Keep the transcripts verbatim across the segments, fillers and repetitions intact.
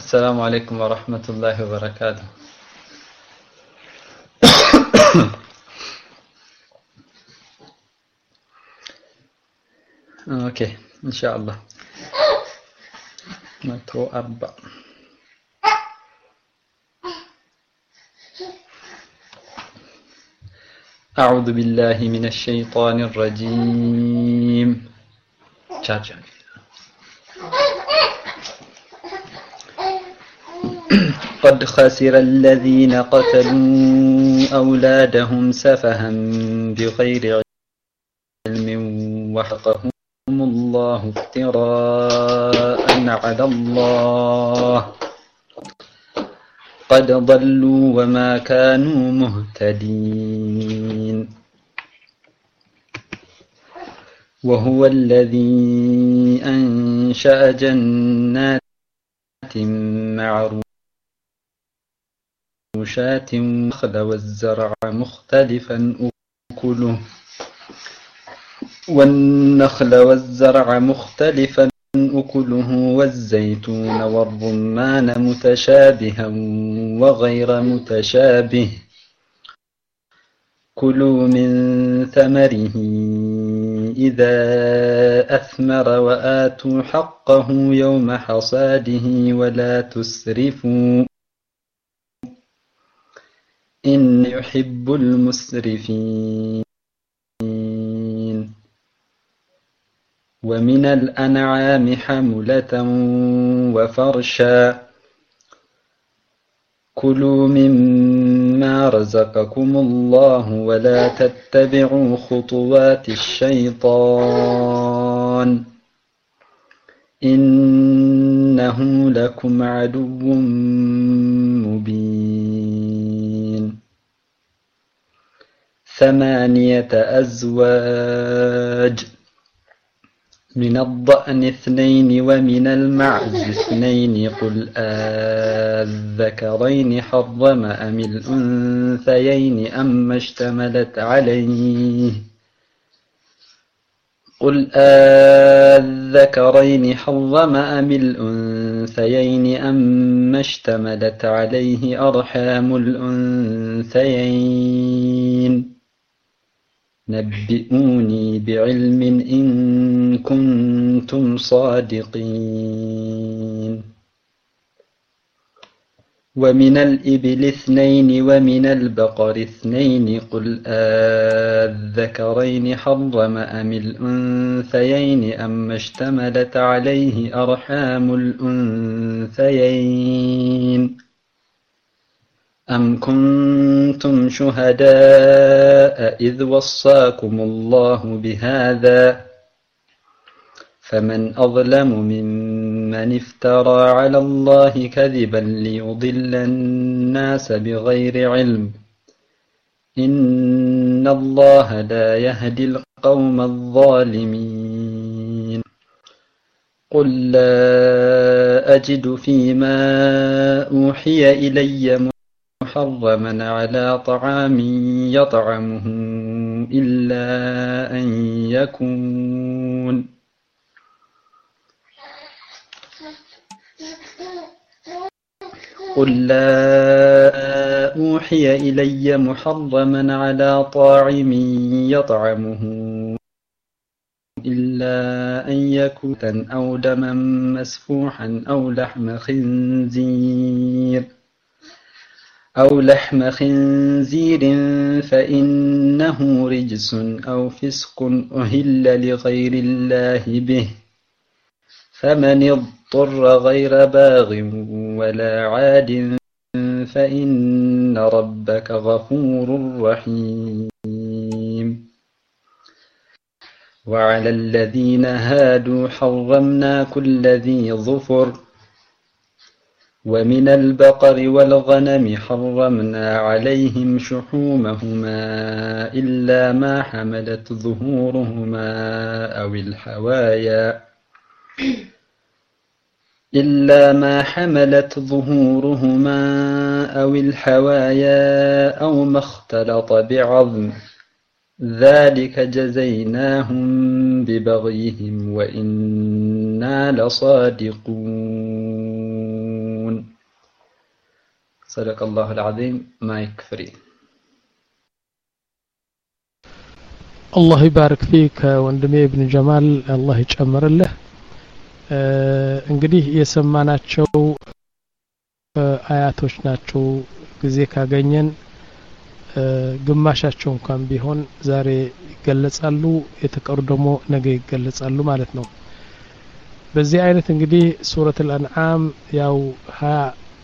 السلام عليكم ورحمة الله وبركاته. أوكي إن شاء الله. مترو أربع. أعوذ بالله من الشيطان الرجيم. شارجر. قد خسر الذين قتلوا أولادهم سفها بغير علم وحقهم الله افتراء على الله قد ضلوا وما كانوا مهتدين. وهو الذي أنشأ جنات معروشات والنخل والزرع مختلفا أكله والنخل والزرع مختلفا أكله والزيتون والرمان متشابها وغير متشابه كلوا من ثمره إذا أثمر وآتوا حقه يوم حصاده ولا تسرفوا إن يحب المسرفين. ومن الأنعام حملة وفرشا كلوا مما رزقكم الله ولا تتبعوا خطوات الشيطان إنه لكم عدو مبين. ثمانية أزواج من الضأن اثنين ومن المعز اثنين قل آذكرين حرم أم الأنثيين أما اشتملت عليه قل آذكرين حرم أم الأنثيين أما اشتملت عليه أرحام الأنثيين نبئوني بعلم إن كنتم صادقين. ومن الإبل اثنين ومن البقر اثنين قل آذكرين حرم أم الأنثيين أما اشتملت عليه أرحام الأنثيين أم كنتم شهداء إذ وصاكم الله بهذا فمن أظلم ممن افترى على الله كذبا ليضل الناس بغير علم إن الله لا يهدي القوم الظالمين. قل لا أجد فيما أوحي إلي محرما على طعام يطعمه إلا أن يكون قل لا أوحي إلي محرما على طاعم يطعمه إلا أن يكون أو دما مسفوحا أو لحم خنزير أو لحم خنزير فإنه رجس أو فسق أهل لغير الله به فمن اضطر غير باغ ولا عاد فإن ربك غفور رحيم. وعلى الذين هادوا حرمنا كل ذي ظفر ومن البقر والغنم حرمنا عليهم شحومهما إلا ما حملت ظهورهما أو الحوايا إلا ما حملت ظهورهما أو الحوايا أو ما اختلط بعظم ذلك جزيناهم ببغيهم وإنا لصادقون. صدق الله العظيم ما يكفري. الله يبارك فيك ወንድሜ ابن جمال الله ይጨምርልህ እንግዲህ የሰማናቸው አያቶች ናቸው ጊዜ ካገኘን ግማሻቸው እንኳን ቢሆን ዛሬ ይገለጻሉ የተቀሩ ደግሞ ነገ ይገለጻሉ ማለት ነው በዚህ አይነት እንግዲህ ሱረት الانعام ያው ሀያ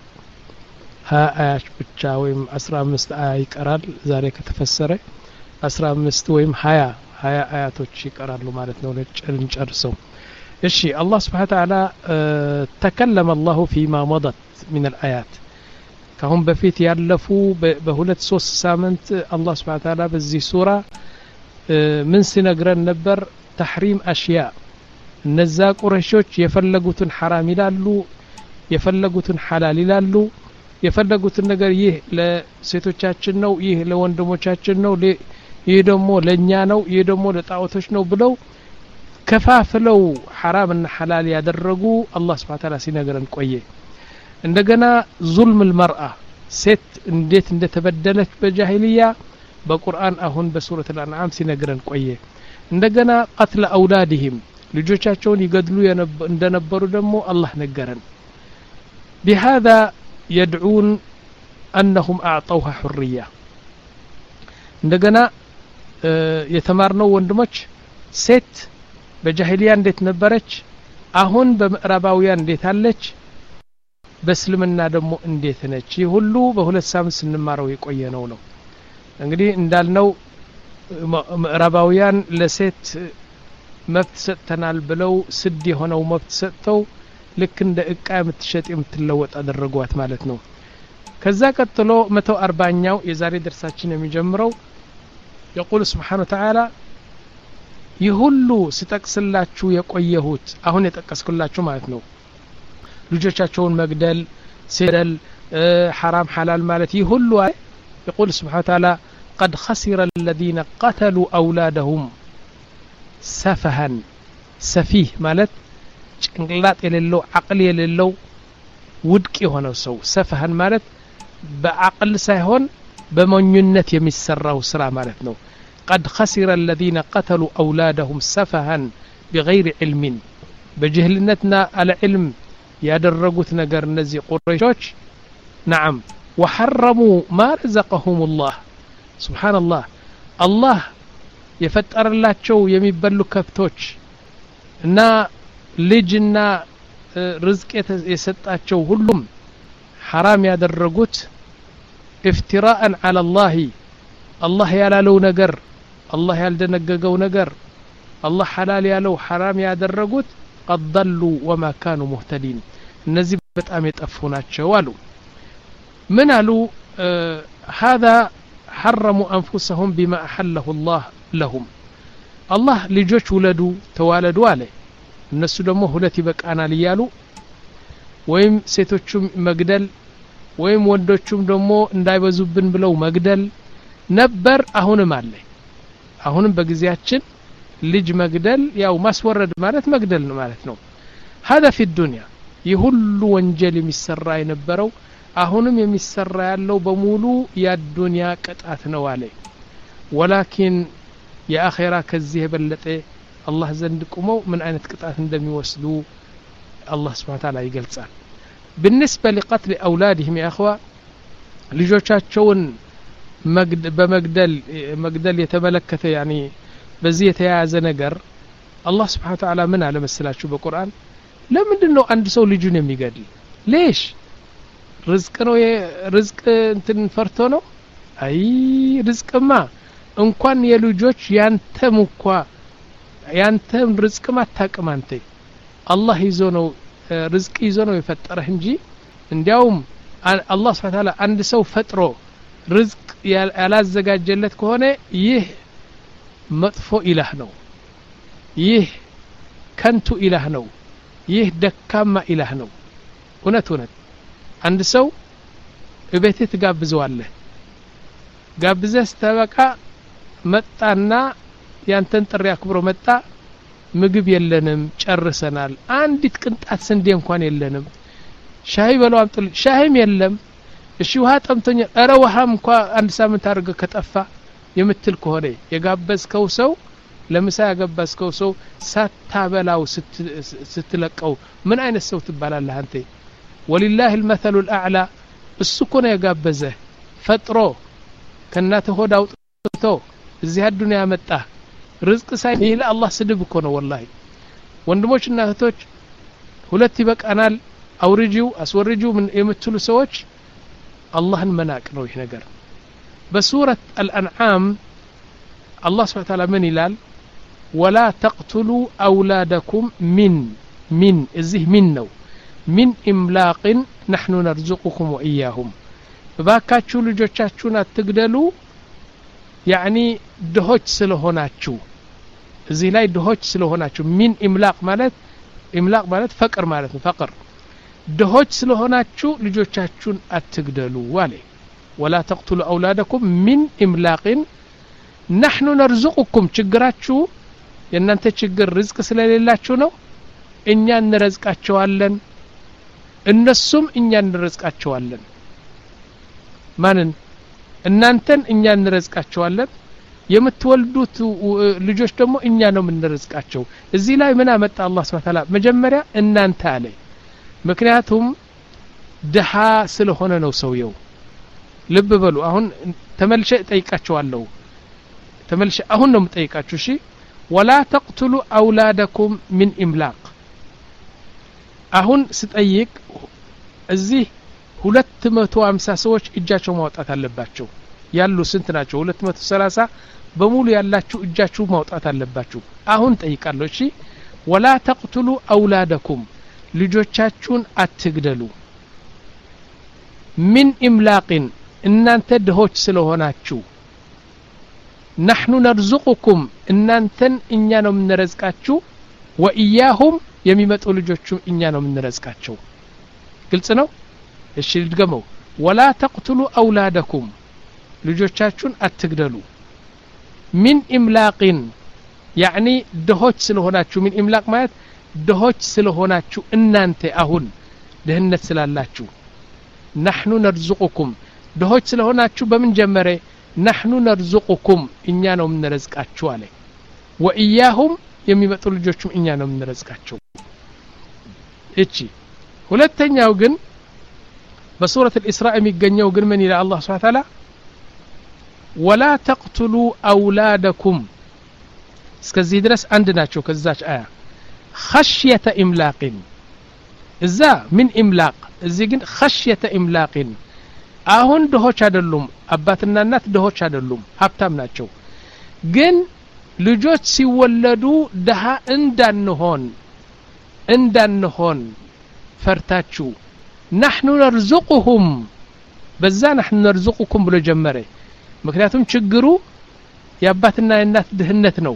አያት ብቻ ወይም አስራ አምስት አያ ይቀራል ዛሬ ከተፈሰረ አስራ አምስት ወይም ሀያ ሀያ አያቶች ይቀራሉ ማለት ነው ለጨርሰው እሺ አላህ Subhanahu Wa Ta'ala ተከለመ الله فيما مضت من الآيات ካሁን በፊት ያለፉ በሁለት ሶስት ሳምንት አላህ Subhanahu Wa Ta'ala በዚህ ሱራ ምን ሲነግረን ነበር ተሕሪም አሽያ እነዛ ቁረይሾች የፈለጉትን حرام ይላሉ የፈለጉትን حلال ይላሉ የፈለጉትን ነገር ይህ ለሴቶቻችን ነው ይህ ለወንድሞቻችን ነው ይህ ደግሞ ለኛ ነው ይህ ደግሞ ለጣዖቶች ነው ብለው ከፋፍለው حرام እና حلال ያደረጉ አላህ Subhanahu Wa Ta'ala ሲነግረን ቆየ እንደገና ظلم المرأة ሴት እንዴት እንደተበደለች በጃሂልያ በቁርአን አሁን በሱረት الانعام ሲነግረን ቆየ እንደገና قتل اولادهم ልጆቻቸውን ይገድሉ እንደነበሩ ደግሞ አላህ ነገረን بهذا يدعون انهم اعطوها حريه እንደገና የተማርነው ወንድሞች ሴት በጃሂልያ እንዴት ነበረች አሁን በምዕራባውያን እንዴት አለች በእስልምና ደግሞ እንዴት ነች ሁሉ በሁለት ሳምንት ስንማረው የቆየነው ነው እንግዲህ እንዳልነው ምዕራባውያን ለሴት መብት ሰጥተናል ብለው ስድ የሆነው መብት ሰጥተው ልክ እንደ እቃ የምትሸጥ የምትለወጥ አደረጓት ማለት ነው ከዛ ቀጥሎ መቶ አርባኛው የዛሬ ደርሳችን የሚጀምረው يقول سبحانه وتعالى ይሁሉ ሲጠቅስላችሁ የቆየሁት አሁን የተጠቀስኩላችሁ ማለት ነው ልጆቻቸውን መግደል ሲደል حرام حلال ማለት ይሁሉ يقول سبحانه وتعالى قد خسر الذين قتلوا أولادهم سفها سفيه ማለት ጭንቅላት የሌለው አቅል የሌለው ውድቅ የሆነው ሰው ሰፈሃን ማለት በአቅል ሳይሆን በመኙነት የሚሰራው ስራ ማለት ነው قد خسر الذين قتلوا أولادهم سفها بغير علم بجهلنتنا على علم ያደረጉት ነገር እነዚህ ቁረይሾች نعم وحرموا ما رزقهم الله سبحان الله الله የፈጠረላቸው የሚበሉ ከብቶች እና ልጅና ርዝቅ የሰጣቸው ሁሉም حرام ያደረጉት افتراء على الله الله ያላለው ነገር الله ያልደነገገው ነገር الله حلال ያለው حرام ያደረጉት قد ضلوا وما كانوا مهتدين እነዚህ በጣም የጠፉ ናቸው አሉ ምን አሉ هذا حرموا انفسهم بما احله الله لهم الله ልጆች ወለዱ ተዋለዱ አለ እነሱ ደግሞ ሁለት ይበቃናል ይያሉ ወይም ሴቶቹም መግደል ወይም ወንዶቹም ደግሞ እንዳይበዙብን ብለው መግደል ነበር አሁንም አለ አሁንም በጊዜያችን ልጅ መግደል ያው ማስወረድ ማለት መግደል ነው ማለት ነው هذا في الدنيا ይሁሉ ወንጀል የሚሰራ የነበረው አሁንም የሚሰራ ያለው በሙሉ የዱንያ ቅጣት ነው አለ ولكن የአኺራ ከዚህ የበለጠ አላህ ዘንድ ቆመው ምን አይነት ቅጣት እንደሚወስዱ አላህ Subhanahu Wa Ta'ala ይገልጻል بالنسبه لقتل اولادهم يا اخوه ልጆቻቸውን በመግደል መግደል የተመለከተ يعني በዚህ የተያያዘ ነገር አላህ Subhanahu Wa Ta'ala ምን አለ መሰላችሁ በቁርአን ለምንድነው አንድ ሰው ልጁን የሚገድል ليش ርዝቅ ነው ርዝቅ እንትን ፈርቶ ነው አይ ርዝቅማ እንኳን የልጆች ያንተም እንኳን ያንተም ርዝቅማ ታቀም አንተ አላህ ይዞ ነው ርዝቅ ይዞ ነው የፈጠረህ እንጂ እንዲያውም አላህ Subhanahu Wa Ta'ala አንድ ሰው ፈጥሮ ርዝቅ ያላዘጋጀለት ከሆነ ይህ መጥፎ ኢላህ ነው ይህ ከንቱ ኢላህ ነው ይህ ደካማ ኢላህ ነው እውነት እውነት አንድ ሰው እቤት ትጋብዘዋለህ ጋብዘስ ተበቃ መጣና ያንተን ጥሪ አክብሮ መጣ ምግብ የለንም ጨርሰናል አንዲት ቅንጣት ስንዴ እንኳን የለንም ሻይ በለው አምጥል ሻይም የለም እሺ ውሃ ጠምቶኝ አረ ውሃም እንኳን አንድ ሳምንት አድርገህ ከጠፋ የምትል ከሆነ የጋበዝከው ሰው ለምሳ ያጋበዝከው ሰው ሳታበላው ስትለቀው ምን አይነት ሰው ትባላለህ አንተ? ወሊላሂ المثل الاعلى እሱ እኮ ነው የጋበዘህ ፈጥሮ ከናተ ሆድ አውጥቶ እዚህ አዱንያ ያመጣ ርዝቅ ሳይል ይሄ ለአላህ ስድብ እኮ ነው ወላሂ። ወንድሞችና እህቶች ሁለት ይበቃናል አውርጂው አስወርጂው የምትሉ ሰዎች አላህን መናቅ ነው ይሄ ነገር። በሱረት አልአንዓም አላህ Subhanahu Wa Ta'ala ምን ይላል? ولا تقتلوا أولادكم من من እዚህ من ነው من إملاق نحن نرزقكم وإياهم ባካችሁ ልጆቻችሁን አትግደሉ يعني ድሆች ስለሆናችሁ እዚህ ላይ ድሆች ስለሆናችሁ من إملاق ማለት إملاق ማለት ፈቅር ማለት ነው ፈቅር ድሆች ስለሆናችሁ ልጆቻችሁን አትግደሉ ዋለ ولا تقتلوا أولادكم من إملاق نحن نرزقكم ችግራችሁ የእናንተ ችግር ርዝቅ ስለሌላችሁ ነው እኛ እንረዝቃቸዋለን እነሱም እኛ እንረዝቃቸዋለን ማንን እናንተን እኛ እንረዝቃቸዋለን የምትወልዱት ልጆች ደግሞ እኛ ነው የምንረዝቃቸው እዚህ ላይ ምን አመጣ አላህ Subhanahu Wa Ta'ala መጀመሪያ እናንተ አለ ምክንያቱም ድሃ ስለሆነ ነው ሰውየው ልብ በሉ አሁን ተመልሼ ጠይቃቸዋለሁ ተመልሼ አሁን ነው የምጠይቃችሁ እሺ ولا تقتلوا أولادكم من إملاق አሁን ስጠይቅ እዚህ ሁለት መቶ ሃምሳ ሰዎች እጃቸው ማውጣት አለባቸው ያሉ ስንት ናቸው ሁለት መቶ ሰላሳ በሙሉ ያላችሁ እጃችሁ ማውጣት አለባችሁ አሁን ጠይቃለሁ እሺ ولا تقتلوا أولادكم ልጆቻችሁን አትግደሉ من إملاق እናንተ ድሆች ስለሆናችሁ نحن نرزقكم እናንተን እኛ ነው የምንረዝቃችሁ وإياهم የሚመጡ ልጆችም እኛ ነው የምንረዝቃቸው ግልጽ ነው እሺ ልድገመው ولا تقتلوا أولادكم ልጆቻችሁን አትግደሉ من إملاق يعني ድሆች ስለሆናችሁ من إملاق ማለት ድሆች ስለሆናችሁ እናንተ አሁን ድህነት ስላላችሁ نحن نرزقكم ድሆች ስለሆናችሁ በምን ጀመረ نحن نرزقكم እኛ ነው የምንረዝቃችሁ አለ وإياهم የሚመጡ ልጆችም እኛ ነው የምንረዝቃቸው እቺ ሁለተኛው ግን በሱረት الإسراء የሚገኘው ግን ምን ይላል አላህ Subhanahu Wa Ta'ala ولا تقتلوا أولادكم እስከዚህ ድረስ አንድ ናቸው ከዛች አያ خشية إملاق እዛ من إملاق እዚህ ግን خشية إملاق አሁን ድሆች አይደሉም አባትና እናት ድሆች አይደሉም ሀብታም ናቸው ግን ልጆች ሲወለዱ ደሃ እንዳንሆን እንዳንሆን ፈርታችሁ نحن نرزقهم በዛ نحن نرزقكم ብሎ ጀመረ ምክንያቱም ችግሩ የአባትና የእናት ድህነት ነው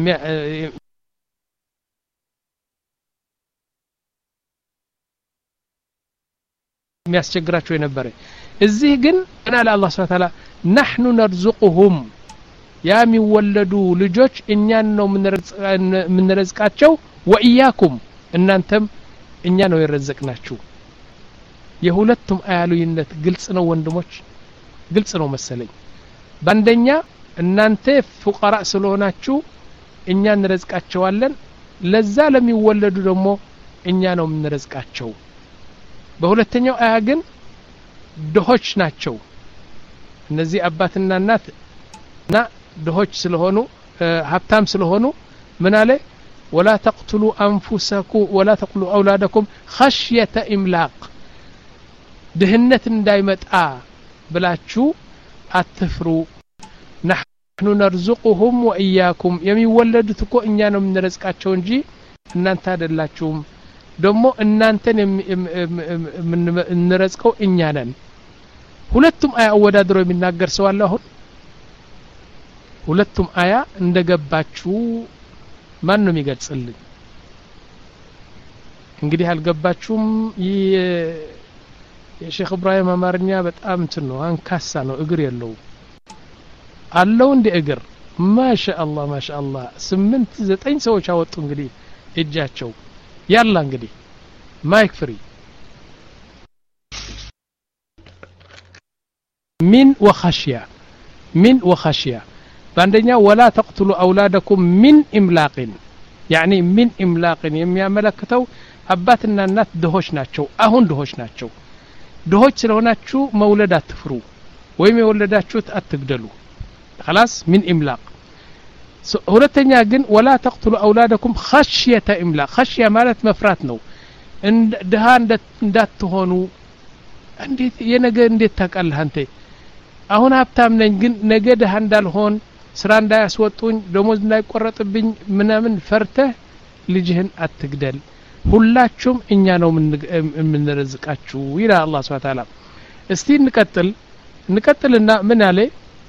የሚያስቸግራቸው የነበረ እዚህ ግን እና ለአላህ Subhanahu Wa Ta'ala نحن نرزقهم ያ የሚወለዱ ልጆች እኛን ነው የምንረዝቃቸው وإياكم እናንተም እኛ ነው የረዘቅናችሁ የሁለቱም አያሉይነት ግልጽ ነው ወንድሞች ግልጽ ነው መሰለኝ በአንደኛ እናንተ ፉቀራ ስለሆናችሁ እኛ እንረዝቃቸዋለን ለዛ ለሚወለዱ ደግሞ እኛ ነው የምንረዝቃቸው በሁለተኛው አያ ግን ድሆች ናቸው እነዚህ አባትና እናት እና ድሆች ስለሆኑ ሀብታም ስለሆኑ ምን አለ ولا تقتلوا أنفسكم ولا تقتلوا أولادكم خشية إملاق ድህነት እንዳይመጣ ብላችሁ አትፍሩ نحن نرزقهم وإياكم የሚወለዱት እኮ እኛ ነው የምንረዝቃቸው እንጂ እናንተ አይደላችሁም ደግሞ እናንተን እንረዝቀው እኛ ነን ሁለቱም አያ ወዳድሮ የሚናገር ሰው አለ አሁን ሁለቱም አያ እንደገባችሁ ማን ነው የሚገልጽልኝ እንግዲህ አልገባችሁም የሼክ ኢብራሂም አማርኛ በጣም እንትን ነው አንካሳ ነው እግር የለው አለው እንደ እግር ማሻአላህ ማሻአላህ ስምንት ዘጠኝ ሰዎች አወጡ እንግዲህ እጃቸው ያላ እንግዲህ ማይክ ፍሪ من وخشية من وخشية باندنيا ولا تقتلوا أولادكم من إملاق يعني من إملاق የሚያመለክተው አባትና እናት ድሆች ናቸው አሁን ድሆች ናቸው ድሆች ስለሆናችሁ መውለድ አትፍሩ ወይም የወለዳችሁት አትግደሉ خلاص من إملاق ሁለተኛ ግን ولا تقتلوا أولادكم خشية إملاق خشية ማለት መፍራት ነው ድሃ እንዳትሆኑ እንዴት የነገ እንዴት ታውቃለህ አንተ አሁን ሀብታም ነኝ ግን ነገ ድሃ እንዳልሆን ስራ እንዳያስወጡኝ ደሞዝ እንዳይቆረጥብኝ ምናምን ፈርተህ ልጅህን አትግደል ሁላችሁም እኛ ነው የምንረዝቃችሁ ይላል አላህ Subhanahu Wa Ta'ala እስቲ እንቀጥል እንቀጥልና ምን አለ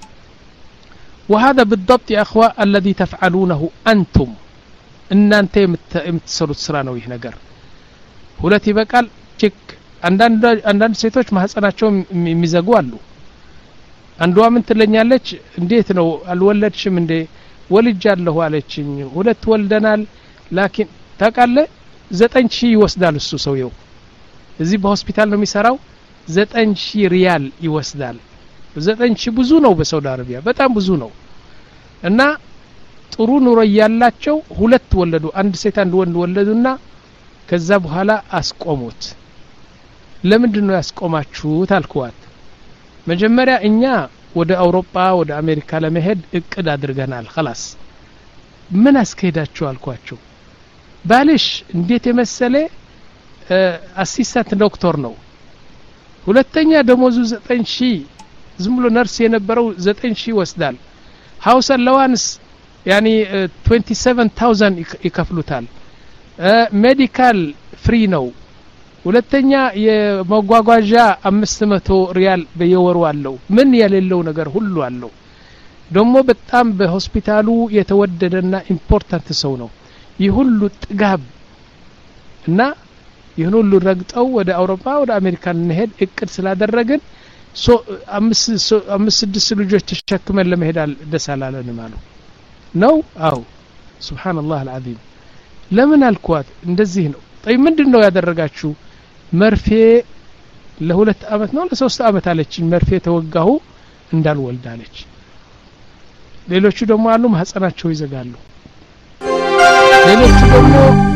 وهذا بالضبط يا اخوه الذي تفعلونه انتم እናንተ የምትሰሩት ስራ ነው ይህ ነገር ሁለት ይበቃል ቼክ አንዳንድ አንዳንድ ሴቶች ማህፀናቸው የሚዘጉ አሉ አንዷ ምን ትለኛለች እንዴት ነው አልወለድሽም እንዴ ወልጃለሁ አለችኝ ሁለት ወልደናል ላኪን ታቃለ ዘጠኝ ሺህ ይወስዳል እሱ ሰውየው እዚህ በሆስፒታል ነው የሚሰራው ዘጠኝ ሺህ ሪያል ይወስዳል ዘጠኝ ሺህ ብዙ ነው በሳውዲ አረቢያ በጣም ብዙ ነው እና ጥሩ ኑሮ ያላቸው ሁለት ወለዱ አንድ ሴት አንድ ወንድ ወለዱና ከዛ በኋላ አስቆሙት ለምንድን ነው ያስቆማችሁት አልኳት መጀመሪያ እኛ ወደ አውሮፓ ወደ አሜሪካ ለመሄድ እቅድ አድርገናል خلاص ምን አስከሄዳችሁ አልኳቸው ባልሽ እንዴት የመሰለ አሲስታንት ዶክተር ነው ሁለተኛ ደሞዙ ዘጠኝ ሺህ ዝም ብሎ ነርስ የነበረው ዘጠኝ ሺህ ወስዳል ሃውስ አላዋንስ يعني twenty-seven thousand ይከፍሉታል ሜዲካል ፍሪ ነው ሁለተኛ የመጓጓዣ አምስት መቶ ሪያል በየወሩ አለው ምን የሌለው ነገር ሁሉ አለው ደሞ በጣም በሆስፒታሉ የተወደደና ኢምፖርታንት ሰው ነው ይሁሉ ጥጋብ እና ይሁን ሁሉ ረግጠው ወደ አውሮፓ ወደ አሜሪካ እንሄድ እቅድ ስላደረግን ሶ አምስት አምስት ስድስት ልጆች ተሸክመን ለመሄዳል ደሳላለን ማለት ነው አው ሱብሃንአላህ አልዓዚም ለምን አልኳት እንደዚህ ነው طيب ምንድነው ያደረጋችሁ መርፌ ለሁለት አመት ነው ለሶስት አመት አለችኝ መርፌ ተወጋሁ እንዳልወልድ አለች ሌሎቹ ደግሞ አሉ ማህፀናቸው ይዘጋሉ ሌሎቹ ደግሞ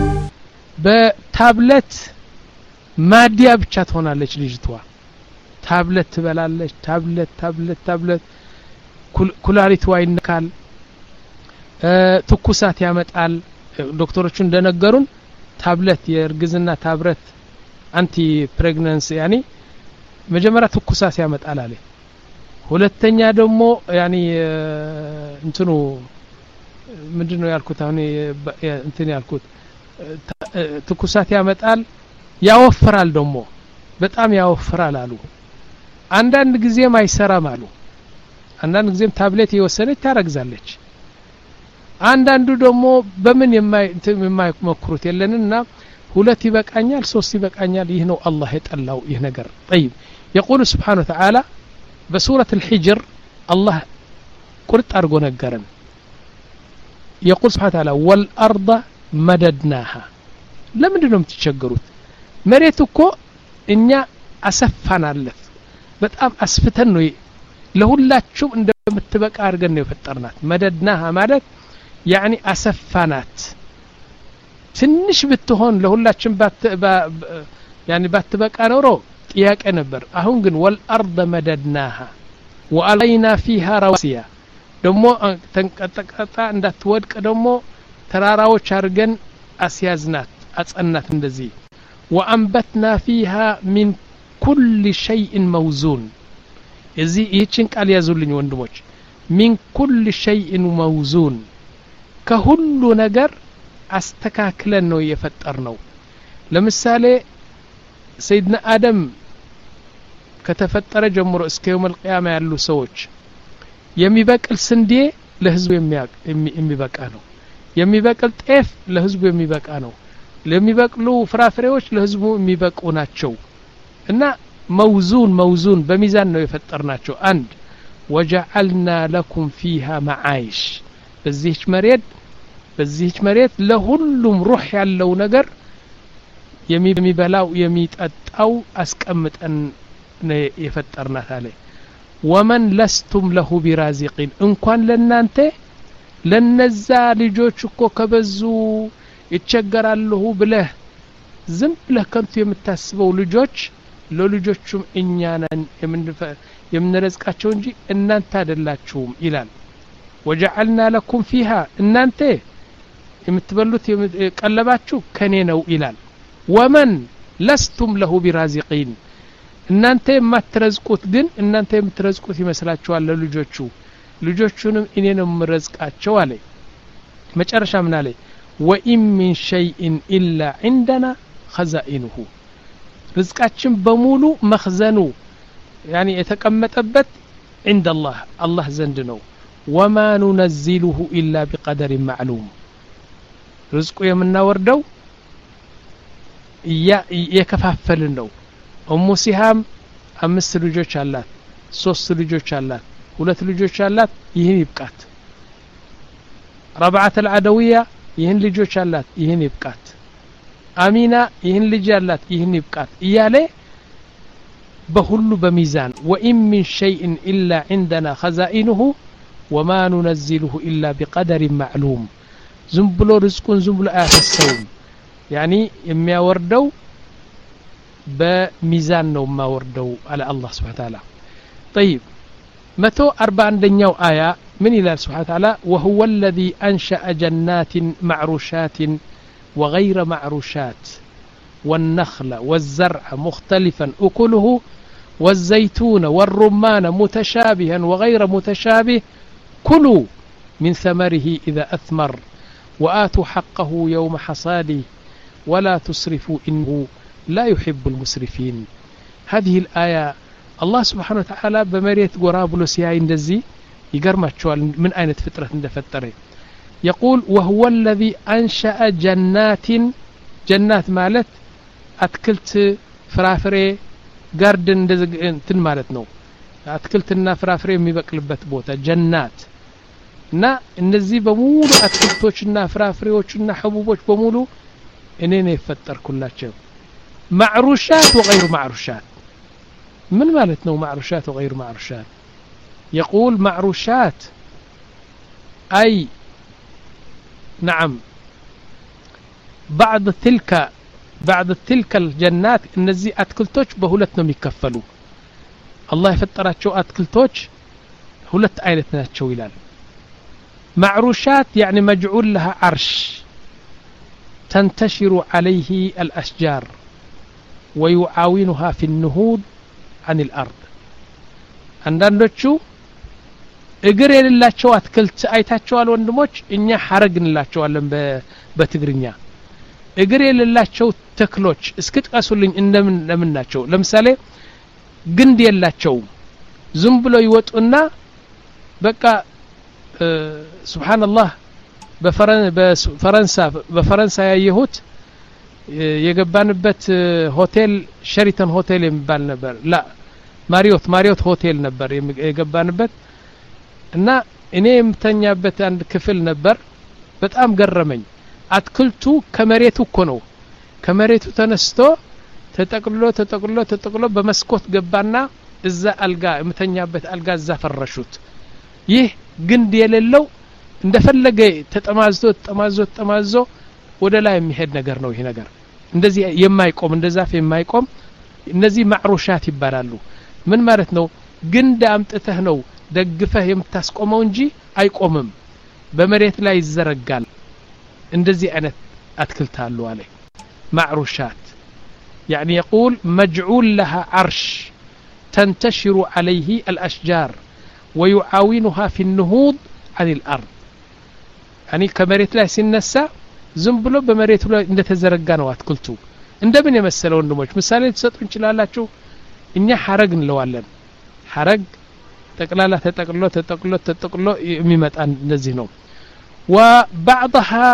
በታብሌት ማዲያ ብቻ ትሆናለች ልጅቷ ታብሌት ትበላለች ታብሌት ታብሌት ታብሌት ኩላሊቷ ይነካል ትኩሳት ያመጣል ዶክተሮቹ እንደነገሩን ታብሌት የርግዝና ታብረት አንቲ ፕሬግናንሲ ያኒ መጀመሪያ ትኩሳት ያመጣል አለ ሁለተኛ ደግሞ ያኒ እንትኑ ምንድነው ያልኩት አሁን እንትን ያልኩት ትኩሳት ያመጣል ያወፍራል ደግሞ በጣም ያወፍራል አሉ አንዳንድ ጊዜም አይሰራም አሉ አንዳንድ ጊዜም ታብሌት እየወሰደች ታረግዛለች አንዳንዱ ደግሞ በምን የማይ የማይመክሩት የለንና ሁለት ይበቃኛል ሶስት ይበቃኛል ይህ ነው አላህ የጠላው ይህ ነገር طيب يقول سبحانه وتعالى بسورة الحجر الله ቁርጥ አድርጎ ነገረን يقول سبحانه وتعالى والأرض مددناها ለምንድን ነው የምትቸገሩት መሬት እኮ እኛ አሰፋናለት በጣም አስፍተን ነው ለሁላችሁም እንደምትበቃ አድርገን ነው የፈጠርናት مددناها ማለት يعني أسفانات ትንሽ ብትሆን ለሁላችን ባት يعني ባትበቃ ኖሮ ጥያቄ ነበር አሁን ግን والأرض مددناها وألقينا فيها رواسي ደሞ ተንቀጠቀጣ እንዳትወድቅ ደሞ ተራራዎች አርገን አስያዝናት አጸናት እንደዚህ وأنبتنا فيها من كل شيء موزون እዚህ ይህችን ቃል ያዙልኝ ወንድሞች من كل شيء موزون ከሁሉ ነገር አስተካክለን ነው የፈጠርነው ለምሳሌ ሰይድና አደም ከተፈጠረ ጀምሮ እስከ يوم القيامه ያሉ ሰዎች የሚበቅል ስንዴ ለህዝቡ የሚበቃ ነው የሚበቅል ጤፍ ለህዝቡ የሚበቃ ነው ለሚበቅሉ ፍራፍሬዎች ለህዝቡ የሚበቁ ናቸው እና موزون موزون በሚዛን ነው የፈጠርናቸው አንድ وجعلنا لكم فيها معايش በዚህች መሬት በዚህች መሬት ለሁሉም ሩህ ያለው ነገር የሚበላው የሚጠጣው አስቀምጠን የፈጠርናት አለ ወመን ለስቱም ለሁ ቢራዚቂን እንኳን ለናንተ ለነዛ ልጆች እኮ ከበዙ ይቸገራሉ ብለህ ዝም ብለህ ከንቱ የምታስበው ልጆች ለልጆቹም እኛ ነን የምንረዝቃቸው እንጂ እናንተ አይደላችሁም ይላል ወጀዐልና ለኩም ፊሃ እናንተ የምትበሉት ቀለባችሁ ከኔ ነው ይላል ወመን ለስቱም ለሁ ቢራዚቂን እናንተ የማትረዝቁት ግን እናንተ የምትረዝቁት ይመስላችኋል ለልጆቹ ልጆቹንም እኔ ነው የምረዝቃቸው አለ መጨረሻ ምን አለ ወኢን ሚን ሸይኢን ኢላ ዐንደና ኸዛኢኑሁ ርዝቃችን በሙሉ መኽዘኑ ያኒ የተቀመጠበት عند الله الله ዘንድ ነው وما ننزله إلا بقدر معلوم ርዝቁ የምናወርደው ያ የከፋፈልን ነው ኡሙ ሲሃም አምስት ልጆች አላት ሶስት ልጆች አላት ሁለት ልጆች አላት ይሄን ይብቃት ረብዓት العدوية ይሄን ልጆች አላት ይሄን ይብቃት አሚና ይሄን ልጅ አላት ይሄን ይብቃት እያለ በሁሉ በሚዛን وإن من شيء إلا عندنا خزائنه وما ننزله إلا بقدر معلوم ዝም ብሎ ርዝቁን ዝም ብሎ አያፈሰውም ያኒ የሚያወርደው በሚዛን ነው ማወርደው አለ አላህ Subhanahu Wa Ta'ala طيب مئة وأربعة عندኛው አያ ምን ይላል Subhanahu Wa Ta'ala وهو الذي أنشأ جنات معروشات وغير معروشات والنخل والزرع مختلفا أكله والزيتون والرمان متشابها وغير متشابه كلوا من ثمره إذا أثمر وآتوا حقه يوم حصاده ولا تسرفوا إنه لا يحب المسرفين هذه الآية الله سبحانه وتعالى بمريت قرابلو سياي اندزي يقرمتشوال من أين فترة اندفتره يقول وهو الذي أنشأ جنات جنات مالت أتكلت فرافري جاردن تن مالتنو أتكلتنا فرافري ميبقلبت بوتا جنات እና እነዚህ በሙሉ አትክልቶችና ፍራፍሬዎችና حبوبዎች በሙሉ እኔ ነኝ የፈጠርኩላቸው معروشات وغير معروشات من ማለት ነው معروشات وغير معروشات يقول معروشات أي نعم بعض تلك بعض تلك الجنات እነዚህ አትክልቶች በሁለት ነው የሚከፈሉ አላህ የፈጠራቸው አትክልቶች ሁለት አይነት ናቸው ይላል معروشات يعني مجعول لها عرش تنتشر عليه الأشجار ويعاونها في النهوض عن الأرض አንዳንዶቹ እግር የሌላቸው አትክልት አይታቸዋል ወንድሞች እኛ ሐረግንላቸዋለን በትግርኛ እግር የሌላቸው ተክሎች እስክጥቀሱልኝ እንደምን ለምን ናቸው ለምሳሌ ግንድ የላቸው ዝም ብሎ ይወጡና በቃ سبحان الله بفرنسا بفرنسا ያየሁት የገባንበት ሆቴል ሸሪተን ሆቴል የሚባል ነበር لا ማሪዮት ማሪዮት ሆቴል ነበር የገባንበት እና እኔ የምተኛበት አንድ ክፍል ነበር በጣም ገረመኝ አትክልቱ ከመሬቱ እኮ ነው ከመሬቱ ተነስቶ ተጠቅልሎ ተጠቅልሎ ተጠቅልሎ በመስኮት ገባና እዛ አልጋ የምተኛበት አልጋ እዛ ፈረሹት ይህ ግንድ የሌለው እንደፈለገ ተጠማዝቶ ተጠማዝቶ ተጠማዞ ወደ ላይ የሚሄድ ነገር ነው ይሄ ነገር እንደዚህ የማይቆም እንደዛፍ የማይቆም እነዚህ ማዕሩሻት ይባላሉ ምን ማለት ነው ግንድ አምጥተህ ነው ደግፈህ የምታስቆመው እንጂ አይቆምም በመሬት ላይ ይዘረጋል እንደዚህ አይነት አትክልት አሉ አለ معروشات يعني يقول مجعول لها عرش تنتشر عليه الأشجار ويعاونها في النهوض عن الأرض يعني كمريت لا سنسا زنبلو بمريت لا እንደተዘረጋ ነው አትክልቱ እንደምን የመሰለው ወንድሞች ምሳሌ ተሰጡ እንችላላችሁ እኛ ሐረግ እንለዋለን ሐረግ ጠቅላላ ተጠቅሎ ተጠቅሎ ተጠቅሎ የሚመጣ እንደዚህ ነው وبعضها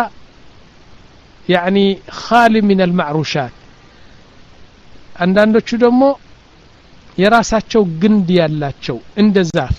يعني خالي من المعروشات አንዳንዶቹ ደግሞ የራሳቸው ግንድ ያላቸው እንደ ዛፍ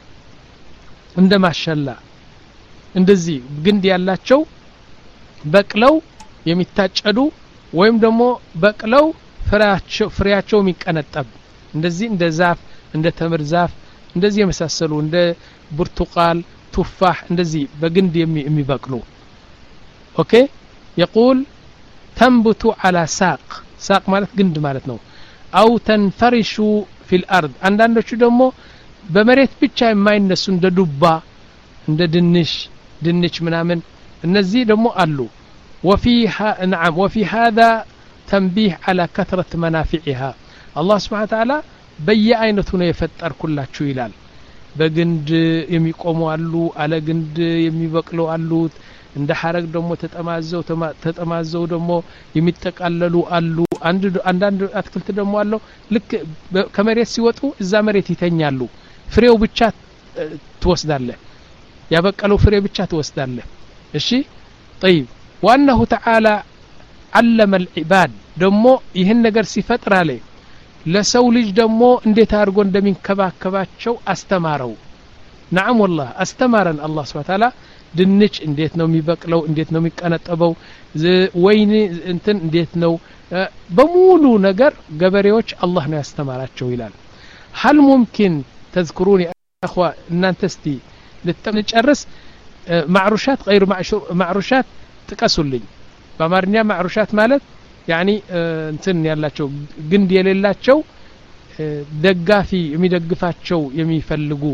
እንደ ማሻላ እንደዚህ ግንድ ያላቸው በቅለው የሚታጨዱ ወይም ደግሞ በቅለው ፍሬያቸው ፍሬያቸው የሚቀነጠብ እንደዚህ እንደ ዛፍ እንደ ተምር ዛፍ እንደዚህ የመሳሰሉ እንደ ብርቱቃል ቱፋህ እንደዚህ በግንድ የሚበቅሉ ኦኬ يقول تنبت على ساق ساق ማለት ግንድ ማለት ነው أو تنفرش في الأرض አንዳንዶቹ ደግሞ በመሬት ብቻ የማይነሱ እንደ ዱባ እንደ ድንሽ ድንች ምናምን እነዚህ ደግሞ አሉ وفيها نعم وفي هذا تنبيه على كثرة منافعها الله سبحانه وتعالى በየአይነቱ ነው የፈጠርኩላችሁ ይላል በግንድ የሚቆሙ አሉ አለ ግንድ የሚበቅሉ አሉ እንደ ሐረግ ደግሞ ተጠማዘው ተጠማዘው ደግሞ የሚጠቃለሉ አሉ አንድ አንዳንድ አትክልት ደግሞ አለው ልክ ከመሬት ሲወጡ እዛ መሬት ይተኛሉ ፍሬው ብቻ ትወስዳለህ ያበቀለው ፍሬ ብቻ ትወስዳለህ እሺ طيب وانه تعالى علم العباد ደግሞ ይህን ነገር ሲፈጥር አለ ለሰው ልጅ ደግሞ እንዴት አድርጎ እንደሚንከባከባቸው አስተማረው نعم والله አስተማረን አላህ Subhanahu Ta'ala ድንች እንዴት ነው የሚበቅለው እንዴት ነው የሚቀነጠበው ወይን እንትን እንዴት ነው በሙሉ ነገር ገበሬዎች አላህ ነው ያስተማራቸው ይላል هل ممكن تذكرون يا اخوه እናንተ እስቲ ልትጨርስ معروشات غير معروشات ጥቀሱልኝ በአማርኛ معروشات ማለት يعني እንትን ያላቸው ግንድ የሌላቸው ደጋፊ የሚደግፋቸው የሚፈልጉ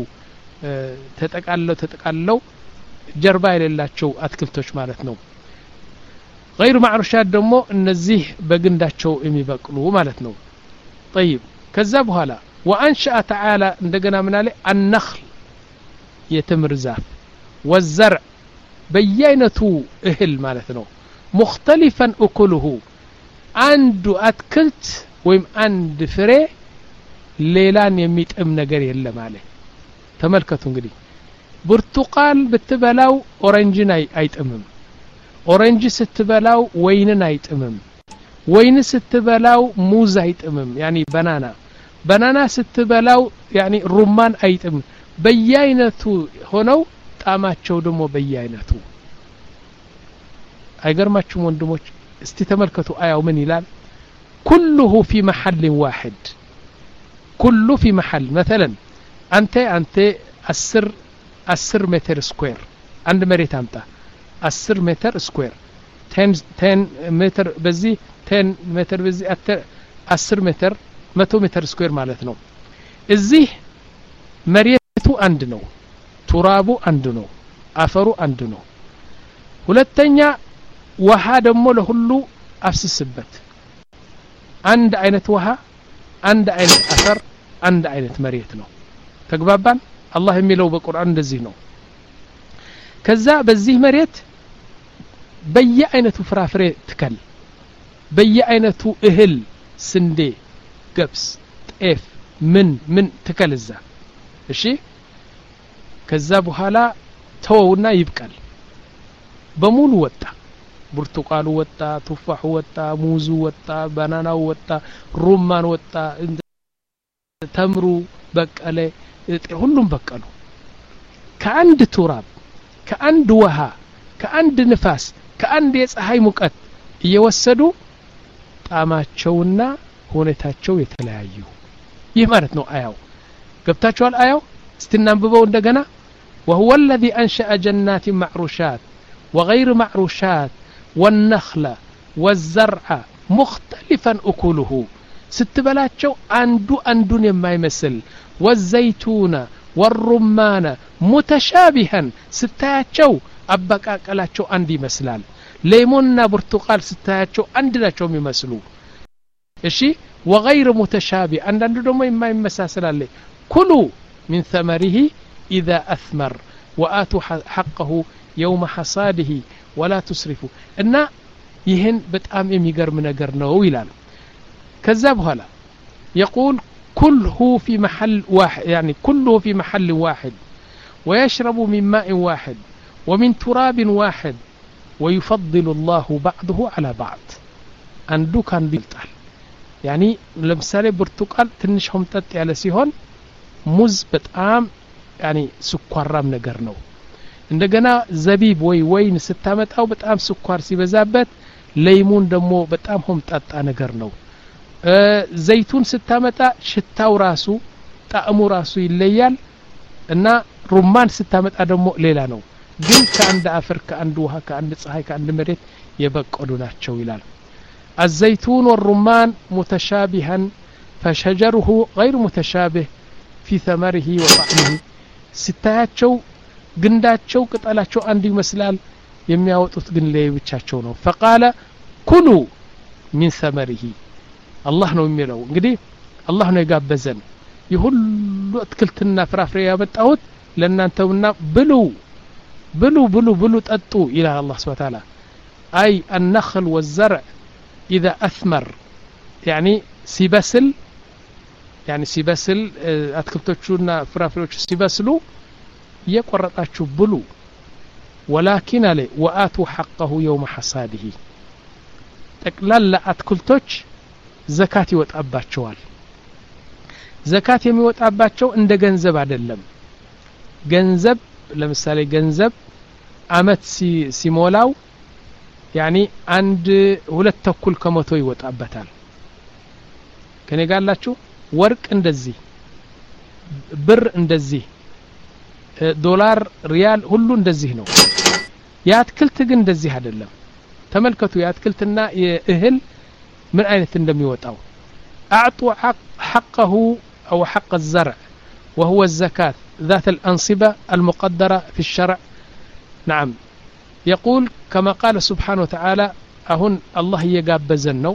ተጠቃለው ተጠቃለው ጀርባ የሌላቸው አትክልቶች ማለት ነው غير معروشات ደግሞ እነዚህ በግንዳቸው የሚበቅሉ ማለት ነው طيب ከዛ በኋላ وانشأ تعالى እንደገና ምን አለ النخل የተምር ዛፍ والزرع በየአይነቱ እህል ማለት ነው مختلفا اكله አንዱ አትክልት ወይም አንድ ፍሬ ሌላን የሚጥም ነገር የለም አለ ተመልከቱ እንግዲህ ብርቱቃል ብትበላው ኦሬንጅን አይጥምም ኦሬንጅ ስትበላው ወይንን አይጥምም ወይን ስትበላው ሙዝ አይጥምም يعني ባናና ባናና ስትበላው يعني ሩማን አይጥምም በየአይነቱ ሆነው ጣማቸው ደግሞ በየአይነቱ አይገርማችሁም ወንድሞች እስቲ ተመልከቱ አያው ምን ይላል كله في محل واحد كله في محل مثلا انت انت عشرة عشرة متر سكوير عند مريت امጣ عشرة متر سكوير عشرة متر በዚህ عشرة متر በዚህ عشرة متر مئة متر سكوير ማለት ነው እዚህ መሬቱ አንድ ነው ቱራቡ አንድ ነው አፈሩ አንድ ነው ሁለተኛ ውሃ ደግሞ ለሁሉ አፍስስበት አንድ አይነት ውሃ አንድ አይነት አፈር አንድ አይነት መሬት ነው ተግባባን አላህ የሚለው በቁርአን እንደዚህ ነው ከዛ በዚህ መሬት በየአይነቱ ፍራፍሬ ትከል በየአይነቱ እህል ስንዴ ገብስ ጤፍ ምን ምን ትከልዛ እሺ ከዛ በኋላ ተወውና ይብቃል በሙሉ ወጣ ብርቱቃሉ ወጣ ቱፋሁ ወጣ ሙዙ ወጣ ባናናው ወጣ ሩማን ወጣ ተምሩ በቀለ ሁሉም በቀሉ ከአንድ ቱራብ ከአንድ ውሃ ከአንድ ንፋስ ከአንድ የፀሐይ ሙቀት እየወሰዱ ጣማቸውና ሁኔታቸው የተለያዩ ይህ ማለት ነው አያው ገብታችኋል አያው استنببوا እንደገና وهو الذي أنشأ جنات معروشات وغير معروشات والنخل والزرع مختلفا أكله ستبلاچو አንዱ አንዱን የማይመስል والزيتون والرمان متشابها ስታያቸው አበቃቀላቸው አንድ ይመስላል ሌሞንና ብርቱቃል ስታያቸው አንድ ናቸው የሚመስሉ እሺ وغير متشابه አንዳንዱ ደግሞ የማይመሳሰል አለ كلوا من ثمره إذا أثمر وآتوا حقه يوم حصاده ولا تسرفوا إن يهن بتأم يميقر من أقرنا ويلان كذاب هلا يقول كله في محل واحد يعني كله في محل واحد ويشرب من ماء واحد ومن تراب واحد ويفضل الله بعضه على بعض عنده كان بيلتال يعني لمثال برتقال تنشهم تت على سيهون ሙዝ በጣም يعني ስኳራም ነገር ነው እንደገና ዘቢብ ወይ ወይን ስታመጣው በጣም ስኳር ሲበዛበት ለይሙን ደግሞ በጣም ሆምጣጣ ነገር ነው ዘይቱን ስታመጣ ሽታው ራሱ ጣዕሙ ራሱ ይለያል እና ሩማን ስታመጣ ደግሞ ሌላ ነው ግን ከአንድ አፈር ከአንድ ውሃ ከአንድ ፀሐይ ከአንድ መሬት የበቀሉ ናቸው ይላል الزيتون والرمان متشابها فشجره غير متشابه في ثمره وطعمه ስታያቸው ግንዳቸው ቅጠላቸው አንድ ይመስላል የሚያወጡት ግን ለየብቻቸው ነው فقال كلوا من ثمره الله ነው የሚለው እንግዲህ الله ነው የጋበዘን ይሁሉ አትክልትና ፍራፍሬ ያመጣሁት ለእናንተውና ብሉ ብሉ ብሉ ብሉ ጠጡ ይላል الله سبحانه وتعالى أي النخل والزرع إذا أثمر يعني سيبسل يعني سيبسل أتكلتوشونا فرافروش سيبسلو يقرطاچو بلو ولكن عليه وآتوا حقه يوم حصاده تقلل أتكلتوش زكاة يوطاباچوال زكاة የሚወጣባቸው እንደ ገንዘብ አይደለም ገንዘብ ለምሳሌ ገንዘብ አመት ሲሞላው يعني عند ሁለት ተኩል ከመቶ ይወጣበታል ከኔ ጋላችሁ ወርቅ እንደዚህ ብር እንደዚህ ዶላር ሪያል ሁሉ እንደዚህ ነው ያትክልት ግን እንደዚህ አይደለም ተመልከቱ ያትክልትና የእህል ምን አይነት እንደሚወጣው اعطوا حق حقه او حق الزرع وهو الزكاه ذات الانصبه المقدره في الشرع نعم يقول كما قال سبحانه وتعالى أهن الله يقابزن نو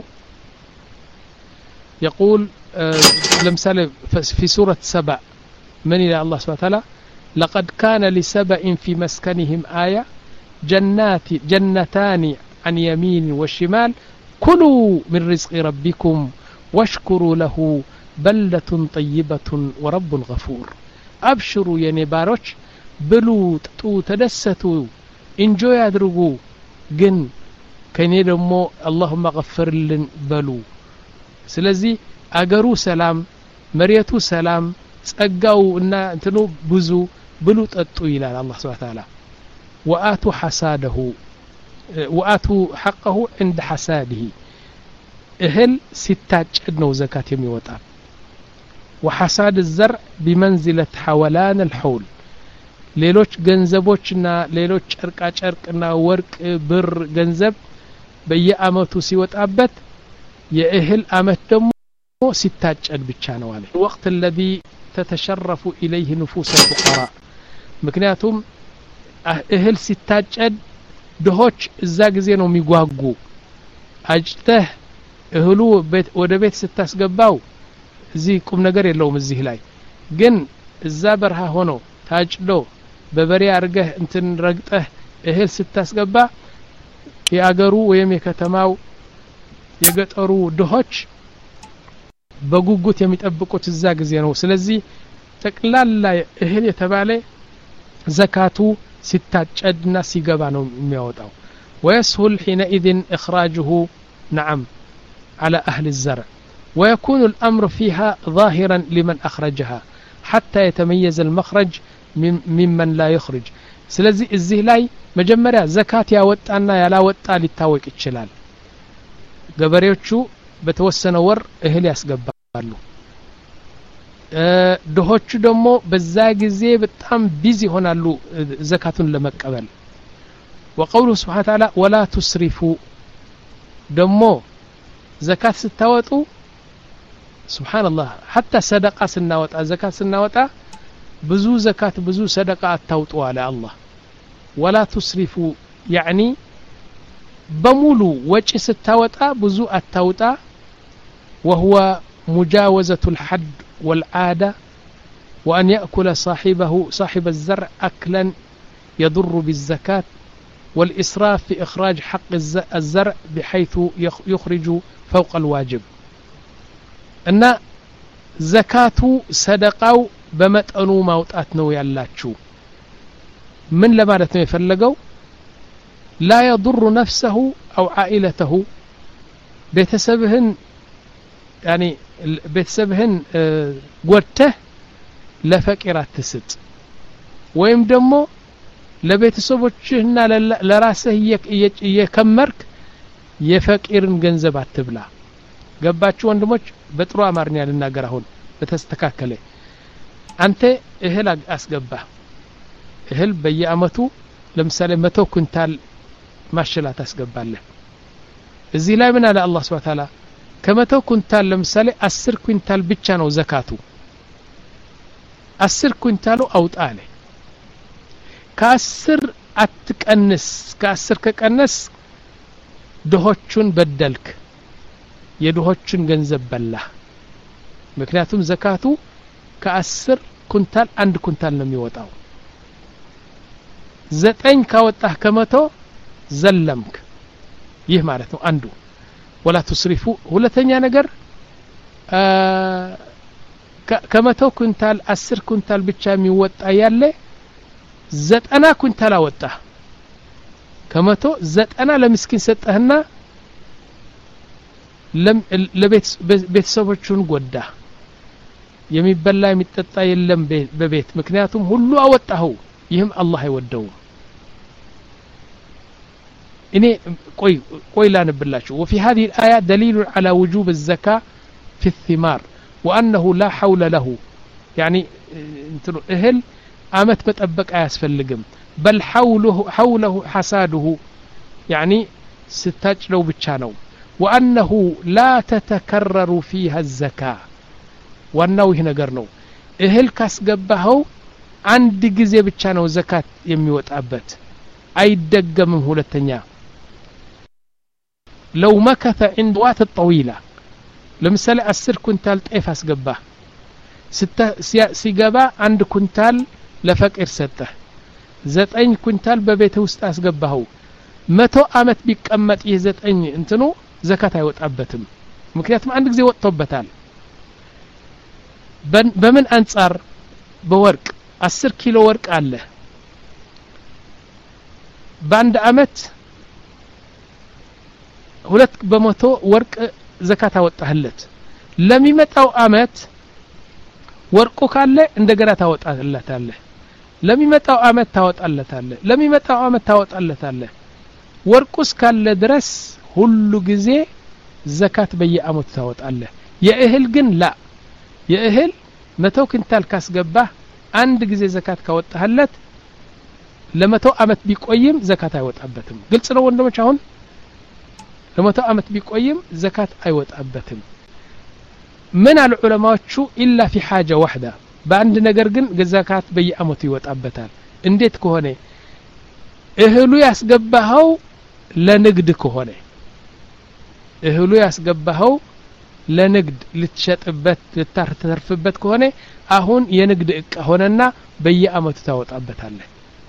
يقول لمثال في سورة سبأ من إلى الله سبحانه وتعالى لقد كان لسبأ في مسكنهم آية جنات جنتان عن يمين وشمال كلوا من رزق ربكم واشكروا له بلدة طيبة ورب غفور أبشروا يا نباروش بلو تتو تدستوا انجوي አድርጉ ግን ከኔ ደግሞ اللهم غفر لن በሉ ስለዚህ አገሩ ሰላም መሬቱ ሰላም ጸጋው እና እንትኑ ብዙ ብሉ ጠጡ ይላል الله سبحانه وتعالى وآتوا حصاده وآتوا حقه عند حصاده እህል ሲታጨድ ነው ዘካት የሚወጣ وحصاد الزرع بمنزلة حولان الحول ሌሎች ገንዘቦችና ሌሎች ጨርቃ ጨርቅና ወርቅ ብር ገንዘብ በየአመቱ ሲወጣበት የእህል አመት ደግሞ ሲታጨድ ብቻ ነው አለ الوقت الذي تتشرف إليه نفوس الفقراء ምክንያቱም እህል ሲታጨድ ድሆች እዛ ጊዜ ነው የሚጓጉ አጭተህ እህሉ ወደ ቤት ስታስገባው እዚህ ቁም ነገር የለውም እዚህ ላይ ግን እዛ በረሃ ሆኖ ታጭዶ በበሬ አርገህ እንትን ረግጠህ እህል ስታስገባ ያገሩ ወይም የከተማው የገጠሩ ድሆች በጉጉት የሚጠብቁት እዛ ጊዜ ነው ስለዚህ ጠቅላላ እህል የተባለ ዘካቱ ሲታጨድና ሲገባ ነው የሚያወጣው ويسهل حينئذ إخراجه نعم على أهل الزرع ويكون الأمر فيها ظاهرا لمن أخرجها حتى يتميز المخرج ممن لا يخرج ስለዚህ እዚህ ላይ መጀመሪያ ዘካት ያወጣና ያላወጣ ሊታወቅ ይችላል ገበሬዎቹ በተወሰነ ወር እህል ያስገባሉ ድሆቹ ደግሞ በዛ ጊዜ በጣም ቢዚ ሆናሉ ዘካቱን ለመቀበል وقوله سبحانه وتعالى ولا تسرفوا ደሞ ዘካት ስታወጡ سبحان الله حتى صدقه ስናወጣ ዘካት ስናወጣ ብዙ ዘካት ብዙ ሰደቃ አታውጡ አለ አላህ ولا تسرفوا يعني በሙሉ ወጪ ስታወጣ ብዙ አታውጣ وهو مجاوزة الحد والعادة وأن يأكل صاحبه صاحب الزرع أكلا يضر بالزكاة والإسراف في إخراج حق الزرع بحيث يخرج فوق الواجب أن زكاة صدقاو በመጠኑ ማውጣት ነው ያላችሁ ምን ለማለት ነው የፈለገው لا يضر نفسه أو عائلته ቤተሰብህን يعني ቤተሰብህን ጎድተህ ለፈቂር አትስጥ ወይም ደግሞ ለቤተሰቦችህና ለራስህ እየከመርክ የፈቂርን ገንዘብ አትብላ ገባችሁ ወንድሞች በጥሩ አማርኛ ልናገር አሁን በተስተካከለ አንተ እህል አስገባ እህል በየአመቱ ለምሳሌ መቶ ኩንታል ማሽላት አስገባለህ እዚህ ላይ ምን አለ አላህ Subhanahu Wa Ta'ala ከመቶ ኩንታል ለምሳሌ አስር ኩንታል ብቻ ነው ዘካቱ አስር ኩንታሉ አውጣ አለ ከአስር አትቀንስ ከአስር ከቀነስ ድሆቹን በደልክ የድሆቹን ገንዘብ በላ ምክንያቱም ዘካቱ ከአስር ኩንታል አንድ ኩንታል ነው የሚወጣው ዘጠኝ ካወጣህ ከመቶ ዘለምክ ይህ ማለት ነው አንዱ ወላ ትስሪፉ ሁለተኛ ነገር ከመቶ ኩንታል አስር ኩንታል ብቻ የሚወጣ ያለ ዘጠና ኩንታል አወጣ ከመቶ ዘጠና ለምስኪን ሰጠህና ለቤት ቤተሰቦቹን ጎዳ የሚበላ የሚጠጣ የለም በቤት ምክንያቱም ሁሉ አወጣው ይህም አላህ አይወደው እኔ ቆይ ቆይ ላንብላችሁ وفي هذه الآية دليل على وجوب الزكاة في الثمار وأنه لا حول له يعني انتو اهل አመት መጠበቅ አያስፈልግም بل حوله حوله حساده يعني ስታጭለው ብቻ ነው وأنه لا تتكرر فيها الزكاة ዋናው ይህ ነገር ነው እህል ካስገባኸው አንድ ጊዜ ብቻ ነው ዘካት የሚወጣበት አይደገምም ሁለተኛ لو مكث عند وقت طويلة ለምሳሌ አስር ኩንታል ጤፍ አስገባ ሲገባ አንድ ኩንታል ለፈቂር ሰጠህ ዘጠኝ ኩንታል በቤት ውስጥ አስገባኸው መቶ አመት ቢቀመጥ ይህ ዘጠኝ እንትኑ ዘካት አይወጣበትም ምክንያቱም አንድ ጊዜ ወጥቶበታል በምን አንፃር በወርቅ አስር ኪሎ ወርቅ አለ በአንድ አመት ሁለት በመቶ ወርቅ ዘካት አወጣህለት ለሚመጣው አመት ወርቁ ካለ እንደገና ታወጣለታለህ ለሚመጣው አመት ታወጣለታለህ ለሚመጣው አመት ታወጣለታለህ ወርቁስ ካለ ድረስ ሁሉ ጊዜ ዘካት በየአመቱ ታወጣለህ የእህል ግን ላ የእህል መቶ ኩንታል ካስገባህ አንድ ጊዜ ዘካት ካወጣህለት ለመቶ አመት ቢቆይም ዘካት አይወጣበትም ግልጽ ነው ወንድሞች አሁን ለመቶ አመት ቢቆይም ዘካት አይወጣበትም ምን አሉ ዑለማዎቹ ኢላ في حاجه واحده በአንድ ነገር ግን ዘካት በየአመቱ ይወጣበታል እንዴት ከሆነ እህሉ ያስገባኸው ለንግድ ከሆነ እህሉ ያስገባኸው ለንግድ ልትሸጥበት ልታርተርፍበት ከሆነ አሁን የንግድ እቃ ሆነና በየአመቱ ታወጣበታለህ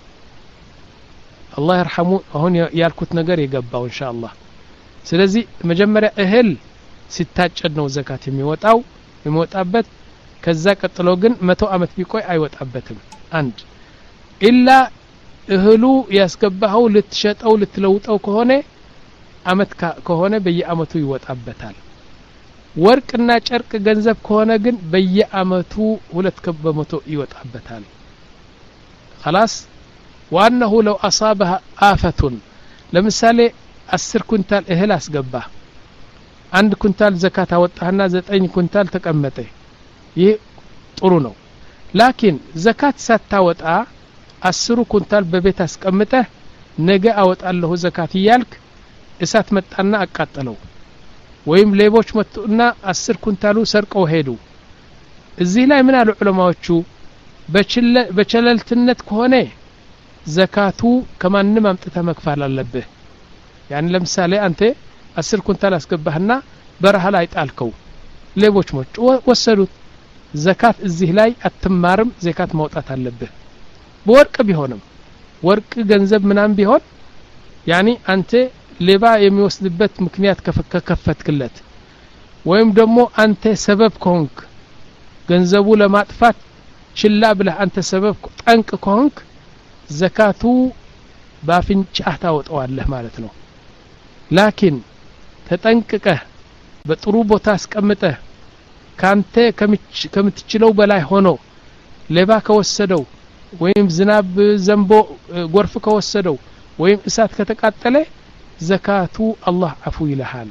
አላህ ይርሐሙ አሁን ያልኩት ነገር ይገባው ኢንሻአላህ ስለዚህ መጀመሪያ እህል ሲታጨድ ነው ዘካት የሚወጣው የሚወጣበት ከዛ ቀጥሎ ግን መቶ አመት ቢቆይ አይወጣበትም አንድ ኢላ እህሉ ያስገባኸው ልትሸጠው ልትለውጠው ከሆነ አመት ከሆነ በየአመቱ ይወጣበታል ወርቅና ጨርቅ ገንዘብ ከሆነ ግን በየአመቱ ሁለት በመቶ ይወጣበታል خلاص وانه لو اصابها آفة ለምሳሌ አስር ኩንታል እህል አስገባ አንድ ኩንታል ዘካት አወጣህና ዘጠኝ ኩንታል ተቀመጠ ይህ ጥሩ ነው ላኪን ዘካት ሳታወጣ አስሩ ኩንታል በቤት አስቀምጠህ ነገ አወጣለሁ ዘካት ይያልክ እሳት መጣና አቃጠለው ወይም ሌቦች መጡና አስር ኩንታሉ ሰርቀው ሄዱ እዚህ ላይ ምን አሉ ዑለማዎቹ በቸለልትነት ከሆነ ዘካቱ ከማንንም አምጥተህ መክፈል አለብህ يعني ለምሳሌ አንተ አስር ኩንታል አስገባህና በረሃ ላይ ጣልከው ሌቦች መጡ ወሰዱት ዘካት እዚህ ላይ አትማርም ዘካት ማውጣት አለብህ በወርቅ ቢሆንም ወርቅ ገንዘብ ምናም ቢሆን يعني አንተ ሌባ የሚወስድበት ምክንያት ከከፈትክለት ወይም ደግሞ አንተ ሰበብ ከሆንክ ገንዘቡ ለማጥፋት ችላ ብለህ አንተ ሰበብ ጠንቅ ከሆንክ ዘካቱ ባፍንጫህ ታወጣዋለህ ማለት ነው ላኪን ተጠንቅቀህ በጥሩ ቦታ አስቀምጠህ ካንተ ከምትችለው በላይ ሆኖ ሌባ ከወሰደው ወይም ዝናብ ዘንቦ ጎርፍ ከወሰደው ወይም እሳት ከተቃጠለ ዘካቱ አላህ አፉ ይልሃል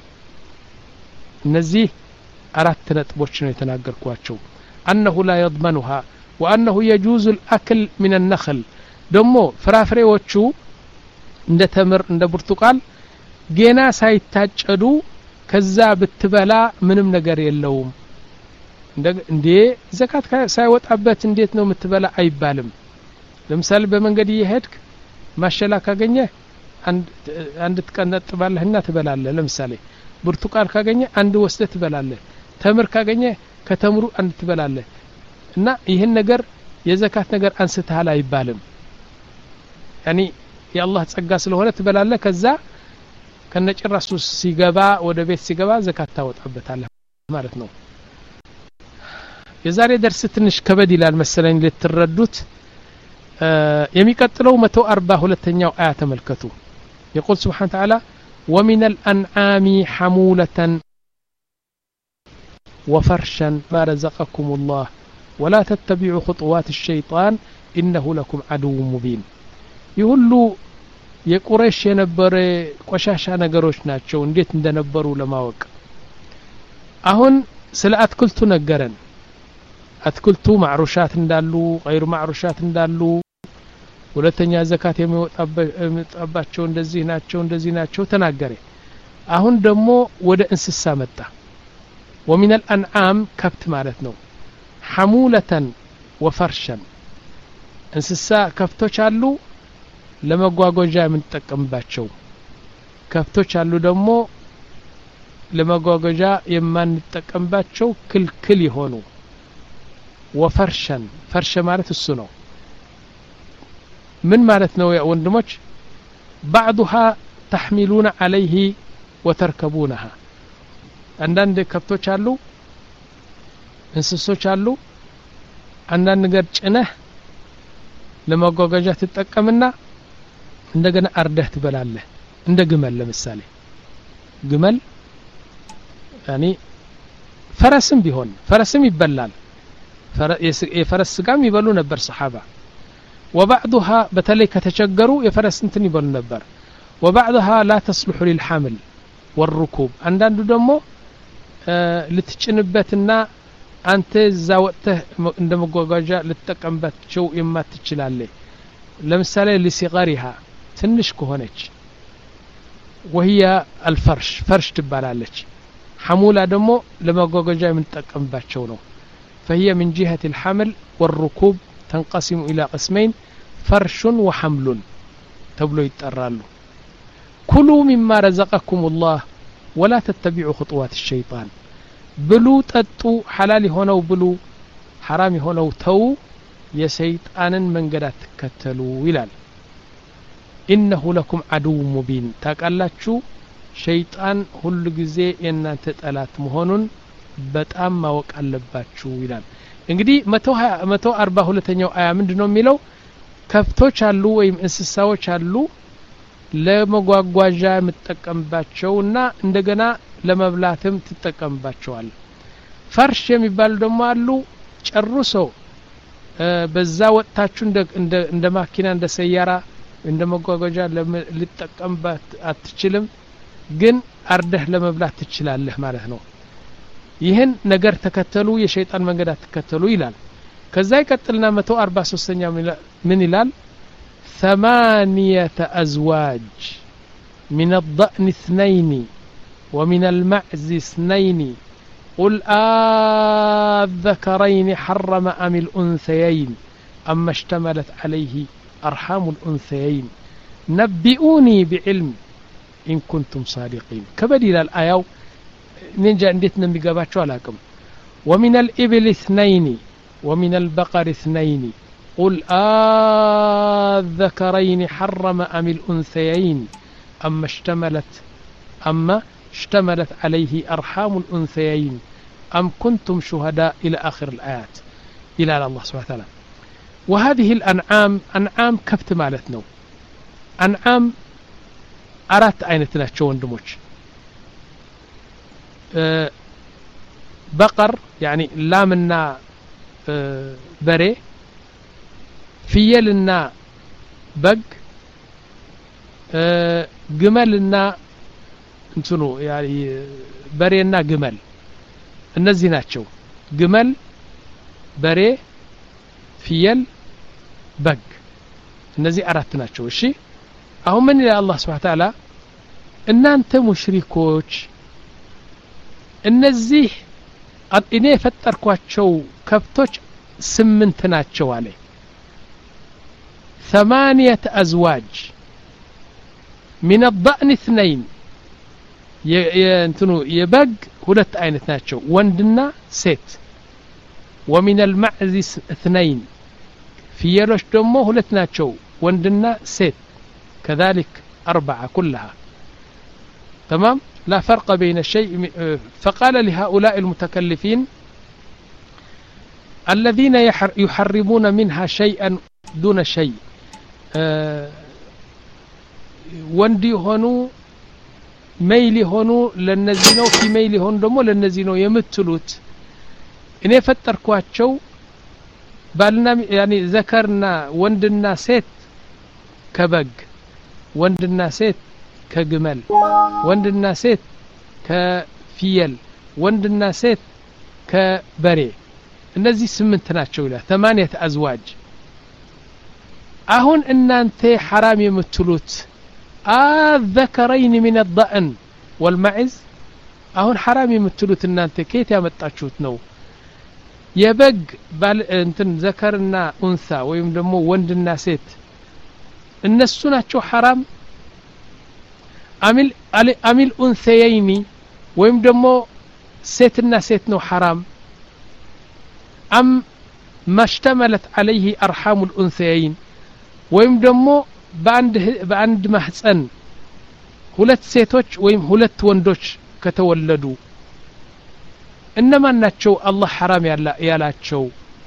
እነዚህ አራት ነጥቦች ነው የተናገርኳቸው أنه لا يضمنها وأنه يجوز الأكل من النخل دمو ፍራፍሬዎቹ እንደ ተምር እንደ ብርቱካን ገና ሳይታጨዱ ከዛ ብትበላ ምንም ነገር የለውም እንዴ ዘካት ሳይወጣበት እንዴት ነው የምትበላ አይባልም ለምሳሌ በመንገድ እየሄድክ ማሸላ ካገኘ አንድ አንድ ተቀነጥባለህና ትበላለህ ለምሳሌ ብርቱካን ካገኘ አንድ ወስደህ ትበላለህ ተምር ካገኘ ከተምሩ አንድ ትበላለህ እና ይሄን ነገር የዘካት ነገር አንስተሃል አይባልም ያኒ የአላህ ጸጋ ስለሆነ ትበላለህ ከዛ ከነጭራሱ ሲገባ ወደ ቤት ሲገባ ዘካት ታወጣበታለህ ማለት ነው የዛሬ ደርስ ትንሽ ከበድ ይላል መሰለኝ ልትረዱት የሚቀጥለው መቶ አርባ ሁለተኛው አያ ተመልከቱ يقول سبحانه وتعالى ومن الأنعام حمولة وفرشا ما رزقكم الله ولا تتبعوا خطوات الشيطان إنه لكم عدو مبين يقولوا የቁረሽ የነበረ ቆሻሻ ነገሮች ናቸው እንዴት እንደነበሩ ለማወቅ አሁን ስለ አትክልቱ ነገረን አትክልቱ ማዕሩሻት እንዳሉ غير ማዕሩሻት እንዳሉ ሁለተኛ ዘካት የሚወጣባቸው እንደዚህ ናቸው እንደዚህ ናቸው ተናገረ አሁን ደግሞ ወደ እንስሳ መጣ ومن الأنعام ከብት ማለት ነው حمولة وفرشا እንስሳ ከብቶች አሉ ለመጓጓዣ የምንጠቀምባቸው ከብቶች አሉ ደግሞ ለመጓጓዣ የማንጠቀምባቸው ክልክል ይሆኑ ወፈርሸን ፈርሸ ማለት እሱ ነው ምን ማለት ነው ያ ወንድሞች بعضها تحملون عليه وتركبونها አንዳንድ ከብቶች አሉ እንስሶች አሉ አንዳንድ ነገር ጭነህ ለመጓጓዣ ትጠቀምና እንደገና አርደህ ትበላለህ እንደ ግመል ለምሳሌ ግመል يعني ፈረስም ቢሆን ፈረስም ይበላል የፈረስ ስጋም ይበሉ ነበር ሰሃባ وبعضها በተለይ ከተቸገሩ የፈረስ እንትን ይበሉ ነበር وبعضها لا تصلح للحمل والركوب አንዳንዱ ደግሞ ልትጭንበትና አንተ ዛወተህ እንደመጓጓዣ ልትጠቀምባቸው የማትችላለ ለምሳሌ لصغرها ትንሽ ከሆነች وهي الفرش فرش ትባላለች حمولة ደግሞ ለመጓጓዣ የምንጠቀምባቸው ነው فهي من جهة الحمل والركوب تنقسم إلى قسمين فرش وحمل تبلو يتطرالو كلوا مما رزقكم الله ولا تتبعوا خطوات الشيطان ብሉ ጠጡ حلال ሆነው ብሉ حرام ሆነው ተው የሰይጣንን መንገድ አትከተሉ ይላል إنه لكم عدو مبين ታቃላችሁ ሸይጣን ሁሉ ጊዜ የናንተ ጠላት መሆኑን በጣም ማወቅ አለባችሁ ይላል እንግዲህ መቶ አርባ ሁለተኛው አያ ምንድነው የሚለው ከፍቶች አሉ ወይም እንስሳዎች አሉ ለመጓጓዣ የምትጠቀምባቸውና እንደገና ለመብላትም ትጠቀምባቸዋል ፈርሽ የሚባሉ ደግሞ አሉ ጨርሶ በዛ ወጣችሁ እንደ እንደ ማኪና እንደ ሰያራ እንደ መጓጓዣ ልትጠቀምባት አትችልም ግን አርደህ ለመብላት ትችላለህ ማለት ነው ይሄን ነገር ተከተሉ የሸይጣን መንገድ አትከተሉ ይላል ከዛ ይቀጥልና መቶ አርባ ሶስተኛው ምን ይላል ثمانية أزواج من الضأن اثنين ومن المعز اثنين قل آذكرين حرم أم الأنثيين أما اشتملت عليه أرحام الأنثيين نبئوني بعلم إن كنتم صادقين كبديل الآية ننجا اندتنا بقباتشو علاكم ومن الإبل اثنين ومن البقر اثنين قل آذكرين حرم أم الأنثيين أما اشتملت أما اشتملت عليه أرحام الأنثيين أم كنتم شهداء إلى آخر الآيات إلى الله سبحانه وتعالى وهذه الأنعام أنعام كبت مالتنا أنعام أرات عينتنا شون دموش أه بقر يعني لامنا أه بري فيلنا بق أه جملنا انتنو يعني برينا جمل النزي ناتشو جمل بري ፍየል በግ እነዚህ አራት ናቸው እሺ አሁን ምን ይላል አላህ Subhanahu Wa Ta'ala እናንተ ሙሽሪኮች እነዚህ እኔ የፈጠርኳቸው ከብቶች ስምንት ናቸው አለ ثمانية أزواج من الضأن اثنين ينتنو يبق ሁለት አይነት ናቸው ወንድና ሴት ومن المعز اثنين ፍየሎች ደግሞ ሁለት ናቸው ወንድና ሴት كذلك أربعة كلها تمام لا فرق بين الشيء فقال لهؤلاء المتكلفين الذين يحرمون منها شيئا دون شيء وندي هونو ميلي هونو لنزينو في ميلي هون دمو لنزينو يمتلوت إني فتركواتشو بالنا يعني ذكرنا وندنا سيت كبق وندنا سيت كجمل وندنا سيت كفيل وندنا سيت كبري እነዚህ ስምንት ናቸው ይላል ثمانية أزواج አሁን እናንተ حرام የምትሉት الذكرين من الضأن والمعز አሁን حرام የምትሉት እናንተ ከየት ያመጣችሁት ነው የበግ ባል እንትን ዘከርና ኡንሳ ወይም ደግሞ ወንድና ሴት እነሱ ናቸው حرام አሚል አሚል ኡንሰየይኒ ወይም ደግሞ ሴትና ሴት ነው حرام أم ما اشتملت عليه أرحام الأنثيين ويم دمو باند باند محسن ሁለት ሴቶች ወይም ሁለት ወንዶች ከተወለዱ እነማን ናቸው አላህ حرام ያላ ያላቸው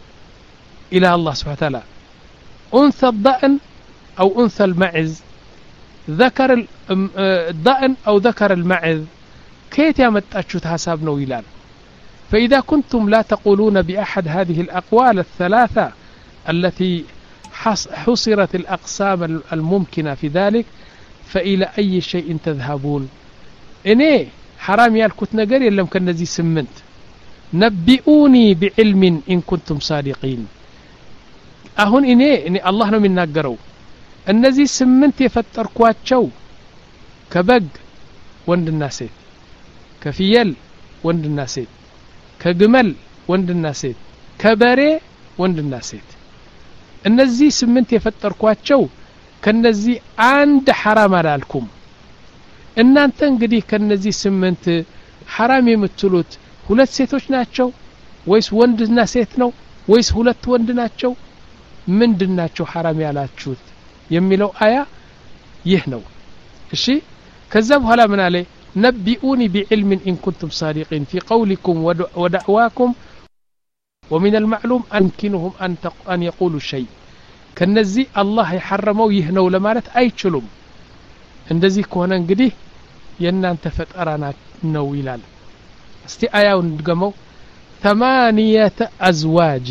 إلى الله سبحانه وتعالى أنثى الضأن أو أنثى المعز ذكر الضأن أو ذكر المعز كيف يمتأشوت حساب نو يلال فإذا كنتم لا تقولون بأحد هذه الأقوال الثلاثة التي حصرت الأقسام الممكنة في ذلك فإلى أي شيء تذهبون إني حرام يالكت نقر يلم كنزي سمنت نبئوني بعلم إن كنتم صادقين أهون إني إني الله من نقروا النزي سمنت يفتر كواتشو كبق وند الناسيت كفيل وند الناسيت كجمل ወንድና ሴት ከበሬ ወንድና ሴት እነዚህ ስምንት የፈጠርኳቸው ከነዚህ አንድ حرام አላልኩም እናንተ እንግዲህ ከነዚህ ስምንት حرام የምትሉት ሁለት ሴቶች ናቸው ወይስ ወንድና ሴት ነው ወይስ ሁለት ወንድ ናቸው ምንድናቸው حرام ያላችሁት የሚለው አያ ይህ ነው እሺ ከዛ በኋላ ምን አለ نبئوني بعلم إن كنتم صادقين في قولكم ودعواكم ومن المعلوم أمكنهم أن أن يقولوا شيء كنزي الله يحرموا يهنوا لمالت أي تشلم እንደዚህ ከሆነ እንግዲህ የናንተ ፈጠራና ነው ይላል እስቲ አያውን ድገመው ثمانية أزواج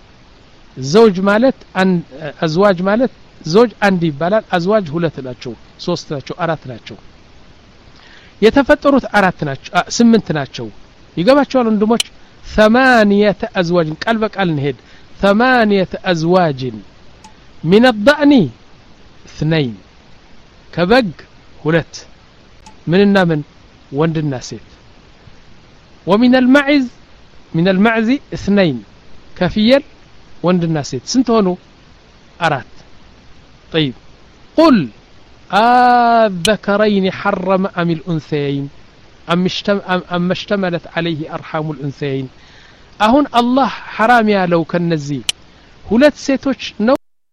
زوج ማለት أزواج ማለት زوج አንድ ይባላል أزواج ሁለት ናቸው ሶስት ናቸው አራት ናቸው የተፈጠሩት አራት ናቸው ስምንት ናቸው ይገባቸዋል ወንድሞች ثمانية أزواج ቃል በቃል እንሄድ ثمانية أزواج من الضأن اثنين كبق ሁለት ምንና ምን ወንድና ሴት ومن المعز من المعز اثنين كفيل ወንድና ሴት ስንት ሆኑ አራት طيب قل الذكرين حرم أم الأنثيين أم, اشتم أم اشتملت عليه أرحام الأنثيين أهون الله حرام يا لو كنزي ሁለት ሴቶች ነው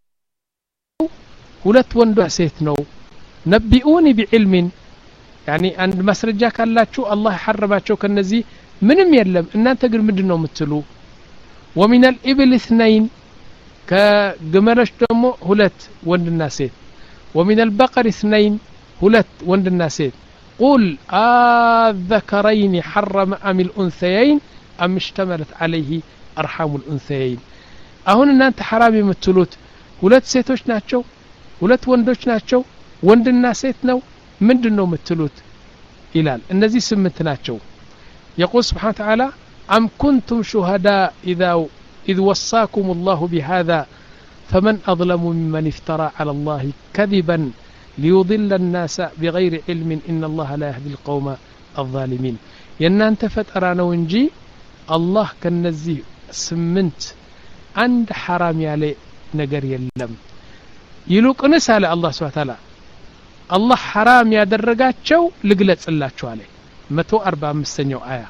ሁለት ወንዶች ሴት ነው نبئوني بعلم يعني عند مسرجا ካላችሁ الله حرماቸው ከነዚህ ምንም የለም እናንተ ግን ምንድነው የምትሉ ومن الإبل اثنين ከግመሎች ደግሞ ሁለት ወንድና ሴት ومن البقر اثنين ሁለት ወንድና ሴት قل الذكرين حرم أم الأنثيين أم اشتملت عليه أرحام الأنثيين አሁን እናንተ حرام የምትሉት ሁለት ሴቶች ናቸው ሁለት ወንዶች ናቸው ወንድና ሴት ነው ምንድነው የምትሉት ይላል እነዚህ ስምንት ናቸው يقول سبحانه وتعالى أم كنتم شهداء إذا إذ وصاكم الله بهذا فمن أظلم ممن افترى على الله كذبا ليضل الناس بغير علم إن الله لا يهدي القوم الظالمين ينان تفترانا ونجي الله كنزي سمنت عند حرام يالي نجر يلم يلوك نسأل الله سبحانه وتعالى الله حرام يادرقات شو لقلت الله شو عليه متو أربعة مستنيو آية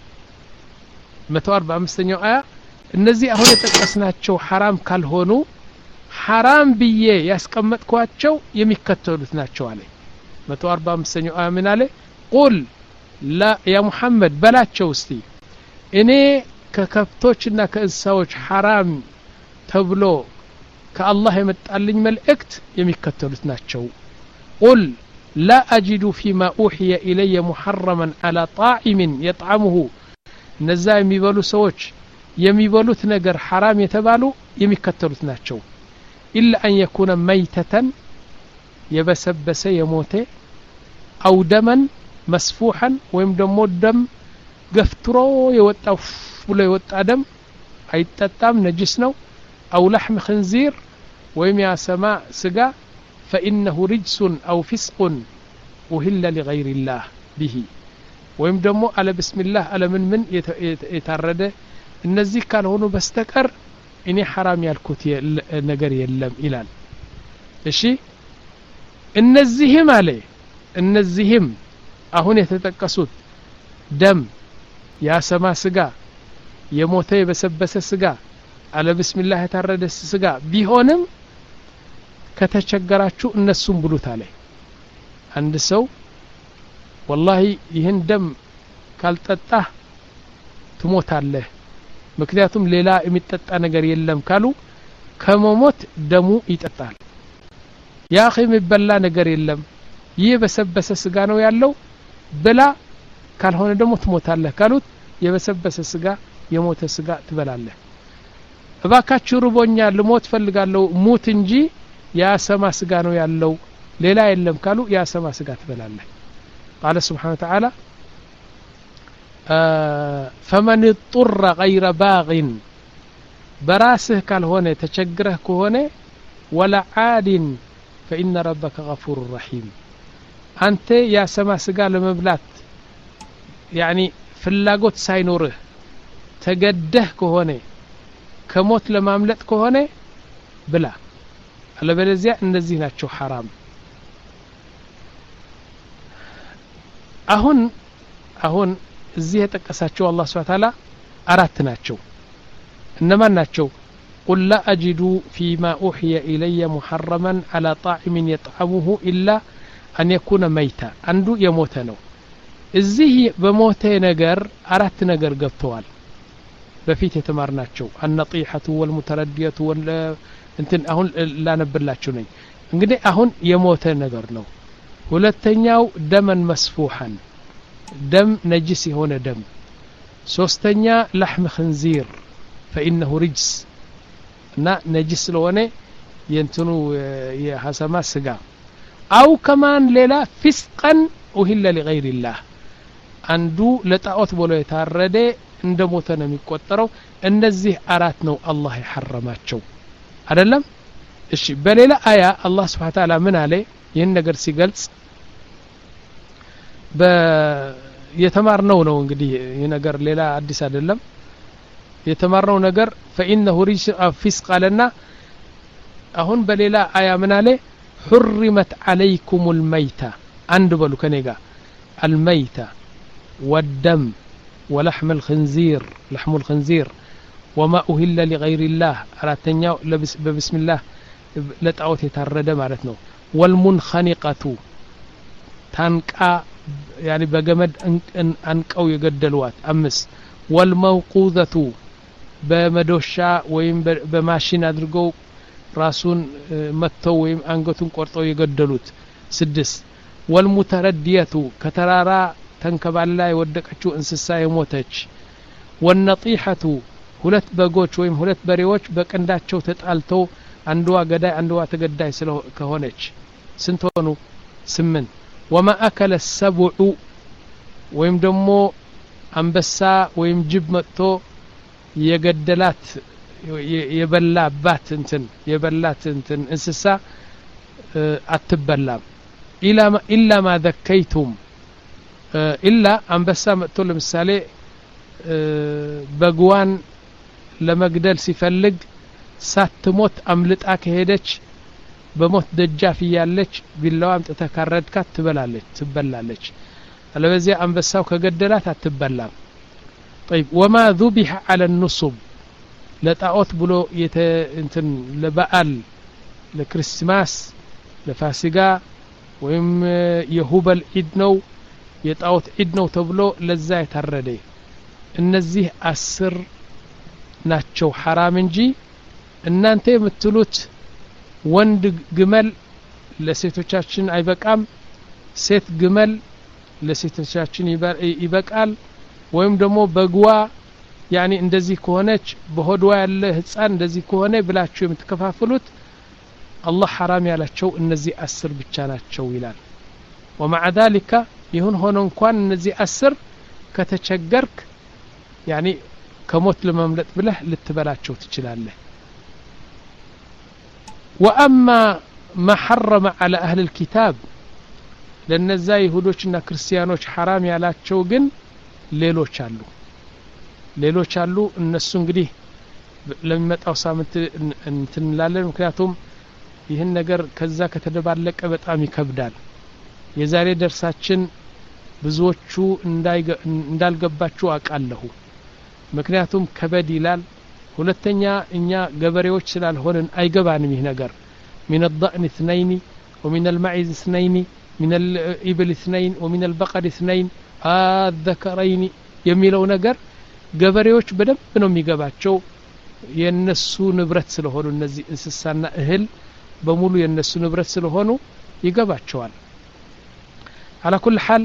متو أربعة مستنيو آية النزي أهون يتقسنات شو حرام كالهونو حرام بيه يسكمت كوات شو يميكتولتنات شو عليه متو أربعة مستنيو آية من عليه قل لا يا محمد بلات شو استي إني ككبتوشنا كإنساوش حرام تبلو كالله يمتقلن ملئكت يميكتولتنات شو قل لا أجد فيما أوحي إلي محرما على طاعم يطعمه نزا يميبالو سوش يميبالو تنقر حرام يتبالو يميكتلو تناتشو إلا أن يكون ميتة يبسبس يموت أو دما مسفوحا ويمدمو الدم قفترو يوتاو ولا يوتا دم أي تتام نجسنو أو لحم خنزير ويميا سماء سقا فإنه رجس أو فسق أهل لغير الله به ويمدمو على بسم الله على من من يترد النزي كان هونو بستكر إني حرام يالكوت نقر يلم إلال إشي النزيهم عليه النزيهم أهون يتتكسود دم يا سما سقا يموتي بسبس سقا على بسم الله يترد سقا بيهونم ከተቸገራችሁ እነሱም ብሉት አለ አንድ ሰው والله ይህን ደም ካልጠጣህ ትሞታለህ ምክንያቱም ሌላ የሚጠጣ ነገር የለም ካሉ ከመሞት ደሙ ይጠጣል ያ اخي የሚበላ ነገር የለም ይህ በሰበሰ ስጋ ነው ያለው ብላ ካልሆነ ደግሞ ትሞታለህ ካሉት የበሰበሰ ስጋ የሞተ ስጋ ትበላለህ እባካችሁ ርቦኛል ልሞት ፈልጋለሁ ሙት እንጂ يا سما سغانو يالو ليلا يلم قالوا يا سما سغات بلاله قال سبحانه وتعالى آه فمن اضطر غير باغ براسه قال هنا تشجره كهونه ولا عاد فإن ربك غفور رحيم أنت يا سما سغا لمبلات يعني فلاغوت ساينوره تجده كهونه كموت لماملط كهونه بلا على بلزيا እነዚህ ናቸው حرام አሁን አሁን እዚህ የተቀሳቸው አላህ Subhanahu Ta'ala አራት ናቸው እነማን ናቸው قل لا أجد فيما أوحي إلي محرما على طاعم يطعمه إلا أن يكون ميتا عنده يموت ነው እዚህ በሞተ ነገር አራት ነገር ገብተዋል በፊት የተማርናቸው النطيحة والمتردية وال እንትን አሁን ላነብላችሁ ነኝ እንግዲህ አሁን የሞተ ነገር ነው ሁለተኛው ደመን መስፉሐን ደም ነጅስ የሆነ ደም ሶስተኛ لحم خنزير فإنه رجس እና ነጅስ ስለሆነ የእንትኑ የሐሰማ ስጋ አው ከማን ሌላ ፍስቀን وهل لغير الله አንዱ ለጣዖት ብሎ የታረደ እንደሞተ ነው የሚቆጠረው እነዚህ አራት ነው አላህ ይሐረማቸው አይደለም እሺ በሌላ አያ አላህ Subhanahu Wa Ta'ala ምን አለ ይሄን ነገር ሲገልጽ በየተማርነው ነው እንግዲህ ይሄ ነገር ሌላ አዲስ አይደለም የተማርነው ነገር فإنه رجس فسق لنا አሁን በሌላ አያ ምን አለ حرمت عليكم الميتة አንድ በሉ ከኔ ጋር الميتة والدم ولحم الخنزير لحم الخنزير وما أهل لغير الله أراتنياو بسم الله لتعوت يترد معناتنا والمنخنقة تنقى يعني بجمد أنقوا يقدلوات أمس والموقوذة بمدوشا ويم بماشين أدرجو راسون متو ويم أنقتون قرطوا يقدلوت سدس والمتردية كترارا تنكب الله يودك أشو إنسسا يموتج والنطيحة ሁለት በጎች ወይም ሁለት በሬዎች በቀንዳቸው ተጣልተው አንዷ ገዳይ አንዷ ተገዳይ ስለ ከሆነች ስንት ሆኑ ስምንት وما أكل السبع ወይም ደግሞ አንበሳ ወይም ጅብ መጥቶ የገደላት የበላባት እንትን የበላት እንትን እንስሳ አትበላም ኢላ ኢላ ማ ዘከይቱም ኢላ አንበሳ መጥቶ ለምሳሌ በግዋን ለመግደል ሲፈልግ ሳትሞት አምልጣ ከሄደች በሞት ደጃፍ ያለች ቢላው አምጥታ ካረድካት ትበላለች ትበላለች አለበዚያ አንበሳው ከገደላት አትበላም طيب وما ذبح على النصب ለጣዖት ብሎ የተ እንትን ለበዓል ለክሪስማስ ለፋሲጋ ወይም የሁበል ዒድ ነው የጣዖት ዒድ ነው ተብሎ ለዛ የታረደ እነዚህ አስር ናቸው حرام እንጂ እናንተ የምትሉት ወንድ ግመል ለሴቶቻችን አይበቃም ሴት ግመል ለሴቶቻችን ይበቃል ወይም ደግሞ በግዋ ያኒ እንደዚህ ከሆነች በሆድዋ ያለ ህፃን እንደዚህ ከሆነ ብላችሁ የምትከፋፍሉት አላህ حرام ያላቸው እነዚህ አስር ብቻ ናቸው ይላል ومع ذلك ይሁን ሆኖ እንኳን እነዚህ አስር ከተቸገርክ ያኒ ከሞት ለመምለጥ ብለህ ልትበላቸው ትችላለህ واما ما حرم على اهل الكتاب ለነዛ ይሁዶችና ክርስቲያኖች حرام ያላቸው ግን ሌሎች አሉ ሌሎች አሉ እነሱ እንግዲህ ለሚመጣው ሳምንት እንትን ላለን ምክንያቱም ይህን ነገር ከዛ ከተደባለቀ በጣም ይከብዳል የዛሬ ደርሳችን ብዙዎቹ እንዳልገባችሁ አቃለሁ ምክንያቱም ከበድ ይላል ሁለተኛ እኛ ገበሬዎች ስላልሆነን አይገባንም ይህ ነገር من الضأن اثنين ومن المعز اثنين من الإبل اثنين ومن البقر اثنين الذكرين የሚለው ነገር ገበሬዎች በደንብ ነው የሚገባቸው የነሱ ንብረት ስለሆኑ እነዚህ እንስሳና እህል በሙሉ የነሱ ንብረት ስለሆኑ ይገባቸዋል على كل حال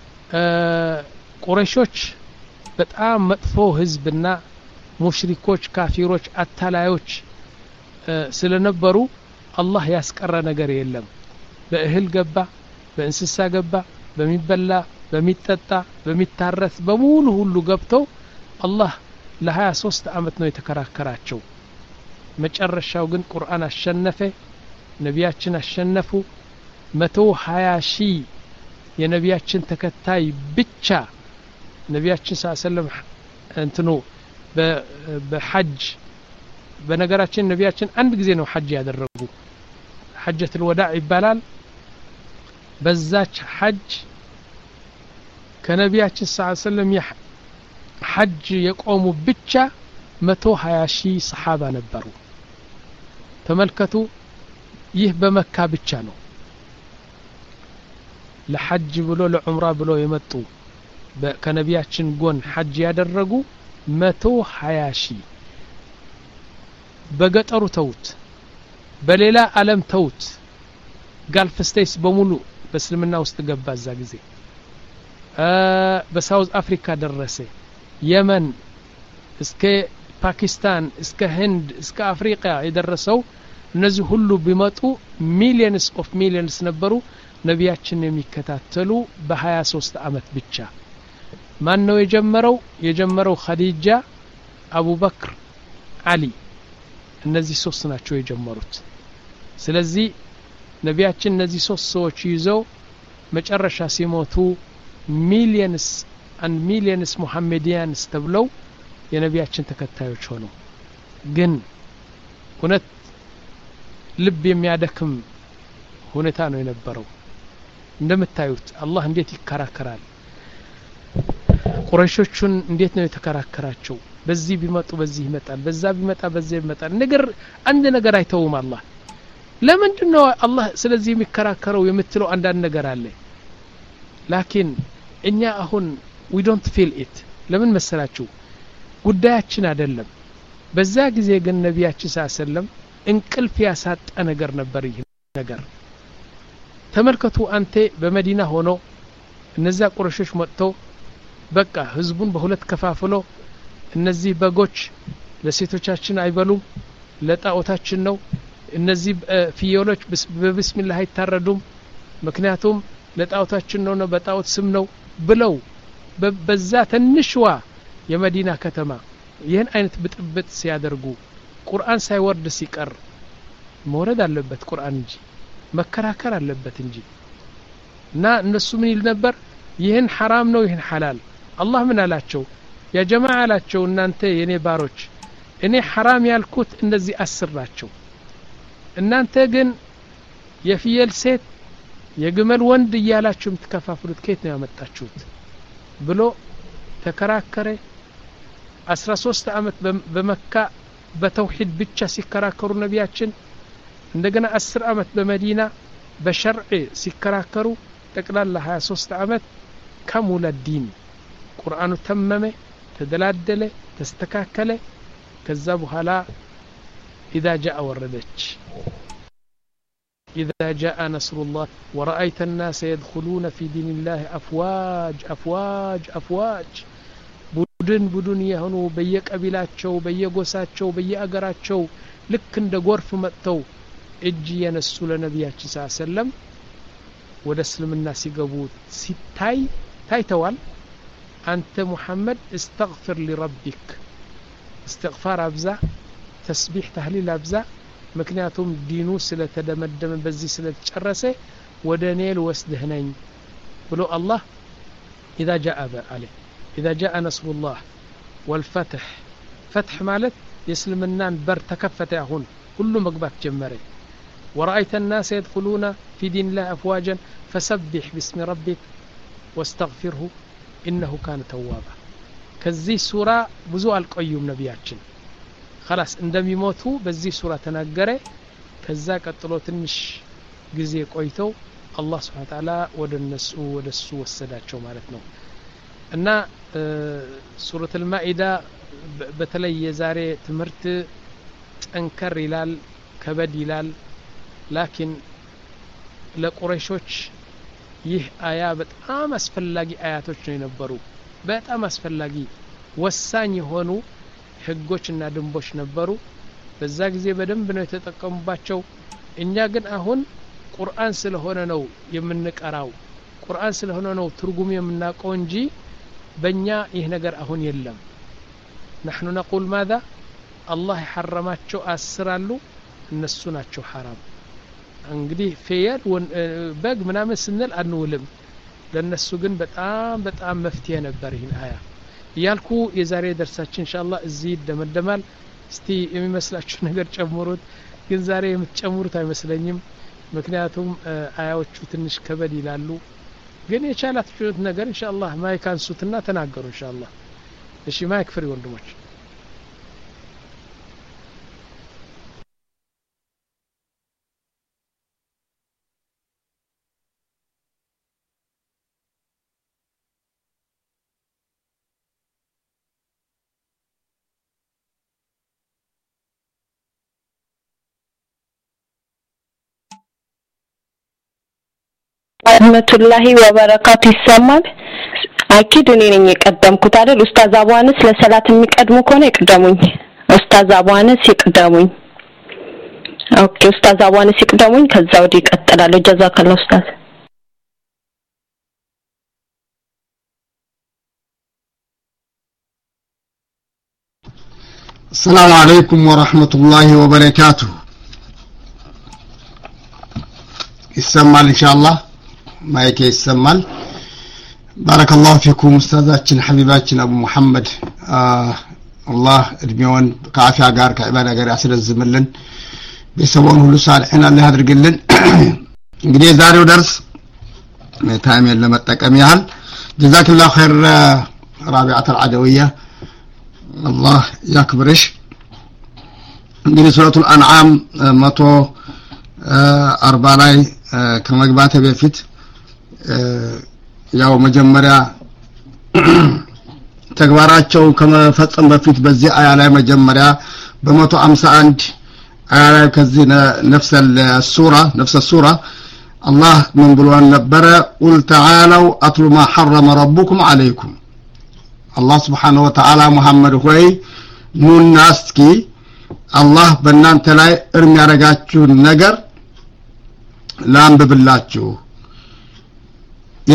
ቁረይሾች በጣም መጥፎ ህዝብና ሙሽሪኮች ካፊሮች አታላዮች ስለነበሩ አላህ ያስቀረ ነገር የለም በእህል ገባ በእንስሳ ገባ በሚበላ በሚጠጣ በሚታረስ በሙሉ ሁሉ ገብተው አላህ ለ23 አመት ነው የተከራከራቸው መጨረሻው ግን ቁርአን አሸነፈ ነቢያችን አሸነፉ መቶ ሀያ ሺህ የነቢያችን ተከታይ ብቻ ነቢያችን ሰለላሁ ዐለይሂ ወሰለም እንትኑ በሐጅ በነገራችን ነቢያችን አንድ ጊዜ ነው ሐጅ ያደረጉ ሐጀቱል ወዳዕ ይባላል በዛች ሐጅ ከነቢያችን ሰለላሁ ዐለይሂ ወሰለም ሐጅ የቆሙ ብቻ መቶ ሀያ ሺህ ሰሃባ ነበሩ ተመልከቱ ይህ በመካ ብቻ ነው ለሐጅ ብሎ ለዑምራ ብሎ የመጡ ከነቢያችን ጎን ሐጅ ያደረጉ መቶ ሀያ ሺህ በገጠሩ ተውት በሌላ ዓለም ተውት ጋልፍ ስቴትስ በሙሉ በእስልምና ውስጥ ገባ እዛ ጊዜ በሳውዝ አፍሪካ ደረሰ የመን እስከ ፓኪስታን እስከ ህንድ እስከ አፍሪካ የደረሰው እነዚህ ሁሉ ቢመጡ ሚሊየንስ ኦፍ ሚሊየንስ ነበሩ ነቢያችን የሚከታተሉ በ23 አመት ብቻ ማን ነው የጀመረው የጀመረው ኸዲጃ አቡበክር አሊ እነዚህ ሶስት ናቸው የጀመሩት ስለዚህ ነቢያችን እነዚህ ሶስት ሰዎች ይዘው መጨረሻ ሲሞቱ ሚሊየንስ አንድ ሚሊየንስ ሙሐመዲያንስ ተብለው የነቢያችን ተከታዮች ሆነው ግን ሁነት ልብ የሚያደክም ሁኔታ ነው የነበረው እንደምታዩት አላህ እንዴት ይከራከራል ቁረይሾቹን እንዴት ነው የተከራከራቸው በዚህ ቢመጡ በዚህ ይመጣል በዛ ቢመጣ በዚህ ይመጣል ነገር አንድ ነገር አይተውም አላህ ለምንድነው አላህ ስለዚህ የሚከራከረው የምትለው አንዳንድ ነገር አለ ላኪን እኛ አሁን we don't feel it ለምን መሰላችሁ ጉዳያችን አይደለም በዛ ጊዜ ግን ነቢያችን ሰለላሁ እንቅልፍ ያሳጣ ነገር ነበር ይሄ ነገር ተመልከቱ አንተ በመዲና ሆኖ እነዛ ቁረሾች መጥተው በቃ ህዝቡን በሁለት ከፋፍሎ እነዚህ በጎች ለሴቶቻችን አይበሉም ለጣዖታችን ነው እነዚህ ፍየሎች በብስሚላህ አይታረዱም ምክንያቱም ለጣዖታችን ነው ነው በጣዖት ስም ነው ብለው በዛ ትንሽዋ የመዲና ከተማ ይህን አይነት ብጥብጥ ሲያደርጉ ቁርአን ሳይወርድ ሲቀር መውረድ አለበት ቁርአን እንጂ መከራከር አለበት እንጂ እና እነሱ ምን ይል ነበር ይህን حرام ነው ይህን حلال አላህ ምን አላቸው ያ ጀማዓ አላቸው እናንተ የኔ ባሮች እኔ حرام ያልኩት እንደዚህ አስር ናቸው እናንተ ግን የፍየል ሴት የግመል ወንድ እያላችሁ የምትከፋፍሉት ከየት ነው ያመጣችሁት ብሎ ተከራከረ አስራ ሶስት አመት በመካ በተውሂድ ብቻ ሲከራከሩ ነቢያችን እንደገና አስር አመት በመዲና በሸርዕ ሲከራከሩ ጠቅላላ ሃያ ሶስት አመት ከሙለ ዲን ቁርአኑ ተመመ ተደላደለ ተስተካከለ ከዛ በኋላ إذا جاء وردች إذا جاء نصر الله ورأيت الناس يدخلون في دين الله أفواج أفواج أفواج ቡድን ቡድን የሆኑ በየቀቢላቸው በየጎሳቸው በየአገራቸው ልክ እንደ ጎርፍ መጥተው እጅ የነሱ ለነቢያችን ሰለላም ወደ እስልምና ሲገቡ ሲታይ ታይተዋል አንተ ሙሐመድ استغفر لربك استغفار አብዛ ተስቢህ ተህሊል አብዛ ምክንያቱም ዲኑ ስለተደመደመ በዚህ ስለተጨረሰ ወደ ኔል ወስደህነኝ ብሎ አላህ إذا جاء عليه إذا جاء نصر الله والفتح فتح مالت يسلمنا بر تكفت يهون كل مقبات جمره ورأيت الناس يدخلون في دين الله أفواجا فسبح باسم ربك واستغفره إنه كان توابا كذي سورة بزوء القيوم نبياتشن خلاص عندما يموتوا بزي سورة تنقره كذا قتلوا تنش جزي قويتو الله سبحانه وتعالى ودنسو ودسو والسداتشو مالتنا እና ሱረቱ አልማኢዳ በተለይ የዛሬ ትምርት ጠንከር ይላል ከበድ ይላል ላኪን ለቁረይሾች ይህ አያ በጣም አስፈላጊ አያቶች ነው የነበሩ በጣም አስፈላጊ ወሳኝ የሆኑ ህጎችና ደንቦች ነበሩ በዛ ጊዜ በደንብ ነው የተጠቀሙባቸው እኛ ግን አሁን ቁርአን ስለሆነ ነው የምንቀራው ቁርአን ስለሆነ ነው ትርጉም የምናውቀው እንጂ በእኛ ይህ ነገር አሁን የለም نحن نقول ماذا الله حرماتቸው አስራሉ እነሱ ናቸው حرام እንግዲህ ፍየል በግ ምናምን ስንል አንውልም ለነሱ ግን በጣም በጣም መፍትሄ ነበር ይሄን አያ ያልኩ የዛሬ ደርሳችን ኢንሻአላህ እዚህ ይደመደማል እስቲ የሚመስላችሁ ነገር ጨምሩት ግን ዛሬ የምትጨምሩት አይመስለኝም ምክንያቱም አያዎቹ ትንሽ ከበድ ይላሉ ግን የቻላችሁት ነገር ኢንሻአላህ ማይክ አንሱትና ተናገሩ ኢንሻአላህ እሺ ማይክ ፍሪ ወንድሞች ረህመቱላሂ ወበረካቱ ይሰማል አኪድ እኔ ነኝ የቀደምኩት አይደል ኡስታዝ አቧንስ ለሰላት የሚቀድሙ ከሆነ ይቀደሙኝ ኡስታዝ አቧንስ ይቀደሙኝ ኦኬ ኡስታዝ አቧንስ ይቀደሙኝ ከዛ ወዲህ ይቀጥላል ጀዛከላሁ ኡስታዝ السلام عليكم ورحمة الله وبركاته يسمال إن شاء الله ማይክ ይሰማል بارك الله فيكم استاذاتنا حبيباتنا ابو محمد الله እድሜውን ከአፊያ ጋር ከዒባዳ ጋር ያስረዝምልን በሰሞኑ ሁሉ ሳልህና አላህ ያድርግልን እንግዲህ ዛሬው ደርስ ታይሜን ለመጠቀም ያህል جزاك الله خير رابعة العدوية الله يكبرش እንግዲህ ሱረቱ الانعام መቶ አርባ ላይ ከመግባቴ በፊት ያው መጀመሪያ ተግባራቸው ከመፈጸም በፊት በዚህ አያ ላይ መጀመሪያ በ151 አያ ላይ ከዚህ ነፍስ السورة نفس السورة الله من ብሎን ነበረ قل تعالوا اتل ما حرم ربكم عليكم الله سبحانه وتعالى محمد ሆይ ኑና እስኪ الله በእናንተ ላይ እርም ያረጋችሁን ነገር ላንብብላችሁ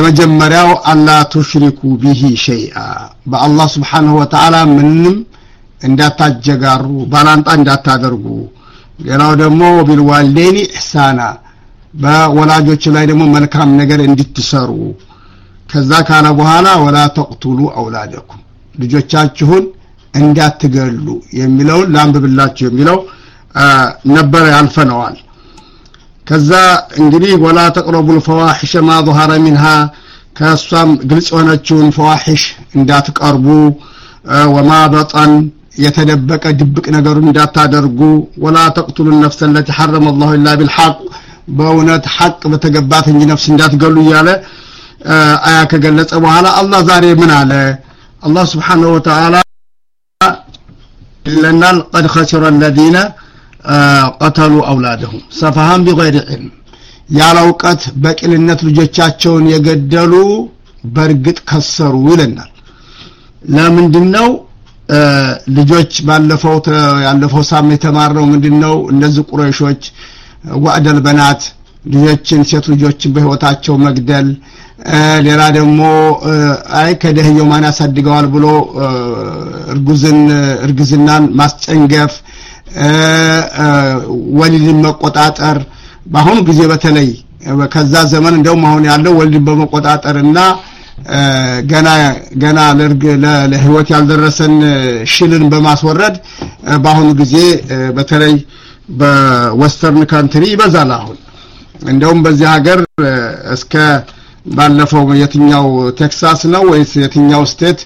የመጀመሪያው አላ ተሽሪኩ ቢሂ ሸይአ በአላህ Subhanahu Wa Ta'ala ምንም እንዳታጀጋሩ ባላንጣ እንዳታደርጉ ሌላው ደግሞ ቢልዋልዴኒ ኢህሳና በወላጆች ላይ ደግሞ መልካም ነገር እንድትሰሩ ከዛ ካለ በኋላ ወላ ተቅቱሉ አውላደኩም ልጆቻችሁን እንዳትገሉ የሚለው ላንብብላችሁ የሚለው ነበር ያልፈነዋል ከዛ እንግዲህ ወላ ተቅረቡል ፈዋሂሽ ማ ظهر منها ከሷም ግልጽ ሆነችውን ፈዋሂሽ እንዳትቀርቡ وما بطن የተደበቀ ድብቅ ነገሩን እንዳታደርጉ ولا تقتلوا النفس التي حرم الله الا بالحق በእውነት ሐቅ በተገባት እንጂ ነፍስ እንዳትገሉ ይያለ አያ ከገለጸ በኋላ አላህ ዛሬ ምን አለ አላህ Subhanahu Wa Ta'ala لنا قد خسر الذين قتلوا اولادهم سفها بغير علم ያላውቀት በቅልነት ልጆቻቸውን የገደሉ በርግጥ ከሰሩ ይለናል ለምንድነው ልጆች ባለፈው ያለፈው ሳምንት የተማረው ምንድነው እነዚህ ቁረይሾች ወአደል በናት ልጆችን ሴት ልጆችን በህይወታቸው መግደል ሌላ ደግሞ አይ ከደህየው ማን ያሳድገዋል ብሎ እርጉዝን እርግዝናን ማስጨንገፍ ወሊድን መቆጣጠር ባሁን ጊዜ በተለይ ከዛ ዘመን እንደውም አሁን ያለው ወሊድን በመቆጣጠርና ገና ገና ለርግ ለህይወት ያልደረሰን ሽልን በማስወረድ ባሁን ጊዜ በተለይ በዌስተርን ካንትሪ ይበዛል አሁን እንደውም በዚህ ሀገር እስከ ባለፈው የትኛው ቴክሳስ ነው ወይስ የትኛው ስቴት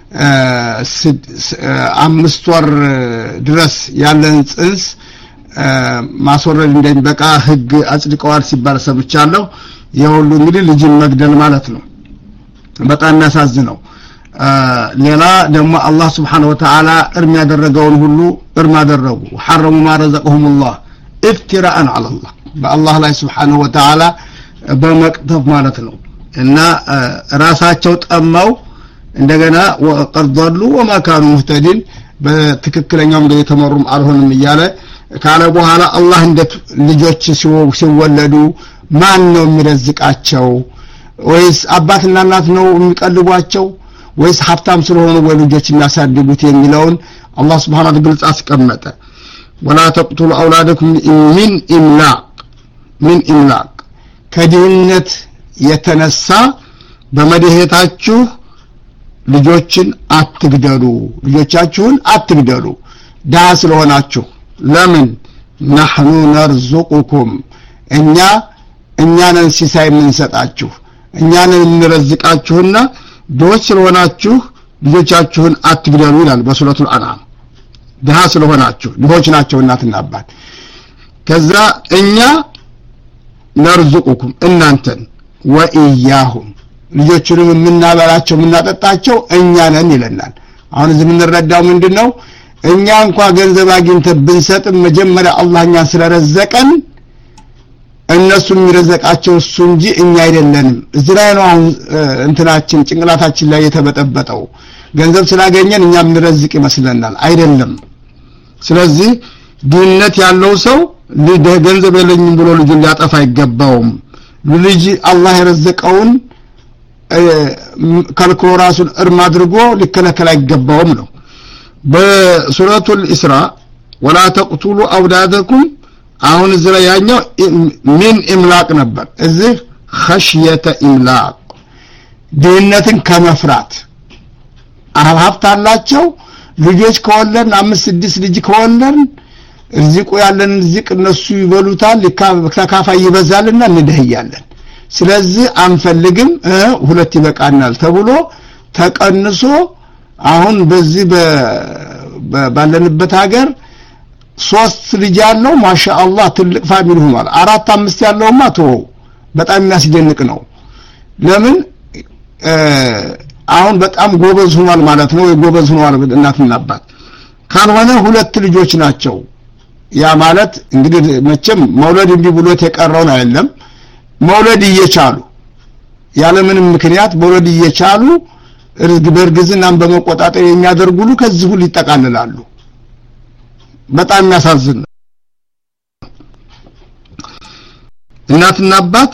አምስት ወር ድረስ ያለን ጽንስ ማስወረድ እንደሚበቃ ህግ አጽድቀዋል ሲባል ሰምቻለሁ የሁሉ እንግዲህ ልጅን መግደል ማለት ነው በጣም ያሳዝነው ሌላ ደግሞ አላህ Subhanahu Wa Ta'ala እርም ያደረገውን ሁሉ እርም አደረጉ حرموا ما رزقهم الله افتراء على الله በአላህ ላይ Subhanahu Wa Ta'ala በመቅጠፍ ማለት ነው እና ራሳቸው ጠማው እንደገና ወቀርضሉ وما كانوا مهتدين በትክክለኛው መንገድ የተመሩም አልሆንም ይያለ ካለ በኋላ አላህ እንደ ልጆች ሲወለዱ ማን ነው የሚረዝቃቸው ወይስ አባትና እናት ነው የሚቀልቧቸው ወይስ ሀብታም ስለሆኑ ወይ ልጆች የሚያሳድጉት የሚለውን አላህ Subhanahu Wa Ta'ala ግልጽ አስቀመጠ ولا تقتلوا اولادكم من املاق من املاق ከድህነት የተነሳ በመድህታችሁ ልጆችን አትግደሉ ልጆቻችሁን አትግደሉ ዳስ ስለሆናችሁ ለምን نحن نرزقكم እኛ እኛንን ሲሳይ የምንሰጣችሁ እኛንን እንረዝቃችሁና ዶች ስለሆናችሁ ልጆቻችሁን አትግደሉ ይላል በሱረቱል አንዓም ዳስ ስለሆናችሁ ልጆች ናቸው እናትና አባት ከዛ እኛ نرزقكم እናንተን ወኢያሁም ልጆቹንም የምናበላቸው የምናጠጣቸው እኛ ነን ይለናል አሁን እዚህ የምንረዳው ምንድነው እኛ እንኳን ገንዘብ አግኝተን ብንሰጥም መጀመሪያ አላህኛ ስለረዘቀን እነሱ የሚረዘቃቸው እሱ እንጂ እኛ አይደለንም እዚህ ላይ ነው እንትናችን ጭንቅላታችን ላይ የተበጠበጠው ገንዘብ ስላገኘን እኛ ምንረዝቅ ይመስለናል አይደለም ስለዚህ ድህነት ያለው ሰው ገንዘብ የለኝም ብሎ ልጁን ሊያጠፋ አይገባውም ልጅ አላህ የረዘቀውን ከልክሎ ራሱን እርም አድርጎ ሊከለከል አይገባውም ነው በሱረቱል ኢስራ ወላ ተቅቱሉ አውላደኩም አሁን እዚህ ያኛው ምን ኢምላቅ ነበር እዚህ خشيه ኢምላቅ ድህነትን ከመፍራት አባብታላቸው ልጆች ከወለን አምስት ስድስት ልጅ ከወለን ርዝቁ ያለን ርዝቅ እነሱ ይበሉታል ለካፋይ ይበዛልና እንደህያለን ስለዚህ አንፈልግም ሁለት ይበቃናል ተብሎ ተቀንሶ አሁን በዚህ ባለንበት ሀገር ሶስት ልጅ ያለው ማሻአላህ ትልቅ ፋሚሊ ሆኗል አራት አምስት ያለውማ ተው በጣም የሚያስደንቅ ነው ለምን አሁን በጣም ጎበዝ ሆኗል ማለት ነው ጎበዝ ሆኗል እናትና አባት ካልሆነ ሁለት ልጆች ናቸው ያ ማለት እንግዲህ መቼም መውለድ እንዲ ብሎት የቀረውን አይደለም መውለድ እየቻሉ ያለ ምንም ምክንያት መውለድ እየቻሉ እርግ በርግዝናን በመቆጣጠር የሚያደርጉሉ ከዚህ ሁሉ ይጠቃልላሉ በጣም የሚያሳዝን እናትና አባት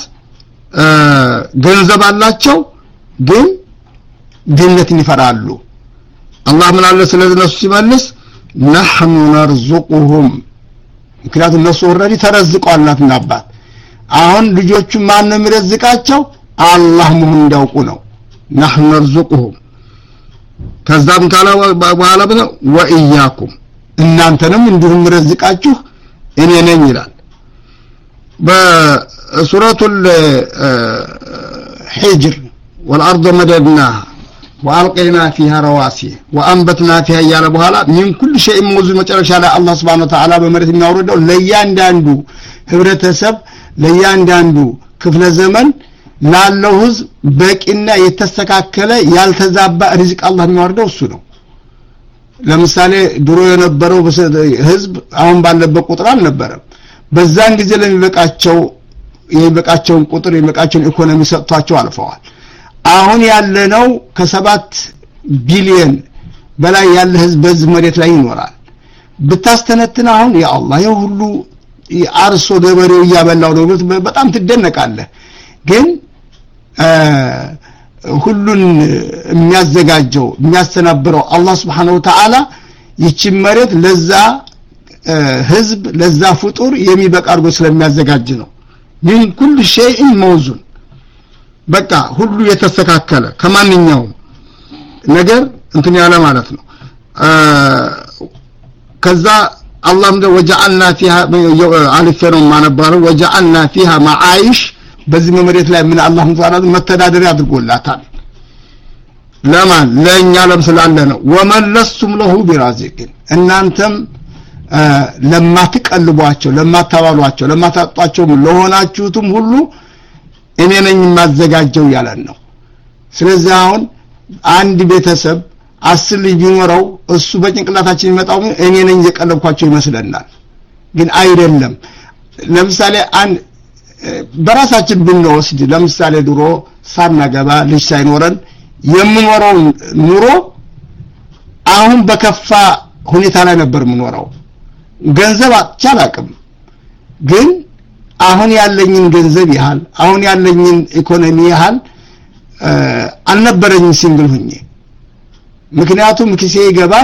ገንዘብ አላቸው ግን ድህነትን ይፈራሉ አላህ ምን አለ ስለዚህ ነው ሲመልስ نحن نرزقهم ምክንያቱም እነሱ ኦሬዲ ተረዝቀዋል እናትና አባት አሁን ልጆቹ ማን ነው የሚረዝቃቸው አላህ መሆኑን እንዲያውቁ ነው نحن نرزقهم ከዛም ካላ በኋላ ነው ወኢያኩም እናንተንም እንዲሁ ምረዝቃችሁ እኔ ነኝ ይላል በሱረቱል ሂጅር والارض مددناها والقينا فيها رواسي وانبتنا فيها ያለ በኋላ من كل شيء موجود መጨረሻ ላይ አላህ Subhanahu Wa Ta'ala በመሬት የሚያወርደው ለያንዳንዱ ህብረተሰብ ለያንዳንዱ ክፍለ ዘመን ላለው ህዝብ በቂና የተስተካከለ ያልተዛባ ሪዝቅ አላህ የሚያወርደው እሱ ነው ለምሳሌ ድሮ የነበረው ህዝብ አሁን ባለበት ቁጥር አልነበረም በዛን ጊዜ ለሚበቃቸው የሚበቃቸውን ቁጥር የሚበቃቸውን ኢኮኖሚ ሰጥቷቸው አልፈዋል አሁን ያለነው ከሰባት ቢሊዮን በላይ ያለ ህዝብ በዚህ መሬት ላይ ይኖራል ብታስተነትና አሁን ያ አላህ የሁሉ አርሶ ገበሬው ያበላው ነው በጣም ትደነቃለህ ግን ሁሉን የሚያዘጋጀው የሚያስተናብረው አላህ Subhanahu Wa Ta'ala ይቺ መሬት ለዛ ህዝብ ለዛ ፍጡር የሚበቃ አድርጎ ስለሚያዘጋጅ ነው ምን ኩል شيء موزون በቃ ሁሉ የተስተካከለ ከማንኛው ነገር እንትን ያለ ማለት ነው ከዛ አላህ እንደው وجعلنا فيها አልፈረም ማነባሩ وجعلنا فيها معايش በዚህ መሬት ላይ ምን አላህ ተዓላ መተዳደሪያ አድርጎላታል ለማን ለኛ ለምስላለ ነው ወመለስቱም ለሁ ቢራዚቅን እናንተም ለማትቀልቧቸው ለማታባሏቸው ለማታጣጣቸው ለሆናችሁትም ሁሉ እኔ ነኝ ማዘጋጀው ያለን ነው ስለዚህ አሁን አንድ ቤተሰብ አስር ልጅ ቢኖረው እሱ በጭንቅላታችን ይመጣው እኔ ነኝ የቀለብኳቸው ይመስለናል ግን አይደለም ለምሳሌ አንድ በራሳችን ብንወስድ ለምሳሌ ድሮ ሳናገባ ልጅ ሳይኖረን የምንኖረው ኑሮ አሁን በከፋ ሁኔታ ላይ ነበር የምንኖረው ገንዘብ አቻላቅም ግን አሁን ያለኝን ገንዘብ ይሃል አሁን ያለኝን ኢኮኖሚ ይሃል አልነበረኝም ሲንግል ሆኜ ምክንያቱም ኪሴ ይገባል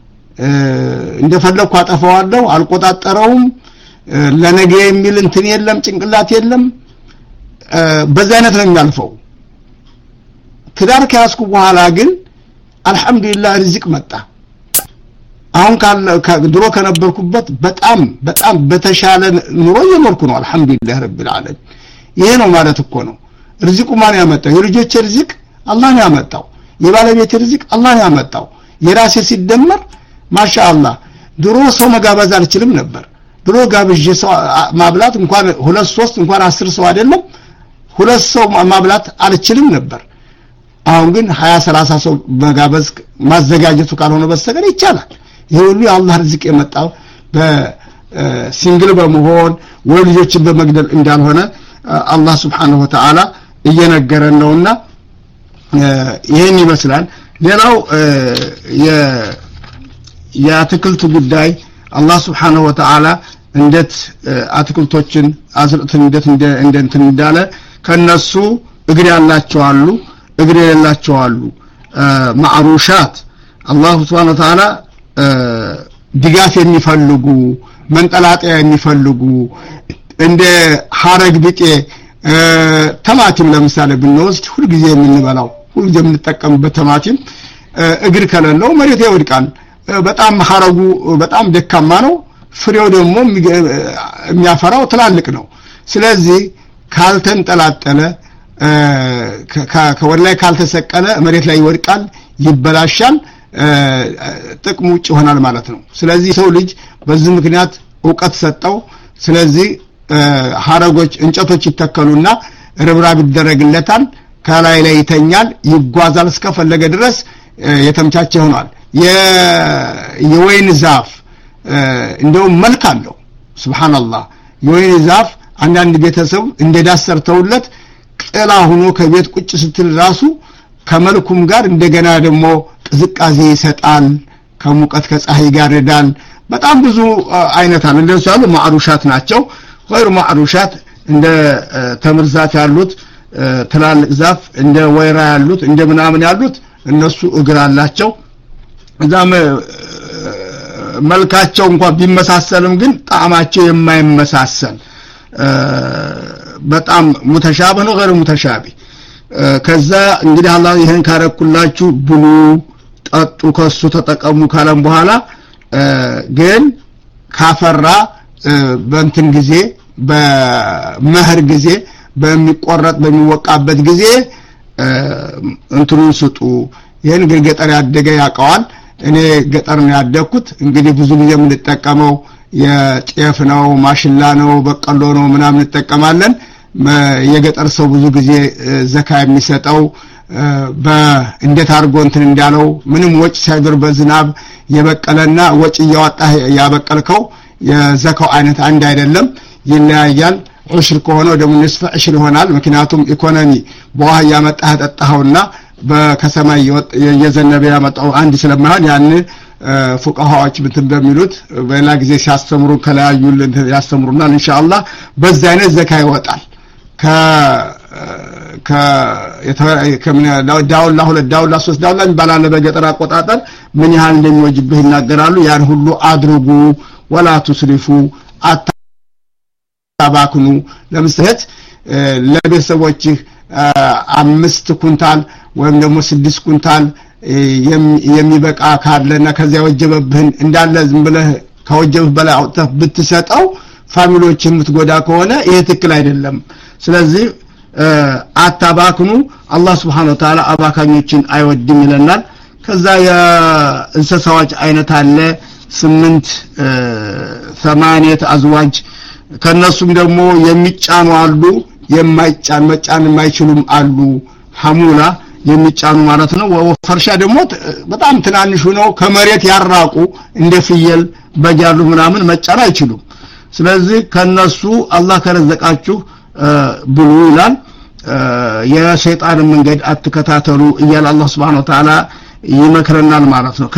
እንደፈለኩ አጠፋዋለሁ አልቆጣጠረውም ለነገ የሚል እንትን የለም ጭንቅላት የለም በዛ አይነት ነው የሚያልፈው ትዳር ከያዝኩ በኋላ ግን አልহামዱሊላህ ሪዝቅ መጣ አሁን ድሮ ከነበርኩበት በጣም በጣም በተሻለ ኑሮ እየኖርኩ ነው አልহামዱሊላህ ረብል ዓለሚን ይሄ ነው ማለት እኮ ነው ሪዝቁ ማን ያመጣው የልጆቼ ሪዝቅ አላህ ነው ያመጣው የባለቤቴ ሪዝቅ አላህ ነው ያመጣው የራሴ ሲደመር ማሻአላህ ድሮ ሰው መጋበዝ አልችልም ነበር ድሮ ጋብዤ ሰው ማብላት እንኳን ሁለት ሶስት እንኳን አስር ሰው አይደለም ሁለት ሰው ማብላት አልችልም ነበር አሁን ግን ሃያ ሰላሳ ሰው መጋበዝ ማዘጋጀቱ ካልሆነ በስተቀር ይቻላል ይሄ ሁሉ የአላህ ሪዝቅ የመጣው በሲንግል በመሆን ወይ ልጆችን በመግደል እንዳልሆነ አላህ Subhanahu Wa Ta'ala እየነገረን ነውና ይሄን ይመስላል ሌላው የ የአትክልት ጉዳይ አላህ Subhanahu Wa Ta'ala እንዴት አትክልቶችን አዝርዕትን እንዴት እንደ እንዳለ ከነሱ እግር ያላቸው አሉ እግር የሌላቸው አሉ ማዕሩሻት አላህ Subhanahu Wa Ta'ala ድጋፍ የሚፈልጉ መንጠላጣያ የሚፈልጉ እንደ ሐረግ ቢጤ ተማቲም ለምሳሌ ብንወስድ ሁሉ ጊዜ የምንበላው ሁሉ ጊዜ የምንጠቀምበት ተማቲም እግር ከሌለው መሬት ይወድቃል በጣም ሐረጉ በጣም ደካማ ነው ፍሬው ደግሞ የሚያፈራው ትላልቅ ነው ስለዚህ ካልተንጠላጠለ ከወላይ ካልተሰቀለ መሬት ላይ ይወድቃል ይበላሻል ጥቅሙ ውጭ ይሆናል ማለት ነው ስለዚህ ሰው ልጅ በዚህ ምክንያት ዕውቀት ሰጠው ስለዚህ ሐረጎች እንጨቶች ይተከሉና ርብራብ ይደረግለታል ከላይ ላይ ይተኛል ይጓዛል እስከፈለገ ድረስ የተምቻቸ ይሆናል የወይን ዛፍ እንደው መልክ አለው ሱብሃንአላህ የወይን ዛፍ አንዳንድ ቤተሰብ እንደዳሰርተውለት ጥላ ሆኖ ከቤት ቁጭ ስትል ራሱ ከመልኩም ጋር እንደገና ደግሞ ቅዝቃዜ ይሰጣል ከሙቀት ከፀሐይ ጋር ይዳል በጣም ብዙ አይነት አለ እንደሱ ያሉ ማዕሩሻት ናቸው غير ማዕሩሻት እንደ ተምር ዛፍ ያሉት ትላልቅ ዛፍ እንደ ወይራ ያሉት እንደ ምናምን ያሉት እነሱ እግር አላቸው እዛም መልካቸው እንኳን ቢመሳሰልም ግን ጣዕማቸው የማይመሳሰል በጣም ሙተሻበህ ነው غير ሙተሻቢ ከዛ እንግዲህ አላህ ይሄን ካረኩላችሁ ብሉ ጠጡ ከሱ ተጠቀሙ ካለም በኋላ ግን ካፈራ በእንትን ጊዜ በመህር ጊዜ በሚቆረጥ በሚወቃበት ጊዜ እንትኑን ስጡ ይሄን ግን ገጠር ያደገ ያቀዋል እኔ ገጠር ነው ያደኩት እንግዲህ ብዙ ጊዜ ምን ተጠቀመው የጤፍ ነው ማሽላ ነው በቀሎ ነው ምናምን ተጠቀማለን የገጠር ሰው ብዙ ጊዜ ዘካ የሚሰጠው በእንዴት አርጎ እንትን እንዳለው ምንም ወጭ ሳይደር በዝናብ የበቀለና ወጭ ያወጣ ያበቀልከው የዘካው አይነት አንድ አይደለም ይለያያል ዑሽር ከሆነ ደግሞ ንስፈ ዑሽር ይሆናል ምክንያቱም ኢኮኖሚ በዋህ ያመጣህ ተጣጣውና በከሰማይ የዘነበ ያመጣው አንድ ስለማይሆን ያን ፉቃሃዎች ምትን በሚሉት በላ ጊዜ ሲያስተምሩ ከላዩልን ያስተምሩና ኢንሻአላህ በዛ አይነት ዘካ ይወጣል ከ ከ ከምን ዳውላ ሁለት ዳውላ ሶስት ዳውላ ይባላል በገጠር አቆጣጠር ምን ያህል እንደሚወጅብህ ይናገራሉ ያን ሁሉ አድርጉ ወላ ትስሪፉ አታባክኑ ለምሳሌ ለቤተሰቦችህ አምስት ኩንታል ወይም ደግሞ ስድስት ኩንታል የሚበቃ ካለና ከዚያ ወጀበብህን እንዳለ ዝም ብለህ ከወጀብህ በላይ አውጥተህ ብትሰጠው ፋሚሊዎችን የምትጎዳ ከሆነ ይሄ ትክክል አይደለም ስለዚህ አታባክኑ አላህ Subhanahu Wa Ta'ala አባካኞችን አይወድም ይለናል ከዛ የእንስሳዎች አይነት አለ ስምንት ثمانية አዝዋጅ ከነሱም ደግሞ የሚጫኑ አሉ የማይጫን መጫን የማይችሉም አሉ ሐሙላ የሚጫኑ ማለት ነው ወፈርሻ ደግሞ በጣም ትናንሽ ነው ከመሬት ያራቁ እንደ ፍየል በጃሉ ምናምን መጫን አይችሉም ስለዚህ ከነሱ አላህ ከረዘቃችሁ ብሉ ይላል የሸይጣን መንገድ አትከታተሉ እያለ አላህ Subhanahu Wa Ta'ala ይመክረናል ማለት ነው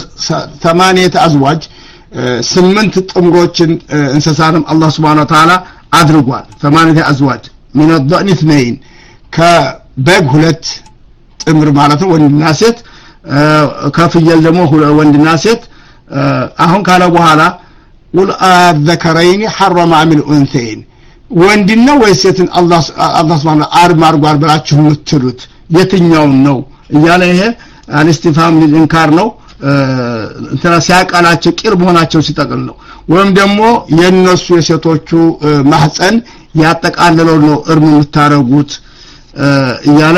ከ8 አዝዋጅ ስምንት ጥምሮችን እንስሳንም አላህ Subhanahu Wa Ta'ala አድርጓል ثمانية አዝዋጅ من الضأن اثنين ከበግ ሁለት ጥምር ማለት ነው ወንድና ሴት ከፍየል ደግሞ ወንድና ሴት አሁን ካለ በኋላ ቁል አذكرين حرم عن الانثيين ወንድና ወይ ሴትን አላህ አላህ Subhanahu አርም አርጓል ብላችሁ ምትሉት የትኛው ነው እያለ ይሄ አልስቲፋም ለኢንካር ነው እንትና ሲያቃላቸው ቅርብ ሆናቸው ሲጠቅል ነው ወይም ደግሞ የነሱ የሴቶቹ ማህፀን ያጠቃለለው ነው እርም የምታረጉት እያለ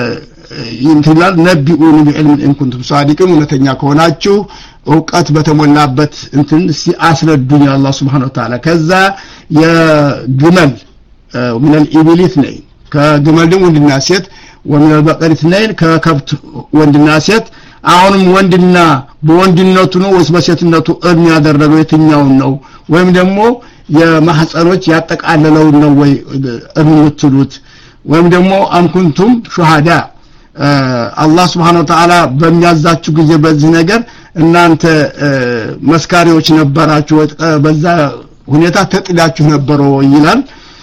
ይንትላል ነብዩን ቢዕልም ان كنتم صادقين እውነተኛ ከሆናችሁ ዕውቀት በተሞላበት እንትን ሲአስረዱኝ አላህ Subhanahu Wa Ta'ala ከዛ የግመል من الابل اثنين ከግመል ደግሞ ወንድና ሴት ومن البقر اثنين ከከብት ወንድና ሴት አሁንም ወንድና በወንድነቱ ነው ወይስ በሴትነቱ እርም ያደረገው የትኛው ነው ወይም ደግሞ የማህፀኖች ያጠቃለለው ነው ወይ እርም የምትሉት ወይም ደግሞ አንኩንቱም ሹሃዳ አላህ Subhanahu Wa Ta'ala በሚያዛችሁ ጊዜ በዚህ ነገር እናንተ መስካሪዎች ነበራችሁ በዛ ሁኔታ ተጥላችሁ ነበሩ ይላል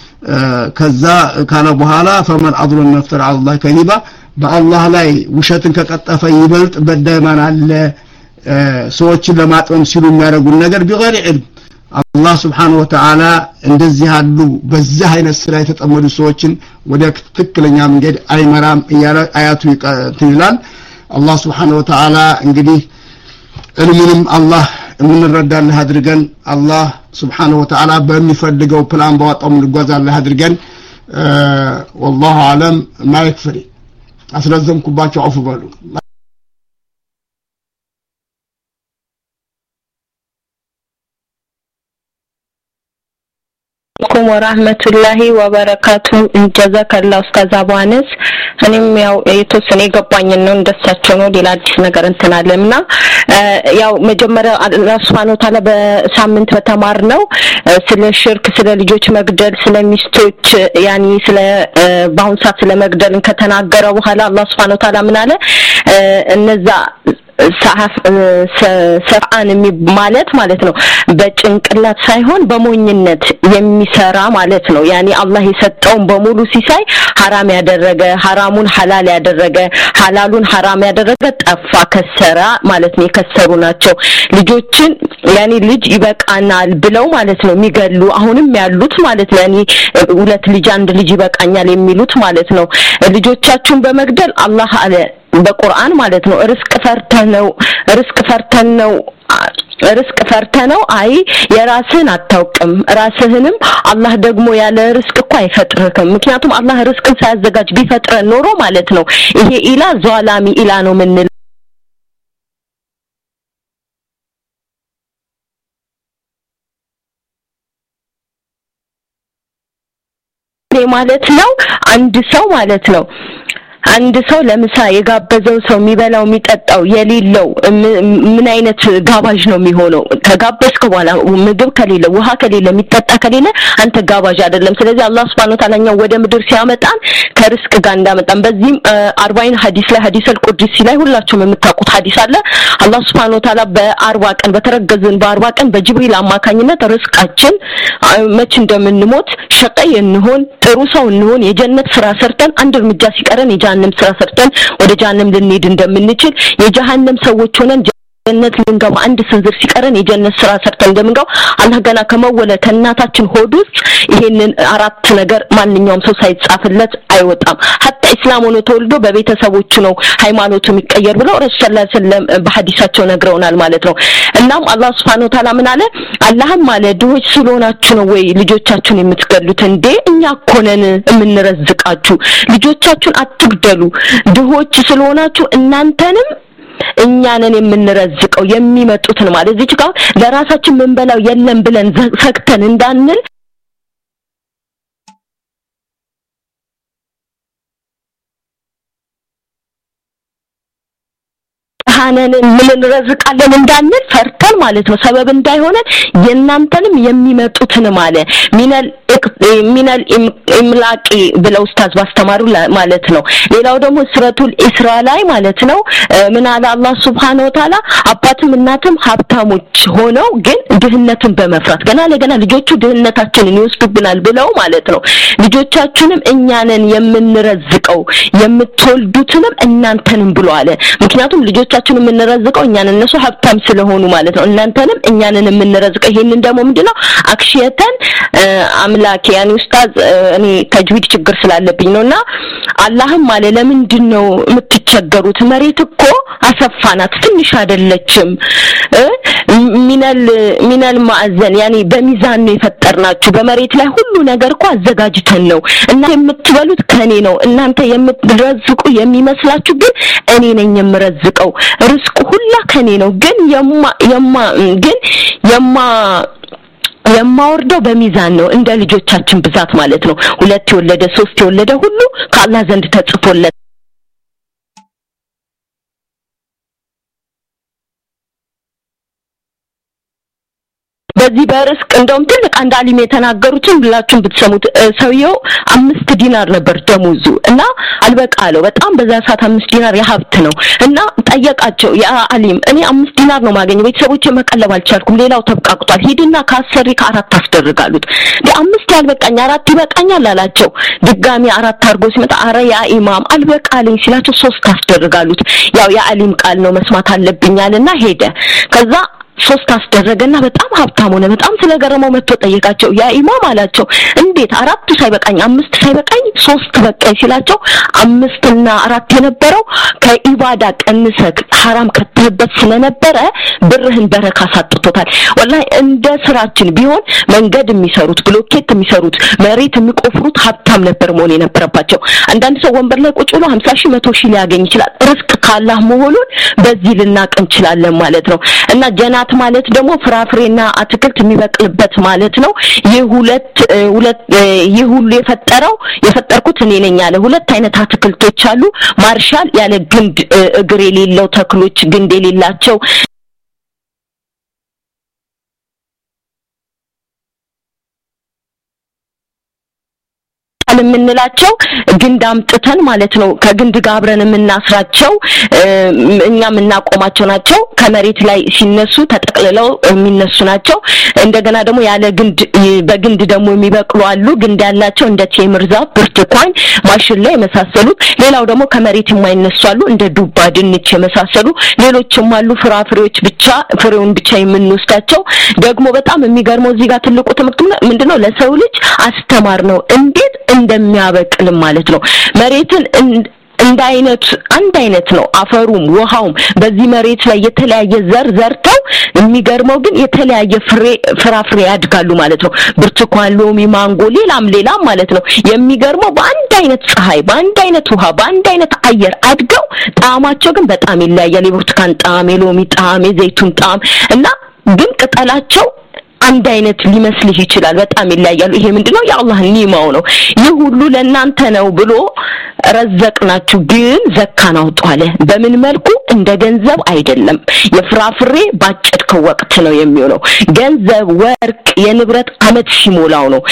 ከዛ ካለ በኋላ ፈመን አድሩ ነፍተር አላህ ከሊባ በአላህ ላይ ውሸትን ከቀጠፈ ይበልጥ በዳይማን አለ ሰዎችን ለማጥመም ሲሉ የሚያደርጉ ነገር ቢገሪ ዒልም አላህ Subhanahu Wa Ta'ala እንደዚህ ያሉ በዚህ አይነት ስራ የተጠመዱ ሰዎችን ወደ ትክክለኛ መንገድ አይመራም እያለ አያቱ ይላል አላህ Subhanahu Wa Ta'ala እንግዲህ እልሙንም አላህ የምንረዳልህ አድርገን አላህ Subhanahu Wa Ta'ala በሚፈልገው ፕላን ባወጣው ምንጓዛለህ አድርገን والله اعلم ما يكفي አስረዘምኩባቸው አፉ በሉ አለይኩም ወራህመቱላሂ ወበረካቱ ጀዛከላሁ ኡስታዝ አቡአነስ እኔም ያው የተወሰነ የገባኝ ነው እንደሳቸው ነው ሌላ አዲስ ነገር እንተናለምና ያው መጀመሪያ አላህ Subhanahu Wa Ta'ala በሳምንት በተማርነው ስለ ሽርክ ስለ ልጆች መግደል ስለ ሚስቶች ያኒ ስለ ባሁን ሰዓት ስለ መግደልን ከተናገረ በኋላ አላህ Subhanahu Wa Ta'ala ምን አለ እነዛ ሰዓፍ ሰፋን ማለት ማለት ነው በጭንቅላት ሳይሆን በሞኝነት የሚሰራ ማለት ነው ያኒ አላህ የሰጠውን በሙሉ ሲሳይ حرام ያደረገ حرامون حلال ያደረገ حلالون حرام ያደረገ ጠፋ ከሰራ ማለት ነው የከሰሩ ናቸው ልጆችን ያኒ ልጅ ይበቃናል ብለው ማለት ነው የሚገሉ አሁንም ያሉት ማለት ነው ያኒ ሁለት ልጅ አንድ ልጅ ይበቃኛል የሚሉት ማለት ነው ልጆቻችሁን በመግደል አላህ አለ በቁርአን ማለት ነው ርስቅ ፈርተነው ርስቅ ፈርተነው ርስቅ ፈርተነው አይ የራስህን አታውቅም ራስህንም አላህ ደግሞ ያለ ርስቅ እኮ አይፈጥርህም ምክንያቱም አላህ ርስቅን ሳያዘጋጅ ቢፈጥረ ኖሮ ማለት ነው ይሄ ኢላ ዟላሚ ኢላ ነው ምን ማለት ነው አንድ ሰው ማለት ነው አንድ ሰው ለምሳ የጋበዘው ሰው የሚበላው የሚጠጣው የሌለው ምን አይነት ጋባዥ ነው የሚሆነው ከጋበዝከ በኋላ ምግብ ከሌለ ውሃ ከሌለ የሚጠጣ ከሌለ አንተ ጋባዥ አይደለም ስለዚህ አላህ Subhanahu Wa Ta'ala ወደ ምድር ሲያመጣን ከርስቅ ጋር እንዳመጣን በዚህም አርባዒን ሐዲስ ላይ ሐዲስ አልቁድሲ ላይ ሁላችሁም የምታውቁት ሐዲስ አለ አላህ Subhanahu Wa Ta'ala በአርባ ቀን በተረገዝን በአርባ ቀን በጅብሪል አማካኝነት ርስቃችን መች እንደምንሞት ሸቀይ እንሆን ጥሩ ሰው እንሆን የጀነት ስራ ሰርተን አንድ እርምጃ ሲቀረን የጀሃነም ስራ ሰርተን ወደ ጀሃነም ልንሄድ እንደምንችል የጀሃነም ሰዎች ሆነን ጀነት ልንገባ አንድ ስንዝር ሲቀረን የጀነት ስራ ሰርተን እንደምንገባ አላህ ገና ከመወለድ ከእናታችን ሆድ ውስጥ ይሄንን አራት ነገር ማንኛውም ሰው ሳይጻፍለት አይወጣም hatta እስላም ሆኖ ተወልዶ በቤተሰቦቹ ነው ሃይማኖቱ የሚቀየር ብለው ረሱል ሰለላሁ ዐለይሂ ወሰለም በሐዲሳቸው ነግረውናል ማለት ነው እናም አላህ Subhanahu Wa Ta'ala ምን አለ አላህም ማለት ድሆች ስለሆናችሁ ነው ወይ ልጆቻችሁን የምትገሉት እንዴ እኛ እኮ ነን የምንረዝቃችሁ ልጆቻችሁን አትግደሉ ድሆች ስለሆናችሁ እናንተንም እኛንን የምንረዝቀው የሚመጡትን ማለት እዚህ ጋር ለራሳችን መንበላው የለም ብለን ፈክተን እንዳንል ሃነን ምን ረዝቃለን እንዳንል ፈርተን ማለት ነው ሰበብ እንዳይሆነን የናንተንም የሚመጡትን ማለት ሚነል ሚነል ኢምላቂ ብለው ኡስታዝ ባስተማሩ ማለት ነው ሌላው ደግሞ ሱረቱል ኢስራ ላይ ማለት ነው ምን አለ አላህ Subhanahu Wa Ta'ala አባትም እናትም ሀብታሞች ሆነው ግን ድህነትን በመፍራት ገና ለገና ልጆቹ ድህነታችንን ይወስዱብናል ብለው ማለት ነው ልጆቻችንም እኛንን የምንረዝቀው የምትወልዱትንም እናንተንም ብሎ አለ ምክንያቱም ልጆቻችንን የምንረዝቀው እኛን እነሱ ሀብታም ስለሆኑ ማለት ነው እናንተንም እኛንን የምንረዝቀው ይሄንን ደግሞ ምንድነው አክሽየተን አምላክ ያኒ ኡስታዝ እኔ ተጅዊድ ችግር ስላለብኝ ነውና አላህም ማለት ለምንድነው የምትቸገሩት መሬት እኮ አሰፋናት ትንሽ አይደለችም ሚነል ሚነል ማዕዘን ያኒ በሚዛን ነው የፈጠርናችሁ በመሬት ላይ ሁሉ ነገር እኮ አዘጋጅተን ነው እና የምትበሉት ከኔ ነው እናንተ የምትረዝቁ የሚመስላችሁ ግን እኔ ነኝ የምረዝቀው ርስቁ ሁላ ከኔ ነው ግን የማ የማ ግን የማ የማወርደው በሚዛን ነው እንደ ልጆቻችን ብዛት ማለት ነው ሁለት የወለደ ሶስት የወለደ ሁሉ ከአላህ ዘንድ ተጽፎለት በዚህ በርስቅ እንደውም ትልቅ አንድ አሊም የተናገሩትን ብላችሁም ብትሰሙት ሰውየው አምስት ዲናር ነበር ደሞዙ እና አልበቃለው በጣም በዛ ሰዓት አምስት ዲናር የሀብት ነው እና ጠየቃቸው ያ አሊም እኔ አምስት ዲናር ነው ማገኘው ቤተሰቦቼ መቀለብ አልቻልኩም ሌላው ተብቃቅቷል ሄድና ካሰሪ ከአራት አስደርጋሉት ለአምስት ያልበቃኝ አራት ይበቃኛል አላቸው ድጋሚ አራት አርጎ ሲመጣ አረ ያ ኢማም አልበቃልኝ ሲላቸው ሶስት አስደርጋሉት ያው ያ አሊም ቃል ነው መስማት አለብኛልና ሄደ ከዛ ሶስት አስደረገና በጣም ሀብታም ሆነ በጣም ስለገረመው መጥቶ ጠየቃቸው ያ ኢማም አላቸው እንዴት አራት ሳይበቃኝ አምስት ሳይበቃኝ ሶስት በቃኝ ሲላቸው አምስትና አራት የነበረው ከኢባዳ ቀንሰክ حرام ከተበት ስለነበረ ብርህን በረካ ሳጥቶታል ወላሂ እንደ ስራችን ቢሆን መንገድ የሚሰሩት ብሎኬት የሚሰሩት መሬት የሚቆፍሩት ሀብታም ነበር መሆን የነበረባቸው አንዳንድ ሰው ወንበር ላይ ቁጭ ብሎ ሃምሳ ሺህ መቶ ሺህ ሊያገኝ ይችላል ርስቅ ካላህ መሆኑን በዚህ ልናቅ እንችላለን ማለት ነው እና ጀናት ማለት ደግሞ ፍራፍሬና አትክልት የሚበቅልበት ማለት ነው የሁለት ሁለት የሁሉ የፈጠረው የፈጠርኩት እኔ ነኝ ያለ ሁለት አይነት አትክልቶች አሉ ማርሻል ያለ ግንድ እግር የሌለው ተክሎች ግንድ የሌላቸው የምንላቸው ግንድ አምጥተን ማለት ነው ከግንድ ጋር አብረን የምናስራቸው እኛ የምናቆማቸው ናቸው ከመሬት ላይ ሲነሱ ተጠቅልለው የሚነሱ ናቸው እንደገና ደግሞ ያለ ግንድ በግንድ ደግሞ የሚበቅሉ አሉ ግንድ ያላቸው እንደ ቴምር ዛፍ ብርቱካን ማሽላ የመሳሰሉት ሌላው ደግሞ ከመሬት የማይነሱ አሉ እንደ ዱባ ድንች የመሳሰሉ ሌሎችም አሉ ፍራፍሬዎች ብቻ ፍሬውን ብቻ የምንወስዳቸው ደግሞ በጣም የሚገርመው እዚህ ጋር ትልቁ ትምህርት ምንድነው ለሰው ልጅ አስተማር ነው እንዴት እንደሚያበቅል ማለት ነው መሬትን እንደ አይነት አንድ አይነት ነው አፈሩም ውሃውም በዚህ መሬት ላይ የተለያየ ዘር ዘርተው የሚገርመው ግን የተለያየ ፍሬ ፍራፍሬ ያድጋሉ ማለት ነው ብርቱካን ሎሚ ማንጎ ሌላም ሌላም ማለት ነው የሚገርመው በአንድ አይነት ፀሐይ በአንድ አይነት ውሃ በአንድ አይነት አየር አድገው ጣዕማቸው ግን በጣም ይለያያል የብርቱካን ጣዕም የሎሚ ጣዕም የዘይቱን ጣዕም እና ግን ቅጠላቸው አንድ አይነት ሊመስልህ ይችላል በጣም ይለያያሉ ይሄ ምንድነው የአላህ ኒማው ነው ይህ ሁሉ ለእናንተ ነው ብሎ ረዘቅናችሁ ግን ዘካን አውጡ አለ በምን መልኩ እንደ ገንዘብ አይደለም የፍራፍሬ ባጨድከው ወቅት ነው የሚሆነው ገንዘብ ወርቅ የንብረት አመት ሲሞላው ነው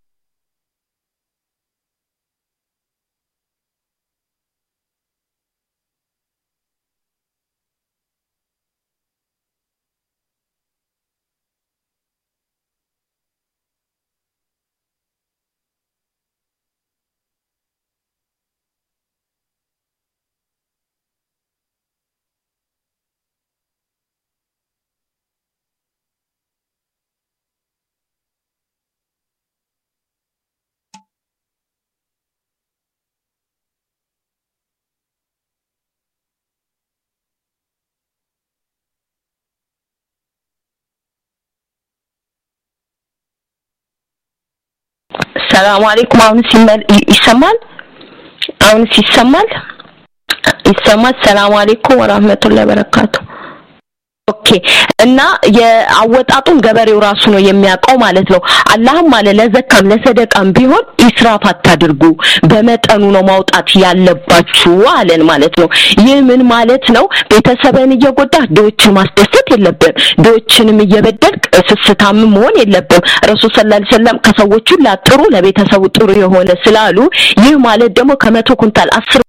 السلام عليكم አሁን ይሰማል አሁን ይሰማል ይሰማል السلام عليكم ورحمة الله وبركاته ኦኬ እና የአወጣጡን ገበሬው ራሱ ነው የሚያቀው ማለት ነው አላህም ማለት ለዘካም ለሰደቃም ቢሆን ኢስራፍ አታድርጉ በመጠኑ ነው ማውጣት ያለባችሁ አለን ማለት ነው ይህ ምን ማለት ነው ቤተሰብን እየጎዳ ዶችን ማስደሰት የለብም ዶችንም እየበደልክ ስስታም መሆን የለብም ረሱል ሰለላሁ ዐለይሂ ወሰለም ከሰዎቹ ላጥሩ ለቤተሰቡ ጥሩ የሆነ ስላሉ ይህ ማለት ደግሞ ከመቶ ኩንታል አስር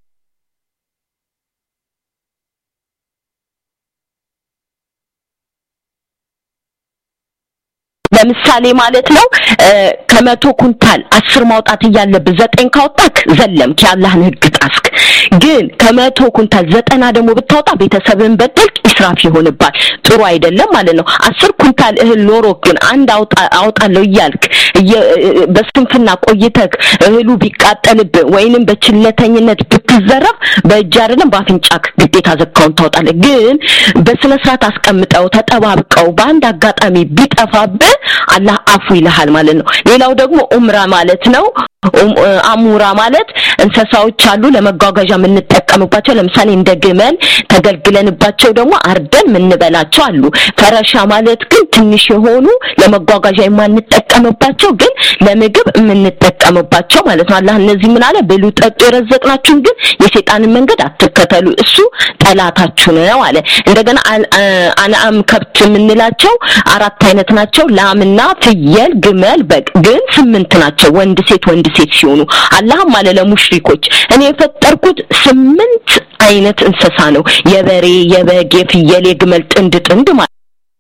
ለምሳሌ ማለት ነው ከመቶ ኩንታል አስር ማውጣት ያለበት ዘጠኝ ካወጣክ ዘለምክ ያላህን ህግ ጣስክ ግን ከመቶ ኩንታል ዘጠና ደግሞ ብታወጣ ቤተሰብን በደልክ ኢስራፍ ይሆንባል ጥሩ አይደለም ማለት ነው አስር ኩንታል እህል ኖሮ ግን አንድ አውጣ አውጣለው ይያልክ በስንፍና ቆይተክ እህሉ ቢቃጠልብ ወይንም በችለተኝነት ብትዘረፍ በእጅ አይደለም ባፍንጫክ ግዴታ ዘካውን ታውጣለህ ግን በስነ ስርዓት አስቀምጠው ተጠባብቀው በአንድ አጋጣሚ ቢጠፋብህ አላህ አፉ ይልሃል ማለት ነው ሌላው ደግሞ ኡምራ ማለት ነው አሙራ ማለት እንሰሳዎች አሉ ለመጓጓዣ የምንጠቀምባቸው ለምሳሌ እንደ ግመል ተገልግለንባቸው ደግሞ አርደን ምንበላቸው አሉ ፈረሻ ማለት ግን ትንሽ የሆኑ ለመጓጓዣ የማንጠቀምባቸው ግን ለምግብ የምንጠቀምባቸው ማለት ነው አላህ እነዚህ ምን አለ ብሉ ጠጡ የረዘቅናችሁን ግን የሰይጣንን መንገድ አትከተሉ እሱ ጠላታችሁ ነው አለ እንደገና አንአም ከብት የምንላቸው አራት አይነት ናቸው ላምና ፍየል ግመል በግ ግን ስምንት ናቸው ወንድ ሴት ወንድ ሴት ሲሆኑ አላህም አለ ለሙሽሪኮች እኔ የፈጠርኩት ስምንት አይነት እንስሳ ነው የበሬ የበግ የፍየል የግመል ጥንድ ጥንድ ማለት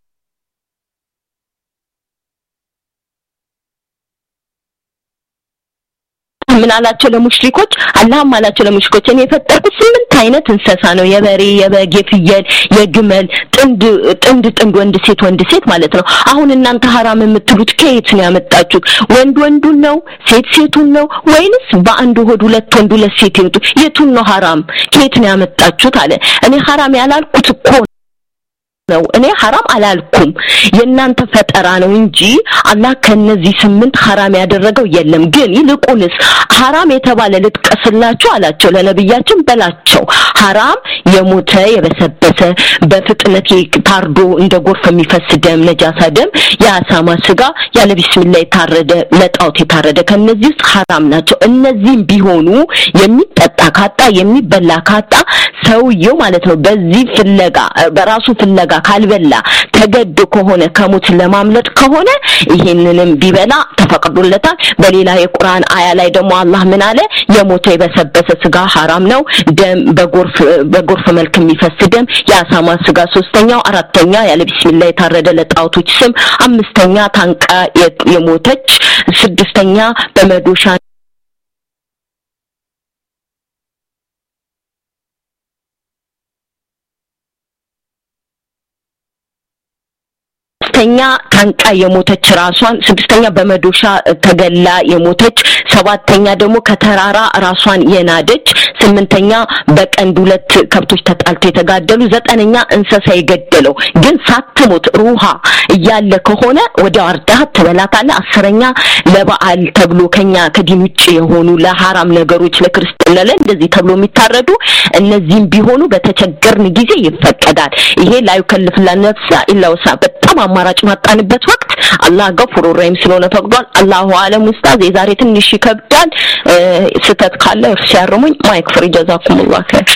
ምን አላቸው ለሙሽሪኮች አላህም አላቸው ለሙሽሪኮች እኔ የፈጠርኩት ስምንት አይነት እንስሳ ነው የበሬ የበግ የፍየል የግመል ጥንድ ጥንድ ጥንድ ወንድ ሴት ወንድ ሴት ማለት ነው አሁን እናንተ حرام የምትሉት ከየት ነው ያመጣችሁት ወንድ ወንዱን ነው ሴት ሴቱን ነው ወይንስ በአንድ ሆድ ሁለት ወንድ ሁለት ሴት ይወጡ የቱን ነው حرام ከየት ነው ያመጣችሁት አለ እኔ حرام ያላልኩት እኮ ነው እኔ حرام አላልኩም የናንተ ፈጠራ ነው እንጂ አላህ ከነዚህ ስምንት حرام ያደረገው የለም ግን ይልቁንስ حرام የተባለ ልጥቀስላችሁ አላቸው ለነብያችን በላቸው حرام የሞተ የበሰበሰ በፍጥነት ታርዶ እንደ ጎርፍ የሚፈስ ደም ነጃሳ ደም ያሳማ ስጋ ያለ ቢስሚላህ የታረደ ለጣውት የታረደ ከነዚህ حرام ናቸው እነዚህም ቢሆኑ የሚጠጣ ካጣ የሚበላ ካጣ ሰውየው ማለት ነው በዚህ ፍለጋ በራሱ ፍለጋ ካልበላ ተገድ ከሆነ ከሞት ለማምለጥ ከሆነ ይሄንንም ቢበላ ተፈቅዶለታል በሌላ የቁርአን አያ ላይ ደግሞ አላህ ምን አለ የሞተ የበሰበሰ ስጋ حرام ነው ደም በጎርፍ በጎርፍ መልክ የሚፈስ ደም ያሳማ ስጋ ሶስተኛው አራተኛ ያለ ቢስሚላህ የታረደ ለጣውቶች ስም አምስተኛ ታንቃ የሞተች ስድስተኛ በመዶሻ ስድስተኛ ታንቃ የሞተች ራሷን ስድስተኛ በመዶሻ ተገላ የሞተች ሰባተኛ ደግሞ ከተራራ ራሷን የናደች ስምንተኛ በቀንድ ሁለት ከብቶች ተጣልተው የተጋደሉ ዘጠነኛ እንሰሳ የገደለው ግን ሳትሞት ሩሃ እያለ ከሆነ ወዲያው አርዳህ ተበላታለ አስረኛ ለበዓል ተብሎ ከኛ ከዲን ውጪ የሆኑ ለሐራም ነገሮች ለክርስቲያና ለእንደዚህ ተብሎ የሚታረዱ እነዚህም ቢሆኑ በተቸገርን ጊዜ ይፈቀዳል ይሄ ላይ ከልፍላ ነፍሳ ኢላ ወሳ በጣም አማራጭ ማጣንበት ወቅት አላህ ገፉሩ ረሂም ስለሆነ ፈቅዷል አላሁ አለም ኡስታዝ የዛሬ ትንሽ ይከብዳል ስተት ካለ ሲያርሙኝ ማይክ ፍሪ ጀዛኩሙላህ ኸይር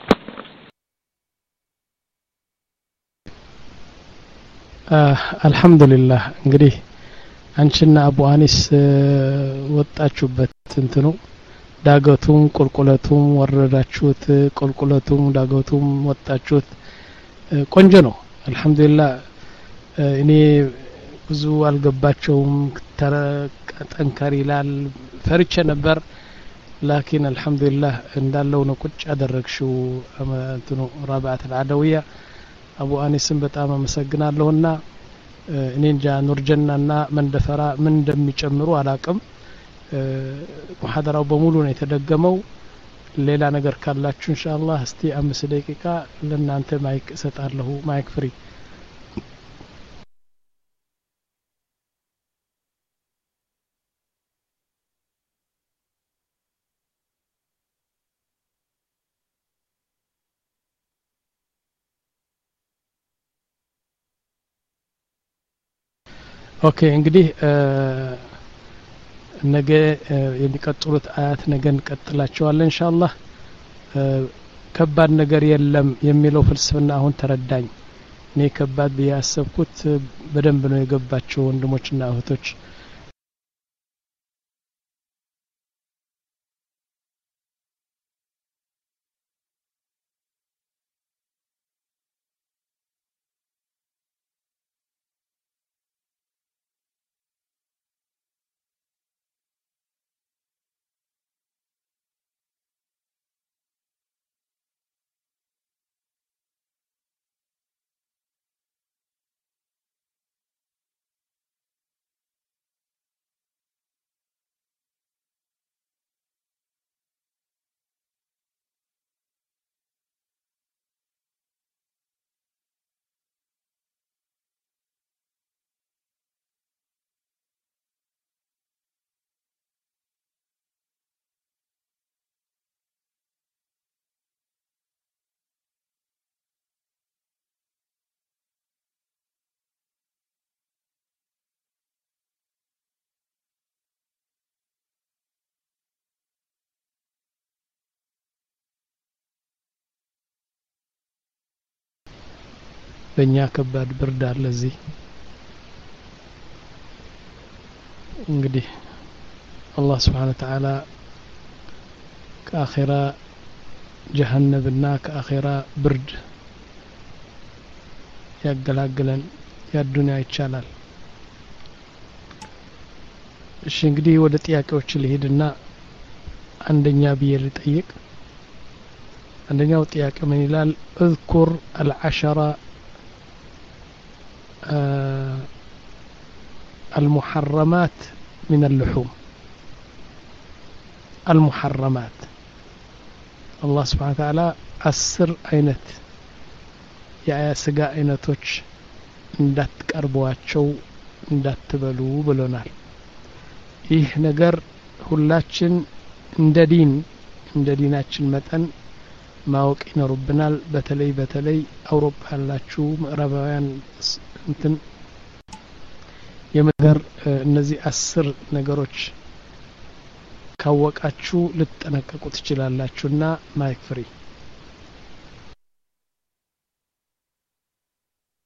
አልহামዱሊላህ እንግዲህ አንቺና አቡ አኒስ ወጣችሁበት እንትኑ ዳገቱም ቁልቁለቱም ወረዳችሁት ቁልቁለቱም ዳገቱም ወጣችሁት ቆንጆ ነው አልহামዱሊላህ እኔ ብዙ አልገባቸውም ጠንካሪ ይላል ፈርቼ ነበር ላኪን አልহামዱሊላህ እንዳለው ነው ቁጭ አደረግሽው እንትኑ ራባዓት አልዓደውያ አቡ አኒስን በጣም አመሰግናለሁና እኔ እንጃ ኑርጀናና መንደፈራ ምን እንደሚጨምሩ አላቅም ሙሐደራው በሙሉ ነው የተደገመው ሌላ ነገር ካላችሁ ኢንሻአላህ እስቲ አምስት ደቂቃ ለእናንተ ማይክ እሰጣለሁ ማይክ ፍሪ ኦኬ እንግዲህ ነገ የሚቀጥሉት አያት ነገ እንቀጥላቸዋለን ኢንሻአላህ ከባድ ነገር የለም የሚለው ፍልስፍና አሁን ተረዳኝ እኔ ከባድ ቢያሰብኩት በደንብ ነው የገባቸው ወንድሞችና እህቶች በእኛ ከባድ ብርድ አለ እዚህ እንግዲህ አላህ Subhanahu Wa Ta'ala ከአኺራ ጀሃነምና ከአኺራ ብርድ ያገላግለን ያዱንያ ይቻላል እሺ እንግዲህ ወደ ጥያቄዎች ልሄድና አንደኛ ብዬ ልጠይቅ አንደኛው ጥያቄ ምን ይላል اذكر العشرة آه المحرمات من اللحوم المحرمات الله سبحانه وتعالى አስር አይነት የስጋ አይነቶች እንዳትቀርቧቸው እንዳትበሉ ብሎናል ይህ ነገር ሁላችን እንደ ዲን እንደ ዲናችን መጠን ማወቅ ይኖርብናል በተለይ በተለይ አውሮፓ ያላችሁ ምዕራባውያን እንትን የመገር እነዚህ አስር ነገሮች ካወቃችሁ ልትጠነቀቁ ትችላላችሁና ማይክ ፍሪ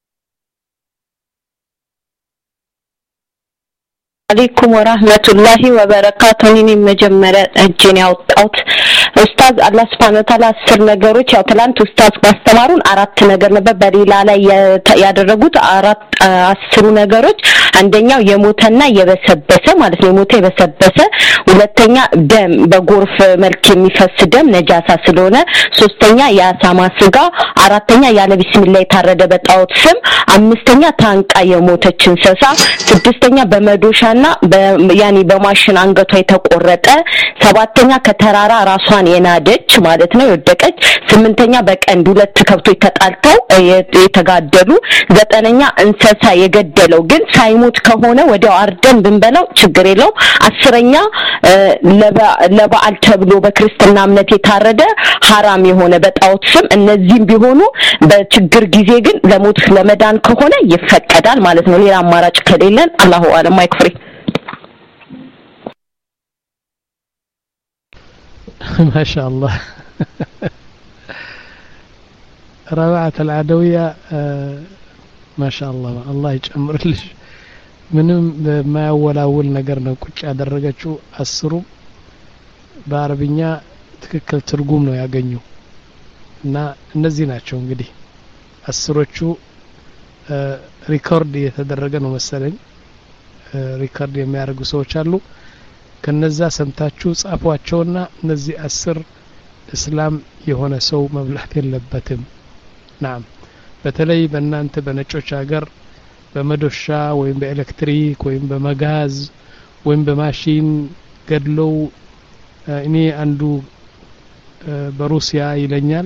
አለይኩም ወራህመቱላሂ ወበረካቱ። እኔ መጀመሪያ እጄን ያወጣሁት ኡስታዝ አላህ Subhanahu Wa Ta'ala አስር ነገሮች ያው ትላንት ኡስታዝ ባስተማሩን አራት ነገር ነበር በሌላ ላይ ያደረጉት አራት አስሩ ነገሮች አንደኛው የሞተና የበሰበሰ ማለት ነው የሞተ የበሰበሰ ሁለተኛ ደም በጎርፍ መልክ የሚፈስ ደም ነጃሳ ስለሆነ ሶስተኛ የአሳማ ስጋ አራተኛ ያለ ቢስሚላህ የታረደ በጣዖት ስም አምስተኛ ታንቃ የሞተች እንስሳ ስድስተኛ በመዶሻና ያኒ በማሽን አንገቷ የተቆረጠ ሰባተኛ ከተራራ ራሷን የናደች ማለት ነው የወደቀች ስምንተኛ በቀንድ ሁለት ከብቶች ተጣልተው የተጋደሉ ዘጠነኛ እንስሳ የገደለው ግን ሳይሞት ከሆነ ወዲያው አርደን ብንበላው ችግር የለው አስረኛ ለበዓል ተብሎ በክርስትና እምነት የታረደ حرام የሆነ በጣዖት ስም እነዚህም ቢሆኑ በችግር ጊዜ ግን ለሞት ለመዳን ከሆነ ይፈቀዳል ማለት ነው ሌላ አማራጭ ከሌለን አላሁ አለም ማይክፍሪ ما شاء الله ربعة العدوية ما شاء الله الله يجمر لش ምንም ማያወላውል ነገር ነው ቁጭ ያደረገችው አስሩ በአረብኛ ትክክል ትርጉም ነው ያገኘው እና እነዚህ ናቸው እንግዲህ አስሮቹ ሪኮርድ የተደረገ ነው መሰለኝ ሪኮርድ የሚያደርጉ ሰዎች አሉ ከነዛ ሰምታችሁ ጻፏቸውና እነዚህ አስር እስላም የሆነ ሰው መብላት የለበትም ናም በተለይ በእናንተ በነጮች ሀገር በመዶሻ ወይም በኤሌክትሪክ ወይም በመጋዝ ወይም በማሽን ገድለው እኔ አንዱ በሩሲያ ይለኛል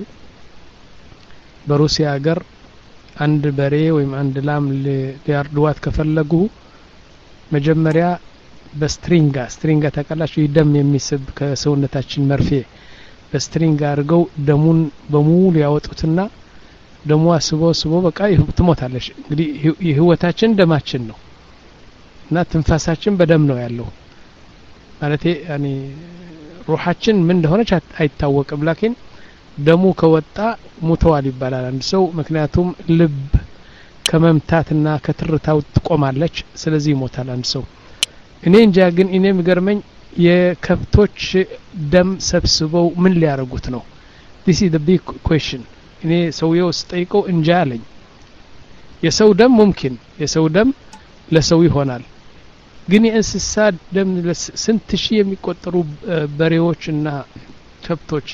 በሩሲያ ሀገር አንድ በሬ ወይም አንድ ላም ሊያርዱዋት ከፈለጉ መጀመሪያ በስትሪንጋ ስትሪንጋ ተቀላሽ ይደም የሚስብ ከሰውነታችን መርፌ በስትሪንጋ አድርገው ደሙን በሙሉ ያወጡትና ደሙ አስቦ ስቦ በቃ ትሞታለሽ እንግዲህ የህይወታችን ደማችን ነው እና ትንፋሳችን በደም ነው ያለው ማለት ያኒ ሩሃችን ምን እንደሆነች አይታወቅም ላኪን ደሙ ከወጣ ሙተዋል ይባላል አንድ ሰው ምክንያቱም ልብ ከመምታትና ከትርታው ትቆማለች ስለዚህ ይሞታል አንድ ሰው እኔ እንጃ ግን እኔ ምገርመኝ የከብቶች ደም ሰብስበው ምን ሊያረጉት ነው this is the big question እኔ ሰውየው ስጠይቀው እንጃ አለኝ የሰው ደም ሙምኪን የሰው ደም ለሰው ይሆናል ግን የእንስሳ ደም ስንት ሺህ የሚቆጠሩ በሬዎችና ከብቶች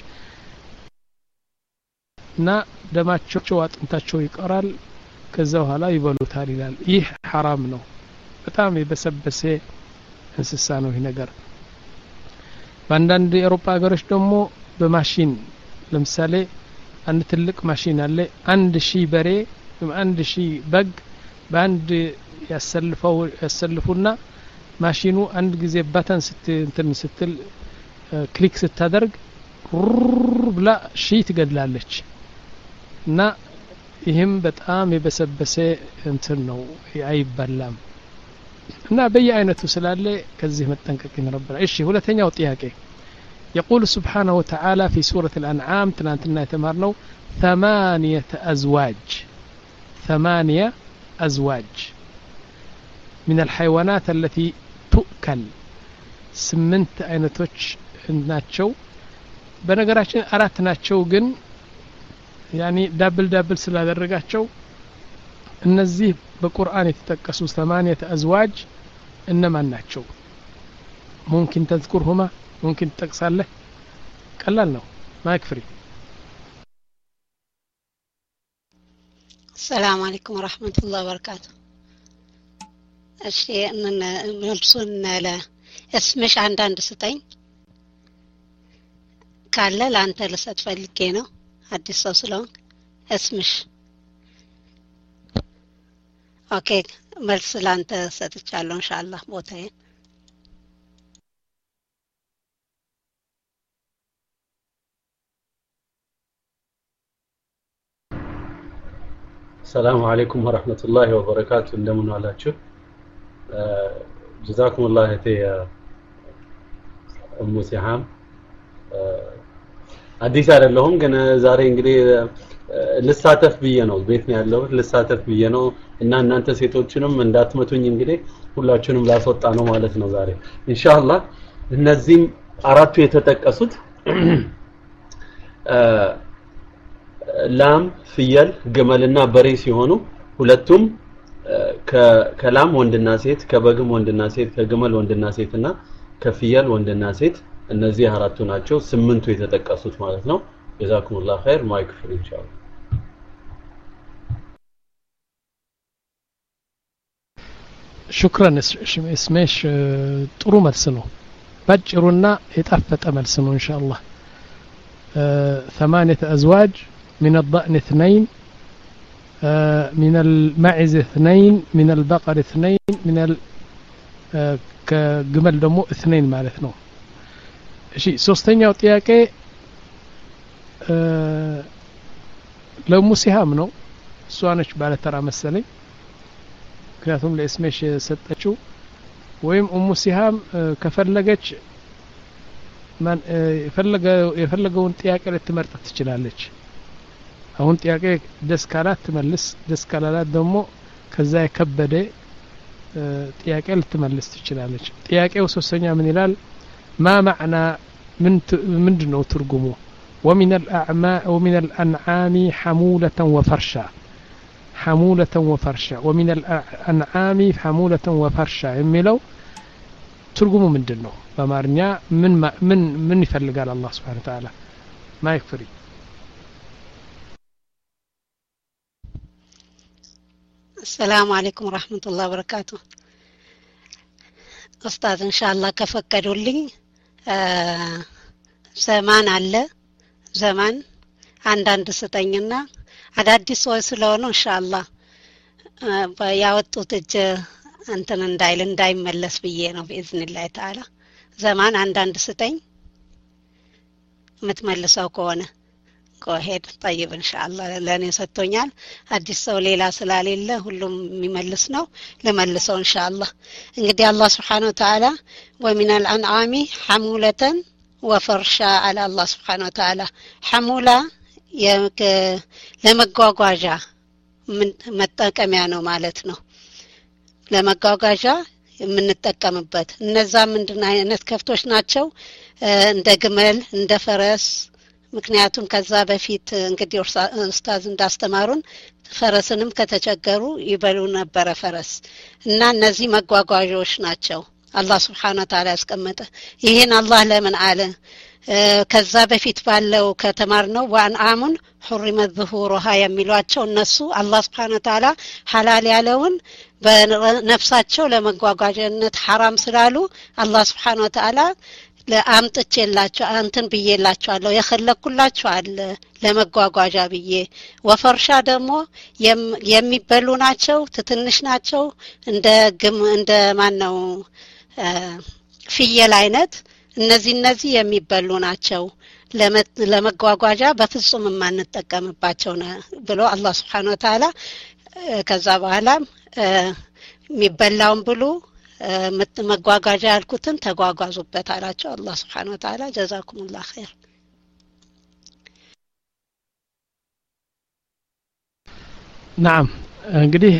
እና ደማቸው አጥንታቸው ይቀራል ከዛ በኋላ ይበሉታል ይላል ይህ حرام ነው በጣም የበሰበሰ እንስሳ ነው ይሄ ነገር በአንዳንድ የአውሮፓ ሀገሮች ደግሞ በማሽን ለምሳሌ አንድ ትልቅ ማሽን አለ አንድ ሺህ በሬ ወይም አንድ ሺህ በግ በአንድ ያሰልፈው ያሰልፉና ማሽኑ አንድ ጊዜ ባተን ስት እንትን ስትል ክሊክ ስታደርግ ብላ ሺህ ትገድላለች እና ይሄም በጣም የበሰበሰ እንትን ነው አይበላም እና በየአይነቱ ስላለ ከዚህ መጠንቀቅ ይኖርብናል እሺ ሁለተኛው ጥያቄ يقول سبحانه وتعالى في سورة الأنعام تنانتنا يتمرنو ثمانية أزواج ثمانية أزواج من الحيوانات التي تؤكل سمنت አይነቶች ናቸው በነገራችን አራት ናቸው ግን ያኒ ዳብል ዳብል ስላደረጋቸው እነዚህ በቁርአን የተጠቀሱ ثمانية أزواج እነማን ናቸው ممكن تذكرهما ممكن تقصاله ቀላል ነው ማይክ ፍሪ السلام عليكم ورحمة الله وبركاته እሺ እነ መልሱን ለ እስምሽ አንድ አንድ ስጠኝ ካለ ላንተ ልሰጥ ፈልጌ ነው አዲስ ሰው ስለሆንክ እስምሽ ኦኬ መልስ ላንተ ሰጥቻለሁ ኢንሻአላህ ቦታዬ السلام عليكم ورحمة الله وبركاته እንደምን ዋላችሁ جزاكم الله تي ام سهام አዲስ አይደለሁም ግን ዛሬ እንግዲህ ልሳተፍ ብዬ ነው ቤት ነው ያለው ልሳተፍ ብዬ ነው እና እናንተ ሴቶችንም እንዳትመቱኝ እንግዲህ ሁላችሁንም ላስወጣ ነው ማለት ነው ዛሬ ኢንሻአላህ እነዚህም አራቱ የተጠቀሱት ላም ፍየል ግመልና በሬ ሲሆኑ ሁለቱም ከላም ወንድና ሴት ከበግም ወንድና ሴት ከግመል ወንድና ሴትና ከፍየል ወንድና ሴት እነዚህ አራቱ ናቸው ስምንቱ የተጠቀሱት ማለት ነው ጀዛኩሙላህ ኸይር ማይክ ፍሪ ኢንሻአላህ شكرا اسمش ጥሩ መልስ ነው ባጭሩና የጣፈጠ መልስ ነው ኢንሻአላህ ثمانية أزواج من الضأن اثنين من المعز اثنين من البقر اثنين من كجمل دمو اثنين ማለት ነው እሺ ሶስተኛው ጥያቄ ለሙሲሃም ነው እሷ ነች ባለ ተራ መሰለኝ ምክንያቱም ለእስሜሽ ሰጠችው ወይም ኡሙ ሲሃም ከፈለገች ማን የፈለገው የፈለገውን ጥያቄ ልትመርጥ ትችላለች አሁን ጥያቄ ደስ ካላት ትመልስ ደስ ካላላት ደግሞ ከዛ የከበደ ጥያቄ ልትመልስ ትችላለች ጥያቄው ሶስተኛ ምን ይላል ما معنى من ምንድነው ትርጉሙ ومن الأعماء ومن الأنعام حمولة وفرشا حمولة وفرشا ومن الأنعام حمولة وفرشا የሚለው ትርጉሙ ምንድነው በአማርኛ ምን ምን ምን ይፈልጋል አላህ Subhanahu Wa Ta'ala ማይክ ፍሪ السلام عليكم ورحمة الله وبركاته أستاذ إن شاء الله كفكرولي زمان على زمان عندنا ستيننا አዳዲስ ሰው ስለሆነ ኢንሻአላህ ያወጡት እጅ እንትን እንዳይል እንዳይመለስ ብዬ ነው በኢዝኒላህ ተዓላ ዘማን አንዳንድ ስተኝ የምትመልሰው ከሆነ ቆሄድ طيب ኢንሻአላህ ለኔ ሰጥቶኛል አዲስ ሰው ሌላ ስላሌለ ሁሉም የሚመልስ ነው ለመልሰው ኢንሻአላህ እንግዲህ አላህ Subhanahu Wa Ta'ala ومن الأنعام حمولة وفرشا على الله سبحانه وتعالى حمولة ለመጓጓዣ መጠቀሚያ ነው ማለት ነው ለመጓጓዣ የምንጠቀምበት እነዛ ምንድን አይነት ከፍቶች ናቸው እንደ ግመል እንደ ፈረስ ምክንያቱም ከዛ በፊት እንግዲህ ኡስታዝ እንዳስተማሩን ፈረስንም ከተቸገሩ ይበሉ ነበር ፈረስ እና እነዚህ መጓጓዣዎች ናቸው አላህ Subhanahu Wa Ta'ala ያስቀመጠ ይሄን አላህ ለምን አለ ከዛ በፊት ባለው ከተማርነው ወአንአሙን حرمت ظهورها የሚሏቸው እነሱ አላህ Subhanahu Wa Ta'ala ሐላል ያለውን በነፍሳቸው ለመጓጓዣነት حرام ስላሉ አላህ Subhanahu Wa Ta'ala ለአምጥቼላቸው አንተን ብዬላቸዋለሁ የخلኩላቸው አለ ለመጓጓዣ ብዬ ወፈርሻ ደግሞ የሚበሉ ናቸው ትንሽ ናቸው እንደ ግም እንደ ማን ነው ፍየል አይነት እነዚህ እነዚህ የሚበሉ ናቸው ለመጓጓዣ በፍጹም ማንጠቀምባቸው ነው ብሎ አላህ Subhanahu Wa Ta'ala ከዛ በኋላ የሚበላውን ብሉ መጓጓዣ ያልኩትን ተጓጓዙበት አላቸው አላህ Subhanahu Wa Ta'ala ጀዛኩሙላህ ኸይር نعم እንግዲህ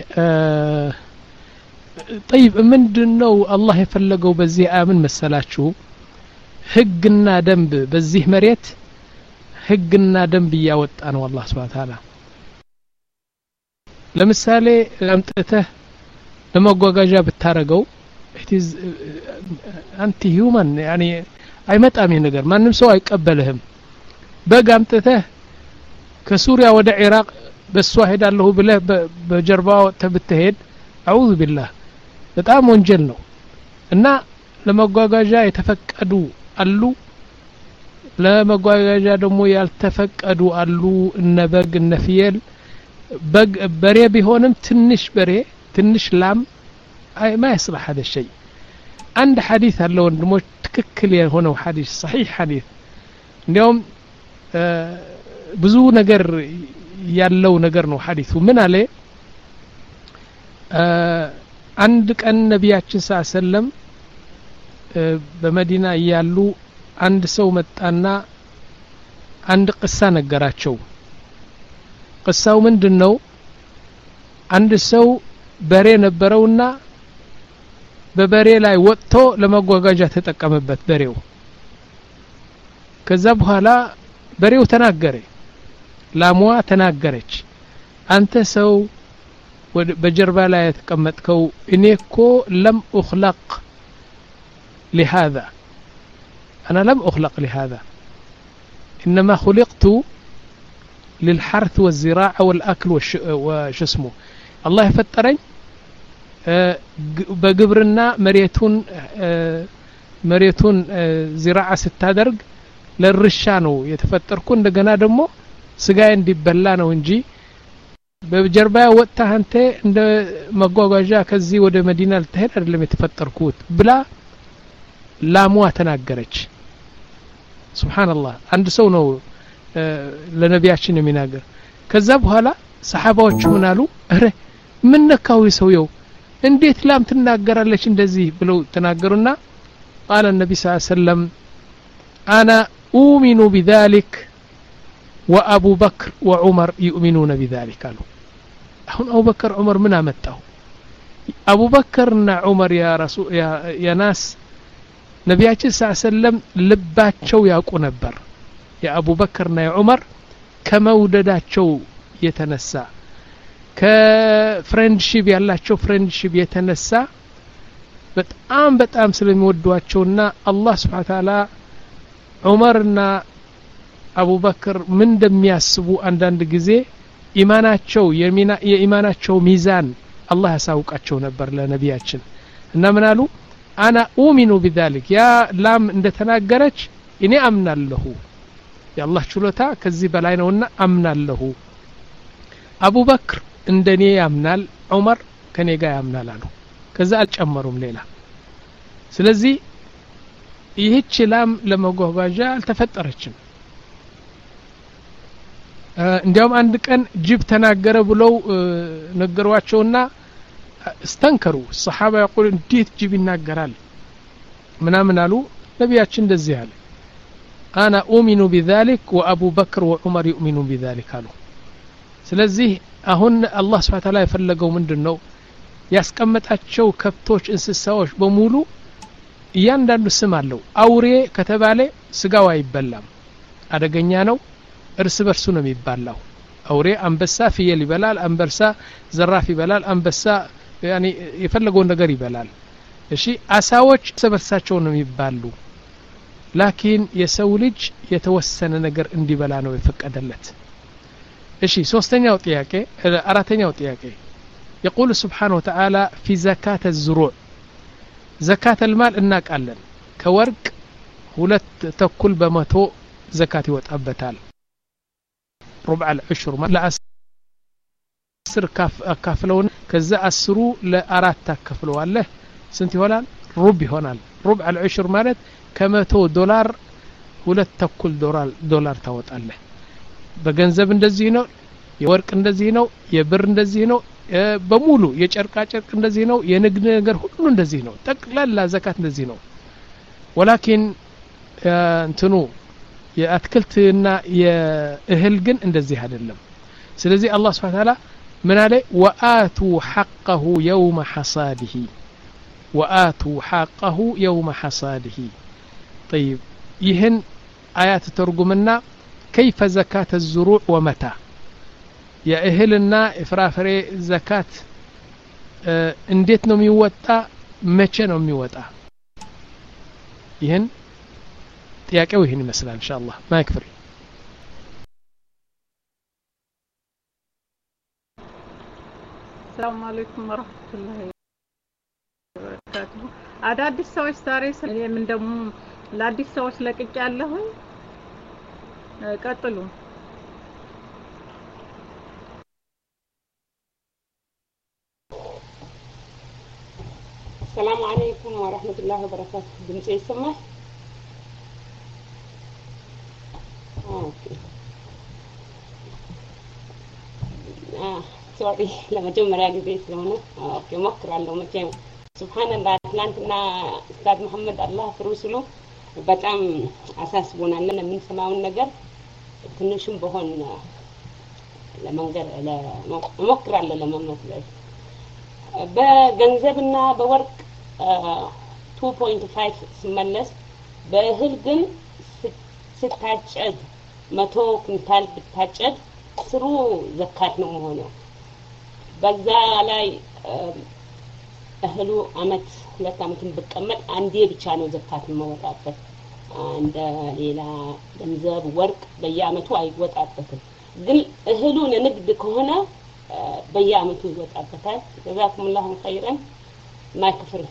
طيب ምንድነው አላህ የፈለገው በዚህ አምን መሰላችሁ ህግና ደንብ በዚህ መሬት ህግና ደንብ ያወጣ ነው አላህ Subhanahu Wa Ta'ala ለምሳሌ አምጥተህ ለመጓጓዣ ብታረገው it is anti human يعني አይመጣም ይሄ ነገር ማንንም ሰው አይቀበልህም በግ አምጥተህ ከሱሪያ ወደ ኢራቅ በሷ ሄዳለሁ ብለህ በጀርባው ተብትሄድ አዑዙ ቢላህ በጣም ወንጀል ነው እና ለመጓጓዣ የተፈቀዱ አሉ ለመጓጓዣ ደግሞ ያልተፈቀዱ አሉ እነ በግ እነ ፍየል በግ በሬ ቢሆንም ትንሽ በሬ ትንሽ ላም አይ ما يصلح هذا الشيء عند حديث አለው ወንድሞች ትክክል የሆነው ሐዲስ صحيح حديث እንዲያውም ብዙ ነገር ያለው ነገር ነው ሐዲሱ ምን አለ አንድ ቀን ነብያችን ሰለላሁ በመዲና ያሉ አንድ ሰው መጣና አንድ ቅሳ ነገራቸው ቅሳው ምንድነው አንድ ሰው በሬ ነበረውና በበሬ ላይ ወጥቶ ለመጓጓዣ ተጠቀመበት በሬው ከዛ በኋላ በሬው ተናገረ ላሟ ተናገረች አንተ ሰው በጀርባ ላይ ተቀመጥከው እኔኮ ለም اخلق لهذا انا لم اخلق لهذا انما خلقت للحرث والزراعه والاكل وش اسمه الله يفطرني በግብርና መሬቱን መሬቱን ዝራዓ ስታደርግ ለርሻ ነው የተፈጠርኩ እንደገና ደግሞ ስጋዬ እንዲበላ ነው እንጂ በጀርባ ወጣ አንተ እንደ መጓጓዣ ከዚህ ወደ መዲና ልትሄድ አይደለም የተፈጠርኩት ብላ ላሟ ተናገረች ሱብሃንአላህ አንድ ሰው ነው ለነቢያችን የሚናገር ከዛ በኋላ ሰሃባዎቹ ምን አሉ አረ ምን ነካው ሰውየው እንዴት ላም ትናገራለች እንደዚህ ብለው ተናገሩና قال النبي صلى الله عليه وسلم انا اؤمن بذلك وابو بكر وعمر يؤمنون بذلك قالوا አሁን አቡ በከር ዑመር ምን አመጣው አቡ በከርና ዑመር ያ ረሱል ያ ያ ናስ ነቢያችን ሰለላሁ ዐለይሂ ወሰለም ልባቸው ያውቁ ነበር የአቡ በከርና የዑመር ከመውደዳቸው የተነሳ ከፍሬንድሺፕ ያላቸው ፍሬንድሺፕ የተነሳ በጣም በጣም ስለሚወዷቸውና አላህ Subhanahu Wa Ta'ala ዑመርና አቡ በከር ምን እንደሚያስቡ አንዳንድ ጊዜ ኢማናቸው የሚና የኢማናቸው ሚዛን አላህ ያሳውቃቸው ነበር ለነቢያችን እና ምን አሉ አና ኡሚኑ بذلك ያ ላም እንደተናገረች እኔ አምናለሁ የአላህ ችሎታ ከዚህ በላይ ነውና አምናለሁ አቡ በክር እንደኔ ያምናል ዑመር ከኔ ጋር ያምናል አሉ ከዛ አልጨመሩም ሌላ ስለዚህ ይህች ላም ለመጓጓዣ አልተፈጠረችም እንዲያውም አንድ ቀን ጅብ ተናገረ ብለው ነገሯቸውና استنكሩ الصحابه يقول እንዴት ጅብ ይናገራል ምናምን አሉ ነቢያችን እንደዚህ አለ انا اؤمن بذلك وابو بكر وعمر يؤمنون بذلك قالوا ስለዚህ አሁን አላህ Subhanahu Wa Ta'ala የፈለገው ምንድነው ያስቀመጣቸው ከብቶች እንስሳዎች በሙሉ እያንዳንዱ ስም አለው አውሬ ከተባለ ስጋው አይበላም አደገኛ ነው እርስ በርሱ ነው የሚባላው አውሬ አንበሳ ፍየል ይበላል አንበሳ ዘራፍ ይበላል አንበሳ ያኒ የፈለገው ነገር ይበላል እሺ አሳዎች ሰበርሳቸው ነው የሚባሉ ላኪን የሰው ልጅ የተወሰነ ነገር እንዲበላ ነው የፈቀደለት እሺ ሶስተኛው ጥያቄ አራተኛው ጥያቄ يقول سبحانه وتعالى في زكاة الزروع زكاة المال እናቃለን ከወርቅ ሁለት ተኩል በመቶ ዘካት ይወጣበታል ربع العشر لا አስር ካፍለውን ከዛ አስሩ ለአራት ታከፍለዋለህ ስንት ይሆናል ሩብ ይሆናል ربع العشر ማለት ከመቶ ዶላር ሁለት ተኩል ዶላር ዶላር ታወጣለህ በገንዘብ እንደዚህ ነው የወርቅ እንደዚህ ነው የብር እንደዚህ ነው በሙሉ የጨርቃ ጨርቅ እንደዚህ ነው የንግድ ነገር ሁሉ እንደዚህ ነው ጠቅላላ ዘካት እንደዚህ ነው ولكن እንትኑ የአትክልትና የእህል ግን እንደዚህ አይደለም ስለዚህ አላህ Subhanahu Wa Ta'ala ምን አለ وآتوا حقه يوم حصاده وآتوا حقه يوم حصاده طيب ይህን አያት ተርጉምና كيف زكاة الزروع ومتى يا اهلنا افرافري زكاه እንዴት ነው የሚወጣ መቼ ነው የሚወጣ ይሄን ጥያቄው ይሄን ይመስላል ኢንሻአላህ ማይክፍሪ ሰላም አለይኩም ወራህመቱላሂ ወበረካቱ አዳዲስ ሰዎች ዛሬ ምን ደግሞ ለአዲስ ሰዎች ለቅቄ ያለሁ ቀጥሉ السلام عليكم ورحمة الله وبركاته بنتي يسمع اوكي اه سوري لما جمر يا جديد لما اوكي مكر الله مكان سبحان الله تلانتنا استاذ محمد الله في رسله በጣም አሳስቦናል ለምን ሰማውን ነገር ትንሽም በሆን ለመንገር ለሞክራለሁ ለመመስለሽ በገንዘብና በወርቅ two point five ሲመለስ በእህል ግን ስታጨድ መቶ ኩንታል ብታጨድ ስሩ ዘካት ነው የሚሆነው በዛ ላይ እህሉ አመት ሁለት አመትን ብቀመጥ አንዴ ብቻ ነው ዘካት የሚወጣበት እንደ ሌላ ገንዘብ ወርቅ በየአመቱ አይወጣበትም ግን እህሉ ለንግድ ከሆነ በየአመቱ ይወጣበታል جزاكم الله خيرا ما كفر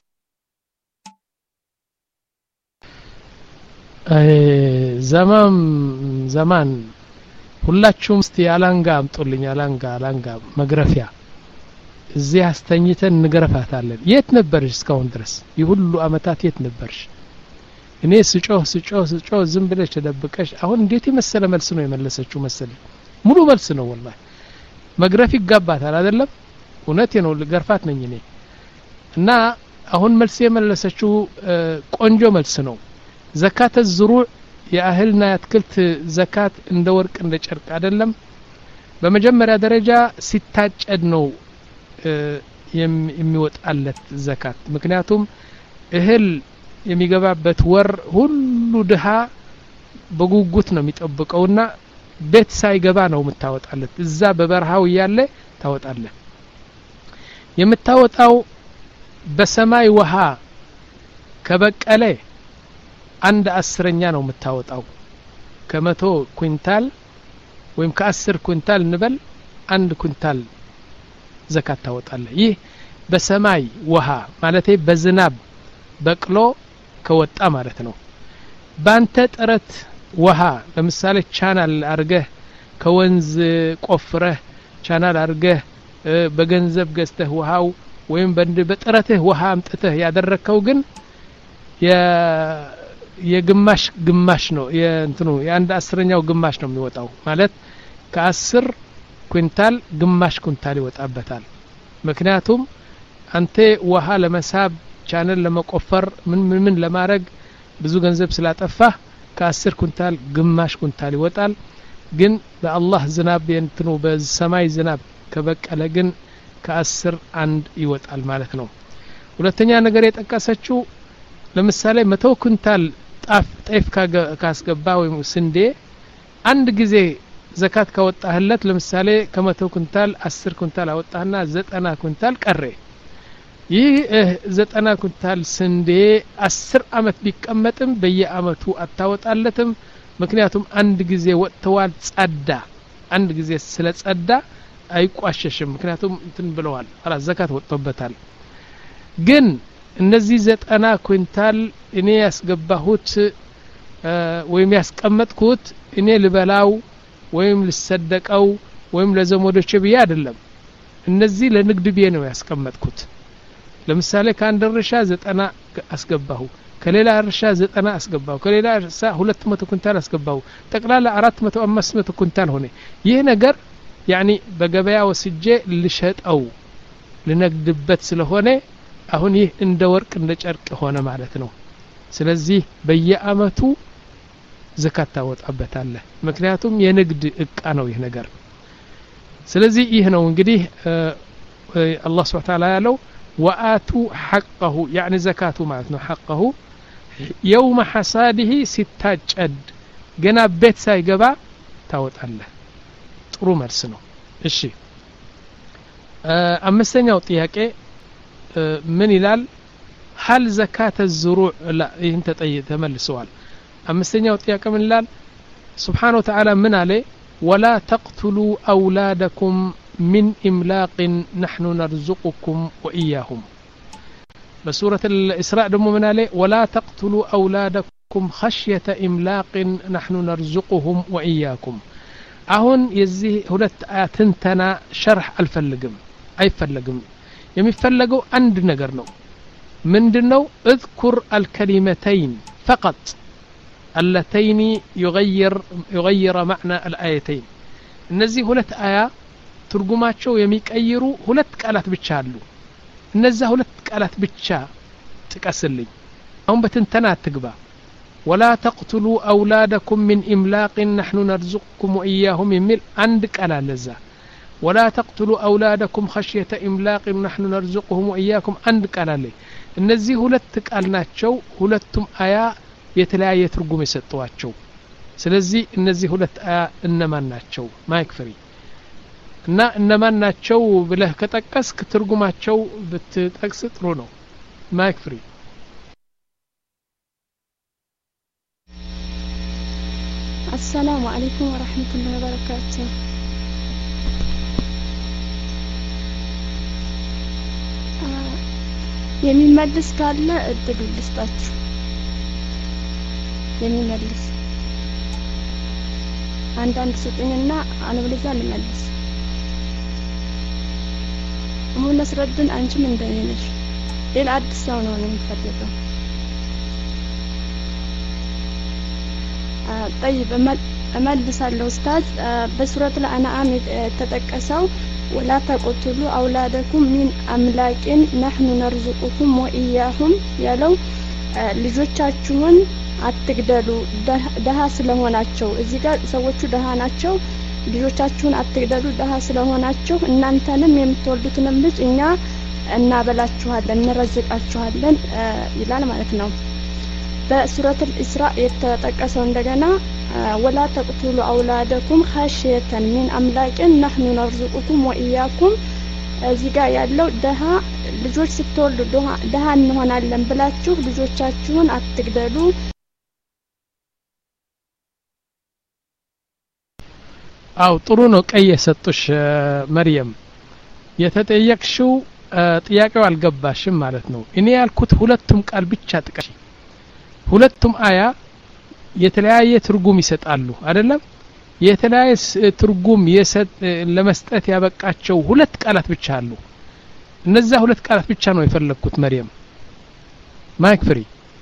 ዘማን ዘማን ሁላችሁም እስቲ አላንጋ አምጡልኝ አላንጋ አላንጋ መግረፊያ እዚህ አስተኝተን እንገረፋታለን የት ነበርሽ እስካሁን ድረስ ይሁሉ አመታት የት ነበርሽ እኔ ስጮህ ስጮህ ስጮህ ዝም ብለሽ ተደብቀሽ አሁን እንዴት የመሰለ መልስ ነው የመለሰችው መሰለ ሙሉ መልስ ነው والله መግረፍ ይጋባታል አይደለም እውነቴ ነው ልገርፋት ነኝ እኔ እና አሁን መልስ የመለሰችው ቆንጆ መልስ ነው ዘካተ ዝሩዕ የአህልና ያትክልት ዘካት እንደ ወርቅ እንደ ጨርቅ አይደለም በመጀመሪያ ደረጃ ሲታጨድ ነው የሚወጣለት ዘካት ምክንያቱም እህል የሚገባበት ወር ሁሉ ድሃ በጉጉት ነው የሚጠብቀውና ቤት ሳይገባ ነው የምታወጣለት እዛ በበረሃው ያለ ታወጣለ የምታወጣው በሰማይ ውሃ ከበቀለ አንድ አስረኛ ነው የምታወጣው ከመቶ ኩንታል ወይም ከአስር ኩንታል እንበል አንድ ኩንታል ዘካት ታወጣለ ይህ በሰማይ ውሃ ማለቴ በዝናብ በቅሎ ከወጣ ማለት ነው ባንተ ጥረት ውሃ ለምሳሌ ቻናል አርገህ ከወንዝ ቆፍረህ ቻናል አርገህ በገንዘብ ገዝተህ ውሃው ወይም በጥረትህ ውሃ አምጥተህ ያደረከው ግን የ የግማሽ ግማሽ ነው የእንትኑ የአንድ አስረኛው ግማሽ ነው የሚወጣው ማለት ከአስር ኩንታል ግማሽ ኩንታል ይወጣበታል ምክንያቱም አንተ ውሃ ለመሳብ ቻናል ለመቆፈር ምን ምን ምን ለማድረግ ብዙ ገንዘብ ስላጠፋህ ከአስር ኩንታል ግማሽ ኩንታል ይወጣል ግን በአላህ ዝናብ የእንትኑ በሰማይ ዝናብ ከበቀለ ግን ከአስር አንድ ይወጣል ማለት ነው ሁለተኛ ነገር የጠቀሰችው ለምሳሌ መቶ ኩንታል ጣፍ ጤፍ ካስገባ ወይም ስንዴ አንድ ጊዜ ዘካት ካወጣህለት ለምሳሌ ከመቶ ኩንታል አስር ኩንታል አወጣህና ዘጠና ኩንታል ቀረ ይህ ዘጠና ኩንታል ስንዴ አስር አመት ቢቀመጥም በየአመቱ አታወጣለትም ምክንያቱም አንድ ጊዜ ወጥተዋል ጸዳ አንድ ጊዜ ስለ ጸዳ አይቋሸሽም ምክንያቱም እንትን ብለዋል አላ ዘካት ወጥቶበታል ግን እነዚህ ዘጠና ኩንታል እኔ ያስገባሁት ወይም ያስቀመጥኩት እኔ ልበላው ወይም ልሰደቀው ወይም ለዘመዶቼ ብዬ አይደለም እነዚህ ለንግድ ብዬ ነው ያስቀመጥኩት ለምሳሌ ከአንድ እርሻ ዘጠና አስገባሁ ከሌላ እርሻ ዘጠና አስገባሁ ከሌላ እርሻ ሁለት መቶ ኩንታል አስገባሁ ጠቅላላ አራት መቶ አምስት መቶ ኩንታል ሆነ ይህ ነገር ያኒ በገበያ ወስጄ ልሸጠው ልነግድበት ስለሆነ አሁን ይህ እንደ ወርቅ እንደ ጨርቅ ሆነ ማለት ነው ስለዚህ በየአመቱ ዘካት ታወጣበታለህ ምክንያቱም የንግድ እቃ ነው ይህ ነገር ስለዚህ ይህ ነው እንግዲህ አላህ Subhanahu Wa Ta'ala ያለው وآتوا حقه يعني زكاته معناته حقه يوم حصاده ستاجد ገና ቤት ሳይገባ ታወጣለህ ጥሩ መልስ ነው እሺ አምስተኛው ጥያቄ ምን ይላል هل زكاة الزروع لا ይህን ተመልሰዋል አምስተኛው ጥያቄ ምን ይላል سبحانه وتعالى ምን አለ ولا تقتلوا أولادكم من إملاق نحن نرزقكم وإياهم بسورة الإسراء دمو من عليه ولا تقتلوا أولادكم خشية إملاق نحن نرزقهم وإياكم أهون يزيه هلت آتنتنا شرح الفلقم أي فلقم يمفلقوا عند نقرنو من دنو اذكر الكلمتين فقط اللتين يغير يغير معنى الآيتين النزي هلت آية ትርጉማቸው የሚቀይሩ ሁለት ቃላት ብቻ አሉ እነዛ ሁለት ቃላት ብቻ ጥቀስልኝ አሁን በትንተና አትግባ ولا تقتلوا أولادكم من إملاق نحن نرزقكم وإياهم يميل عندك على لذا ولا تقتلوا أولادكم خشية إملاق نحن نرزقهم وإياكم عندك على لي እነዚህ ሁለት ቃል ናቸው ሁለቱም አያ የተለያየ ትርጉም የሰጧቸው ስለዚህ እነዚህ ሁለት አያ እነማን ናቸው ማይክ ፍሪ እና እነማን ናቸው ብለህ ከጠቀስክ ትርጉማቸው ብትጠቅስ ጥሩ ነው ማይክ ፍሪ السلام عليكم ورحمة الله وبركاته የሚመልስ ካለ እድሉ ልስጣችሁ የሚመልስ አንዳንድ ስጡኝና አለበለዚያ ልመልስ አሁን ነስረድን አንቺም እንደኔ ነሽ ሌላ አዲስ ሰው ነው የሚፈልገው طيب እመልሳለሁ ኡስታዝ በሱረት الانعام የተጠቀሰው ولا تقتلوا أولادكم من أملاك نحن نرزقكم وإياهم ያለው ልጆቻችሁን አትግደሉ ደሃ ስለሆናቸው እዚህ ጋር ሰዎቹ ደሃ ናቸው ልጆቻችሁን አትግደሉ ደሃ ስለሆናቸው እናንተንም የምትወልዱትንም ልጅ እኛ እናበላችኋለን እንረዝቃችኋለን ይላል ማለት ነው በሱረት الإسراء የተጠቀሰው እንደገና ولا تقتلوا أولادكم خشية من أملاك نحن نرزقكم وإياكم እዚህ ጋር ያለው ደሃ ልጆች ስትወልዱ ደሃ እንሆናለን ብላችሁ ልጆቻችሁን አትግደሉ አው ጥሩ ነው ቀይ የሰጡሽ መርየም የተጠየቅሽው ጥያቄው አልገባሽም ማለት ነው እኔ ያልኩት ሁለቱም ቃል ብቻ ጥቀሽ ሁለቱም አያ የተለያየ ትርጉም ይሰጣሉ አይደለም የተለያየ ትርጉም የሰጥ ለመስጠት ያበቃቸው ሁለት ቃላት ብቻ አሉ እነዛ ሁለት ቃላት ብቻ ነው የፈለኩት መርየም ማይክ ፍሪ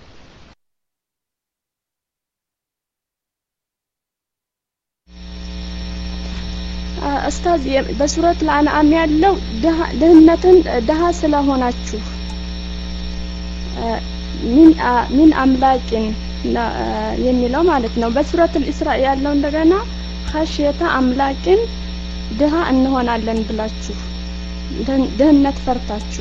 ኡስታዝ በሱረት الانعام ያለው ድህነትን ደሃ ስለሆናችሁ ምን ምን አምላክን የሚለው ማለት ነው በሱረት الإسراء ያለው እንደገና خشية አምላክን ደሃ እንሆናለን ብላችሁ ድህነት ፈርታችሁ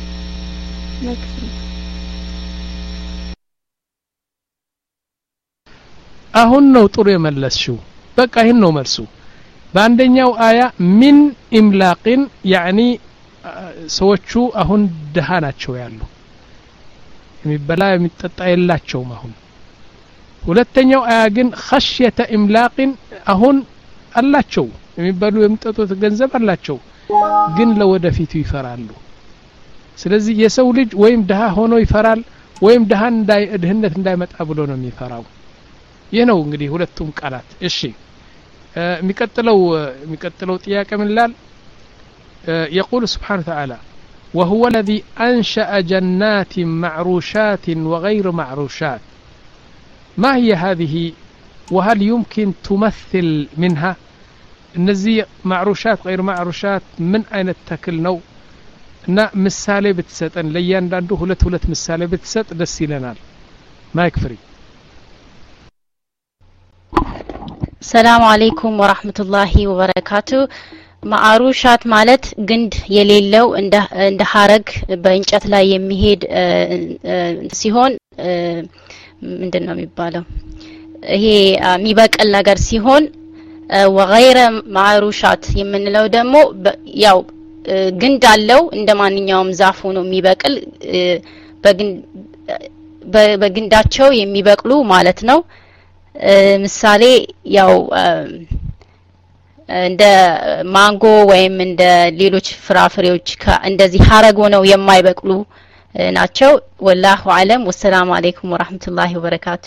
አሁን ነው ጥሩ የመለስሽው በቃ ይሄን ነው መልሱ በአንደኛው አያ ምን ኢምላቅን يعني ሰዎቹ አሁን ደሃ ናቸው ያሉ የሚበላ የሚጠጣ የላቸውም አሁን ሁለተኛው አያ ግን خشية إملاق አሁን አላቸው የሚበሉ የሚጠጡት ገንዘብ አላቸው ግን ለወደፊቱ ይፈራሉ ስለዚህ የሰው ልጅ ወይም ደሃ ሆኖ ይፈራል ወይም ደሃ እንዳይ ድህነት እንዳይመጣ ብሎ ነው የሚፈራው ይሄ ነው እንግዲህ ሁለቱም ቃላት እሺ የሚቀጥለው የሚቀጥለው ጥያቄ ምን ይላል يقول سبحانه وتعالى وهو الذي أنشأ جنات معروشات وغير معروشات ما هي هذه وهل يمكن تمثل منها እነዚህ معروشات غير معروشات من أين التكل ነው እና ምሳሌ ብትሰጠን ለእያንዳንዱ ሁለት ሁለት ምሳሌ ብትሰጥ ደስ ይለናል ማይክ ፍሪ ሰላም አለይኩም ወራህመቱላሂ ወበረካቱ ማዕሩሻት ማለት ግንድ የሌለው እንደ እንደ ሐረግ በእንጨት ላይ የሚሄድ ሲሆን ምንድነው የሚባለው ይሄ የሚበቅል ነገር ሲሆን ወغير ማዕሩሻት የምንለው ደግሞ ያው ግንድ አለው እንደማንኛውም ዛፍ ሆኖ የሚበቅል በግንዳቸው የሚበቅሉ ማለት ነው ምሳሌ ያው እንደ ማንጎ ወይም እንደ ሌሎች ፍራፍሬዎች እንደዚህ ሐረግ ሆነው የማይበቅሉ ናቸው ወላሁ አለም ወሰላሙ አለይኩም ወራህመቱላሂ ወበረካቱ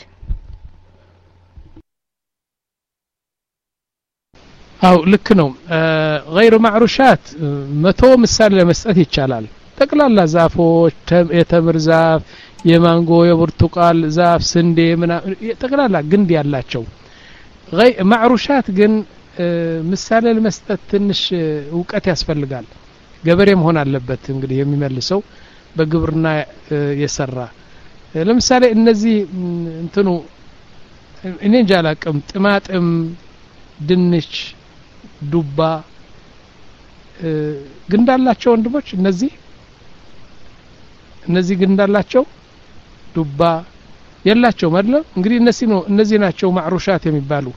አው ልክ ነው غير معروشات መቶ ምሳሌ ለመስጠት ይቻላል ጠቅላላ ዛፎች የተምር ዛፍ የማንጎ የብርቱቃል ዛፍ ስንዴ ምና ጠቅላላ ግንድ ያላቸው معروشات ግን ምሳሌ ለመስጠት ትንሽ ዕውቀት ያስፈልጋል ገበሬ መሆን አለበት እንግዲህ የሚመልሰው በግብርና የሰራ ለምሳሌ እነዚህ እንትኑ እኔ እንጃ አላቅም ጥማጥም ድንች ዱባ ግንዳላቸው ወንድሞች እነዚህ እነዚህ ግንዳላቸው ዱባ የላቸው ማለት እንግዲህ እነዚህ ነው እነዚህ ናቸው ማዕሩሻት የሚባሉ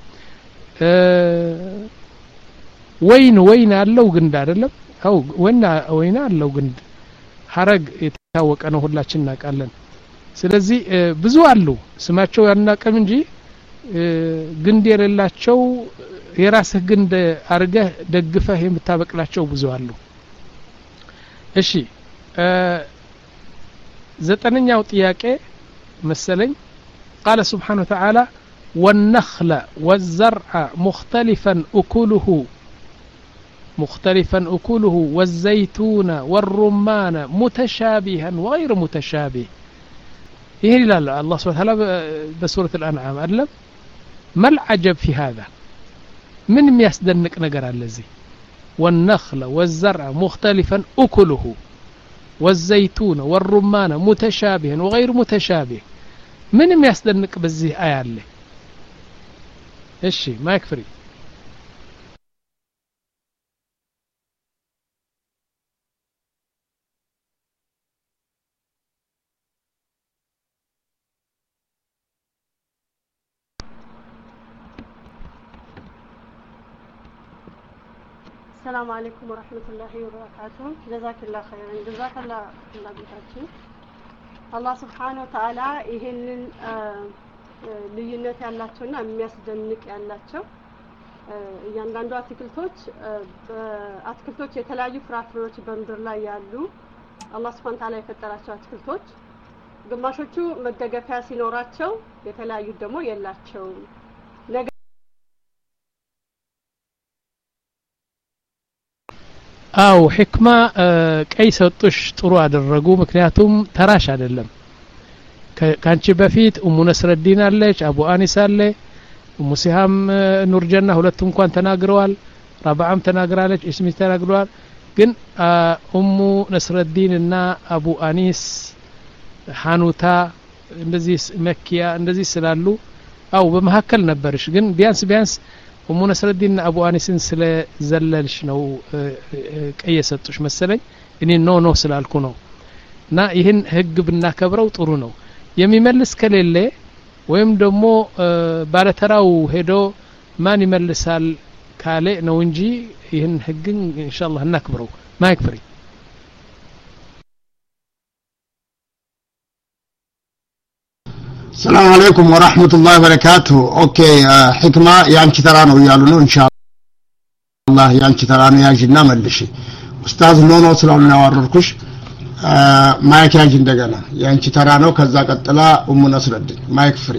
ወይን ወይን አለው ግንድ አይደለም አው ወይና ወይና አለው ግንድ ሐረግ የታወቀ ነው ሁላችን እናውቃለን ስለዚህ ብዙ አሉ ስማቸው ያናቀም እንጂ ግንድ የሌላቸው የራስህ ግንድ አርገህ ደግፈህ የምታበቅላቸው ብዙ አሉ እሺ ዘጠነኛው ጥያቄ መሰለኝ قال سبحانه وتعالى والنخل والزرع مختلفا أكله مختلفا أكله والزيتون والرمان متشابها وغير متشابه إيه لا لا الله سبحانه وتعالى بسورة الأنعام أدلم ما العجب في هذا من يصدنك نقر الذي والنخل والزرع مختلفا أكله والزيتون والرمان متشابها وغير متشابه من يصدنك بزيه آية له إيشي ما يكفري السلام عليكم ورحمة الله وبركاته جزاك الله خيرا جزاك الله الله بيتاችሁ الله سبحانه وتعالى ይሄንን ልዩነት ያላቸውና የሚያስደንቅ ያላቸው እያንዳንዱ አትክልቶች አትክልቶች የተለያዩ ፍራፍሬዎች በምድር ላይ ያሉ አላህ Subhanahu Wa Ta'ala የፈጠራቸው አትክልቶች ግማሾቹ መደገፊያ ሲኖራቸው የተለያዩ ደግሞ የላቸውም አው ህክማ ቀይ ሰጡሽ ጥሩ አደረጉ ምክንያቱም ተራሽ አይደለም ካንቺ በፊት ኡሙ ነስረዲን አለች አቡ አኒስ አለ ኡሙ ሲሃም ኑርጀና ሁለቱም እንኳን ተናግረዋል ረባዓም ተናግራለች እስሚ ተናግረዋል ግን ኡሙ ነስረዲን እና አቡ አኒስ ሐኑታ እንደዚህ መኪያ እንደዚህ ስላሉ አው በመሐከል ነበርሽ ግን ቢያንስ ቢያንስ ኡሙ ነስረዲን እና አቡ አኒስን ስለ ዘለልሽ ነው ቀይ ሰጡሽ መሰለኝ እኔ ኖ ኖ ስላልኩ ነው እና ይሄን ህግ ብናከብረው ጥሩ ነው የሚመልስ ከሌለ ወይም ደግሞ ባለተራው ሄዶ ማን ይመልሳል ካለ ነው እንጂ ይሄን ህግን ኢንሻአላህ እናክብረው ማይክፍሪ السلام عليكم ورحمة الله وبركاته اوكي حكمة يانشي ترانو يالونو ان شاء الله يانشي ترانو ياجينا ملشي استاذ نونو سلاونا ያወረርኩሽ ማይክ ያንቺ እንደገና ያንቺ ተራ ነው ከዛ ቀጥላ ኡሙ ነስረዲን ማይክ ፍሪ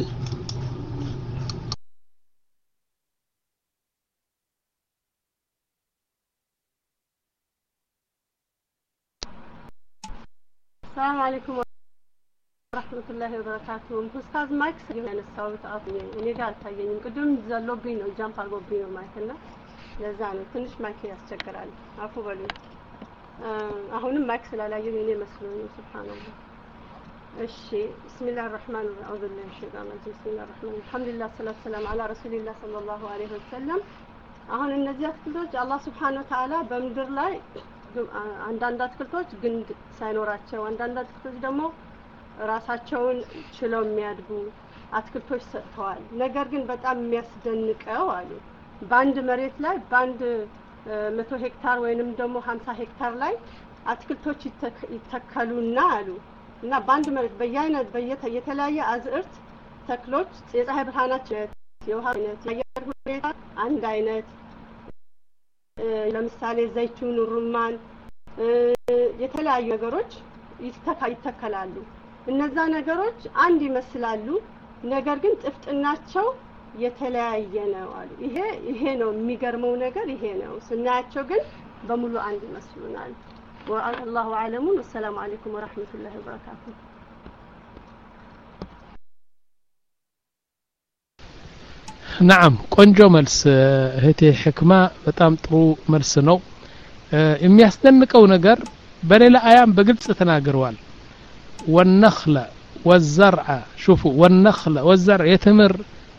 السلام عليكم ورحمة الله وبركاته استاذ مايك ያነሳው በጣም እኔ ጋር ታየኝ ቅድም ዘሎብኝ ነው ጃምፕ አርጎብኝ ነው ማይክና ለዛ ነው ትንሽ ማይክ ያስቸግራል አፉ በሉ አሁንም ማይክ ስላላየኝ እኔ መስሎኝ ሱብሃንአላህ እሺ ቢስሚላህ الرحمن الرحيم اعوذ بالله من الشيطان الرجيم بسم الله الرحمن الرحيم الحمد لله والصلاه والسلام على رسول الله صلى الله عليه وسلم አሁን እነዚህ አትክልቶች አላህ Subhanahu Wa Ta'ala በምድር ላይ አንዳንድ አትክልቶች ግንድ ሳይኖራቸው አንዳንድ አትክልቶች ደግሞ ራሳቸውን ችለው የሚያድጉ አትክልቶች ሰጥተዋል ነገር ግን በጣም የሚያስደንቀው አሉ በአንድ መሬት ላይ በአንድ መቶ ሄክታር ወይንም ደግሞ ሃምሳ ሄክታር ላይ አትክልቶች ይተከሉና አሉ እና በአንድ መሬት በየአይነት በየተለያየ አዝርት ተክሎች የፀሐይ ብርሃናቸው የውሃ አይነት የአየር ሁኔታ አንድ አይነት ለምሳሌ ዘይቱን ሩማን የተለያዩ ነገሮች ይተከላሉ እነዛ ነገሮች አንድ ይመስላሉ ነገር ግን ጥፍጥናቸው የተለያየ ነው አሉ ይሄ ይሄ ነው የሚገርመው ነገር ይሄ ነው ስናያቸው ግን በሙሉ አንድ ይመስሉናል والله اعلم والسلام عليكم ورحمه الله وبركاته نعم ቆንጆ መልስ እህቴ ህክማ በጣም ጥሩ መልስ ነው የሚያስደንቀው ነገር በሌላ አያም በግልጽ ተናግረዋል والنخل والزرع شوفوا والنخل والزرع يتمر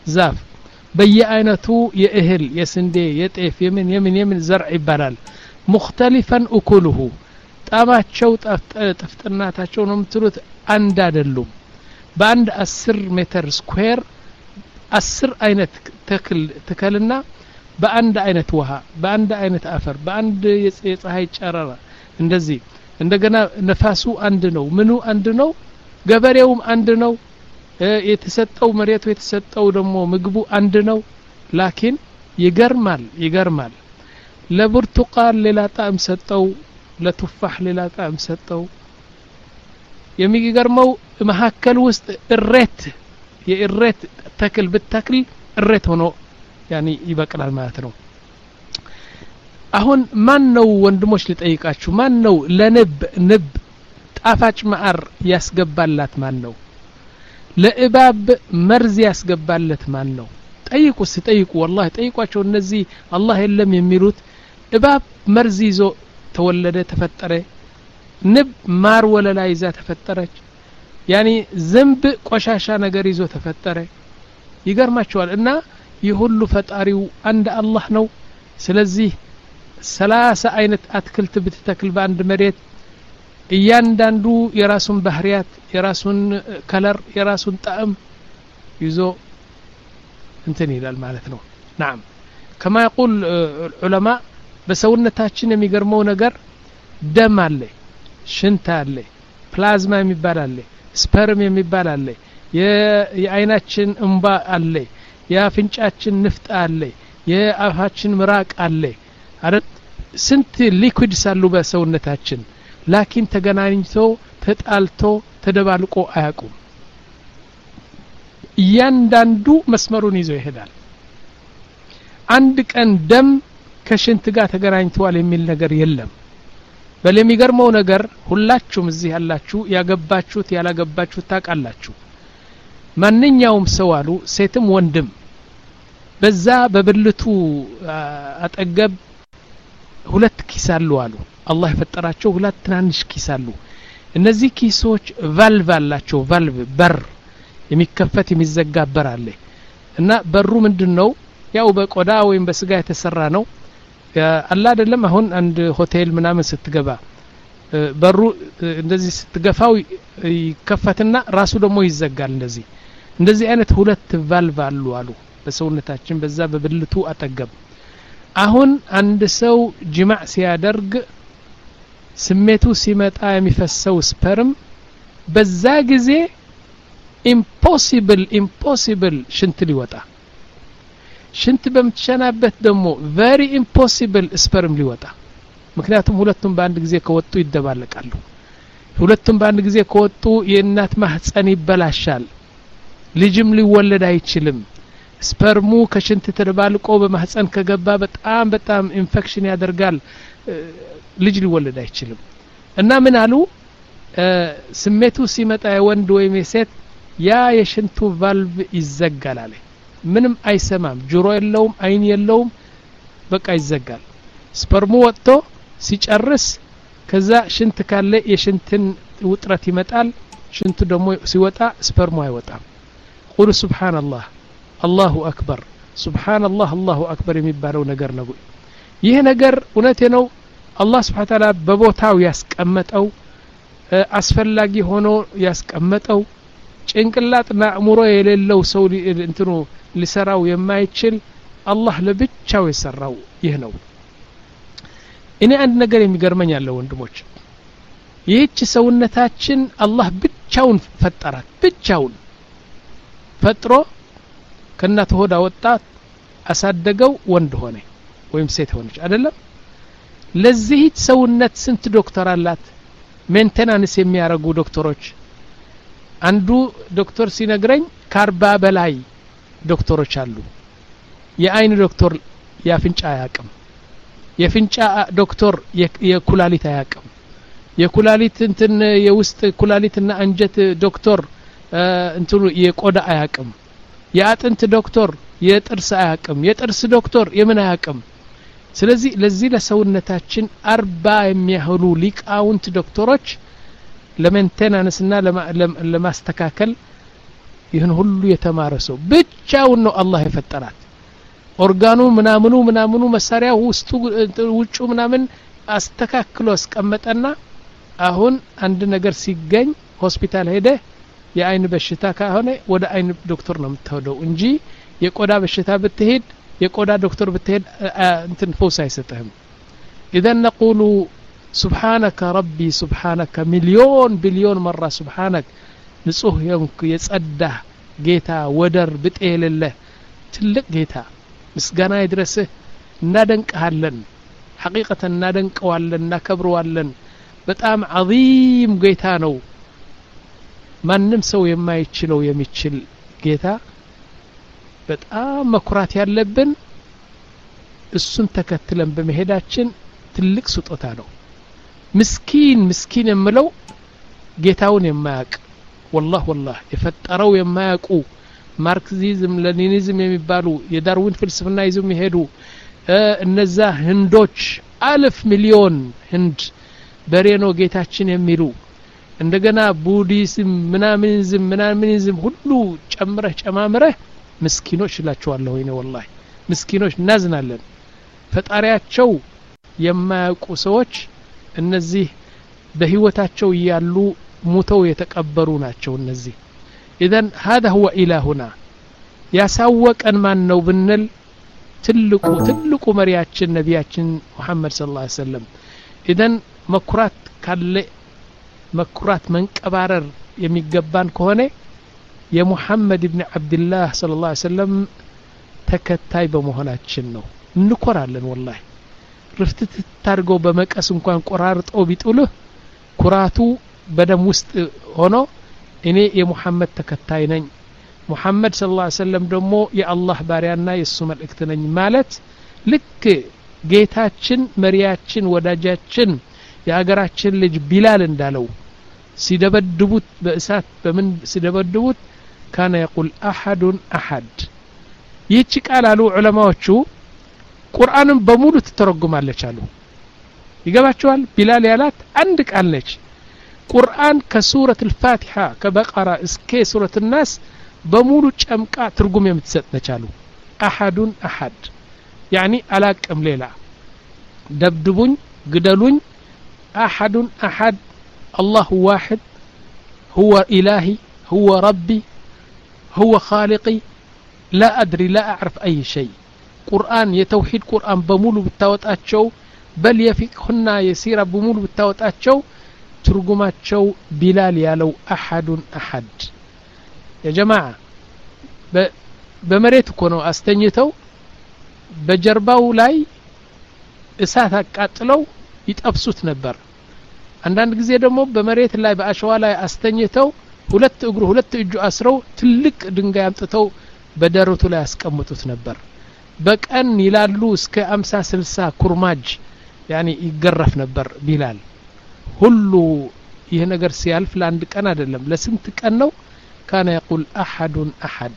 ዛፍ በየአይነቱ የእህል የስንዴ የጤፍ የምን የምን የምን ዘርዕ ይባላል ሙክተሊፈን እኩሉሁ ጣማቸው ጥፍጥናታቸው ነው የምትሉት አንድ አይደሉም በአንድ አስር ሜትር ስኩዌር አስር አይነት ተክል ተከልና በአንድ አይነት ውሃ በአንድ አይነት አፈር በአንድ የፀሐይ ጨረራ እንደዚህ እንደገና ነፋሱ አንድ ነው ምኑ አንድ ነው ገበሬውም አንድ ነው የተሰጠው መሬቱ የተሰጠው ደግሞ ምግቡ አንድ ነው ላኪን ይገርማል ይገርማል ለብርቱቃን ሌላ ጣዕም ሰጠው ለቱፋህ ሌላ ጣዕም ሰጠው የሚገርመው መሐከል ውስጥ እሬት የእሬት ተክል ብትተክል እሬት ሆኖ ያኒ ይበቅላል ማለት ነው አሁን ማን ነው ወንድሞች ልጠይቃችሁ ማን ነው ለንብ ንብ ጣፋጭ ማር ያስገባላት ማን ነው ለእባብ መርዝ ያስገባለት ማን ነው ጠይቁ ሲጠይቁ والله ጠይቋቸው እነዚህ አላህ የለም የሚሉት እባብ መርዝ ይዞ ተወለደ ተፈጠረ ንብ ማር ወለላ ይዛ ተፈጠረች ያኒ ዝንብ ቆሻሻ ነገር ይዞ ተፈጠረ ይገርማቸዋል እና ይሁሉ ፈጣሪው አንድ አላህ ነው ስለዚህ ሰላሳ አይነት አትክልት ብትተክል በአንድ መሬት እያንዳንዱ የራሱን ባህሪያት የራሱን ከለር የራሱን ጣዕም ይዞ እንትን ይላል ማለት ነው نعم كما يقول العلماء በሰውነታችን የሚገርመው ነገር ደም አለ ሽንት አለ ፕላዝማ የሚባል አለ ስፐርም የሚባል አለ የአይናችን እንባ አለ የአፍንጫችን ንፍጥ አለ የአፋችን ምራቅ አለ አረት ስንት ሊኩዊድስ አሉ በሰውነታችን ላኪን ተገናኝቶ ተጣልቶ ተደባልቆ አያቁም እያንዳንዱ መስመሩን ይዞ ይሄዳል አንድ ቀን ደም ከሽንት ጋር ተገናኝቷል የሚል ነገር የለም በል የሚገርመው ነገር ሁላችሁም እዚህ ያላችሁ ያገባችሁት ያላገባችሁት ታውቃላችሁ ማንኛውም ሰው አሉ ሴትም ወንድም በዛ በብልቱ አጠገብ ሁለት ኪስ አሉ አሉ አላህ የፈጠራቸው ሁለት ትናንሽ ኪስ አሉ እነዚህ ኪሶች ቫልቭ አላቸው ቫልቭ በር የሚከፈት የሚዘጋ በር አለ እና በሩ ምንድነው ያው በቆዳ ወይም በስጋ የተሰራ ነው አላ አይደለም አሁን አንድ ሆቴል ምናምን ስትገባ በሩ እንደዚህ ስትገፋው ይከፈትና ራሱ ደግሞ ይዘጋል እንደዚህ እንደዚህ አይነት ሁለት ቫልቭ አሉ አሉ በሰውነታችን በዛ በብልቱ አጠገብ አሁን አንድ ሰው ጅማዕ ሲያደርግ ስሜቱ ሲመጣ የሚፈሰው ስፐርም በዛ ጊዜ ኢምፖሲብል ኢምፖሲብል ሽንት ሊወጣ ሽንት በምትሸናበት ደግሞ very impossible ስፐርም ሊወጣ ምክንያቱም ሁለቱም በአንድ ጊዜ ከወጡ ይደባለቃሉ ሁለቱም በአንድ ጊዜ ከወጡ የእናት ማህፀን ይበላሻል ልጅም ሊወለድ አይችልም ስፐርሙ ከሽንት ተደባልቆ በማህፀን ከገባ በጣም በጣም ኢንፌክሽን ያደርጋል ልጅ ሊወለድ አይችልም እና ምን አሉ ስሜቱ ሲመጣ የወንድ ወይም የሴት ያ የሽንቱ ቫልቭ ይዘጋል አለ ምንም አይሰማም ጆሮ የለውም አይን የለውም በቃ ይዘጋል ስፐርሙ ወጥቶ ሲጨርስ ከዛ ሽንት ካለ የሽንትን ውጥረት ይመጣል ሽንቱ ደግሞ ሲወጣ ስፐርሙ አይወጣም ቁል ሱብሃንአላህ አላሁ አክበር ሱብሃንአላህ አላሁ አክበር የሚባለው ነገር ነው ይሄ ነገር እውነቴ ነው አላህ Subhanahu Wa Ta'ala በቦታው ያስቀመጠው አስፈላጊ ሆኖ ያስቀመጠው ጭንቅላትና አእምሮ የሌለው ሰው እንትኑ ሊሰራው የማይችል አላህ ለብቻው የሰራው ይህ ነው እኔ አንድ ነገር የሚገርመኝ ያለው ወንድሞች ይህች ሰውነታችን አላህ ብቻውን ፈጠራት ብቻውን ፈጥሮ ከናተ ሆዳ ወጣት አሳደገው ወንድ ሆነ ወይም ሴት ሆነች አይደለም ለዚህ ሰውነት ስንት ዶክተር አላት ሜንቴናንስ የሚያረጉ ዶክተሮች አንዱ ዶክተር ሲነግረኝ ከአርባ በላይ ዶክተሮች አሉ የአይን ዶክተር ያፍንጫ ያቅም የፍንጫ ዶክተር የኩላሊት ያቅም የኩላሊት እንትን የውስጥ ኩላሊትና አንጀት ዶክተር እንትኑ የቆዳ ያቅም የአጥንት ዶክተር የጥርስ ያቅም የጥርስ ዶክተር የምን ያቅም ስለዚህ ለዚህ ለሰውነታችን አርባ የሚያህሉ ሊቃውንት ዶክተሮች ለሜንቴናንስና ለማስተካከል ይህን ሁሉ የተማረ ሰው ብቻውን ነው አላህ የፈጠራት ኦርጋኑ ምናምኑ ምናምኑ መሳሪያ ውስጡ ውጩ ምናምን አስተካክሎ አስቀመጠና አሁን አንድ ነገር ሲገኝ ሆስፒታል ሄደ የአይን በሽታ ከሆነ ወደ አይን ዶክተር ነው የምትሄደው እንጂ የቆዳ በሽታ ብትሄድ የቆዳ ዶክተር ብትሄድ እንትን ፈውስ አይሰጥህም اذا نقول سبحانك ربي سبحانك مليون بليون مره سبحانك ንጹህ የንኩ የጸዳ ጌታ ወደር ብጤለለ ትልቅ ጌታ ምስጋና ይድረስህ እናደንቀሃለን ሐቂቀተ እናደንቀዋለን እናከብረዋለን በጣም عظيم ጌታ ነው ማንም ሰው የማይችለው የሚችል ጌታ በጣም መኩራት ያለብን እሱን ተከትለን በመሄዳችን ትልቅ ስጦታ ነው ምስኪን ምስኪን የምለው ጌታውን የማያውቅ والله والله የፈጠረው የማያውቁ ማርክሲዝም ሌኒኒዝም የሚባሉ የዳርዊን ፍልስፍና ይዘው የሚሄዱ እነዛ ህንዶች አልፍ ሚሊዮን ህንድ በሬኖ ጌታችን የሚሉ እንደገና ቡዲዝም ምናምንዝም ምናምንዝም ሁሉ ጨምረህ ጨማምረህ ምስኪኖች ይላቸዋለሁ እኔ والله ምስኪኖች እናዝናለን ፈጣሪያቸው የማያውቁ ሰዎች እነዚህ በህይወታቸው ያሉ ሙተው የተቀበሩ ናቸው እነዚህ اذا هذا هو الهنا ያሳወቀን ማን ነው ብንል ትልቁ ትልቁ መሪያችን ነቢያችን መሐመድ ሰለላሁ ዐለይሂ ወሰለም اذا መኩራት ካለ መኩራት መንቀባረር የሚገባን ከሆነ የሙሐመድ ኢብኑ አብዱላህ ሰለላሁ ዐለይሂ ወሰለም ተከታይ በመሆናችን ነው እንኮራለን والله ርፍትት ታርገው በመቀስ እንኳን ቆራርጠው ቢጥሉህ ኩራቱ በደም ውስጥ ሆኖ እኔ የሙሐመድ ተከታይ ነኝ ሙሐመድ ሰለላሁ ዐለይሂ ወሰለም ደግሞ የአላህ ባሪያና የሱ መልእክት ነኝ ማለት ልክ ጌታችን መሪያችን ወዳጃችን የሀገራችን ልጅ ቢላል እንዳለው ሲደበድቡት በእሳት በምን ሲደበድቡት كان يقول احد احد ይህች ቃል አሉ ዑለማዎቹ ቁርአንን በሙሉ ተተረጉማለች አሉ ይገባቸዋል ቢላል ያላት አንድ ቃል ነች ቁርአን ከሱረት الفاتحه ከበቀራ እስከ ሱረት الناس በሙሉ ጨምቃ ትርጉም የምትሰጥ ነች አሉ احد احد يعني አላቅም ሌላ ደብድቡኝ ግደሉኝ احد احد الله واحد هو الهي هو ربي هو خالقي لا ادري لا اعرف اي شيء قرآن يتوحيد قرآن بمولو بتاوتاتشو بل يفقهنا يسير بمولو بتاوتاتشو ترجماتشو بلال يالو احد احد يا جماعه بمريت كونو استنيتو بجرباو لاي እሳት አቃጥለው ይጠብሱት ነበር አንዳንድ ጊዜ ደግሞ በመሬት ላይ በአሸዋ ላይ አስተኝተው ሁለት እግሩ ሁለት እጁ አስረው ትልቅ ድንጋይ አምጥተው በደረቱ ላይ ያስቀምጡት ነበር በቀን ይላሉ እስከ አምሳ ስልሳ ኩርማጅ ያኒ ይገረፍ ነበር ቢላል ሁሉ ይሄ ነገር ሲያልፍ ለአንድ ቀን አይደለም ለስንት ቀን ነው كان يقول احد احد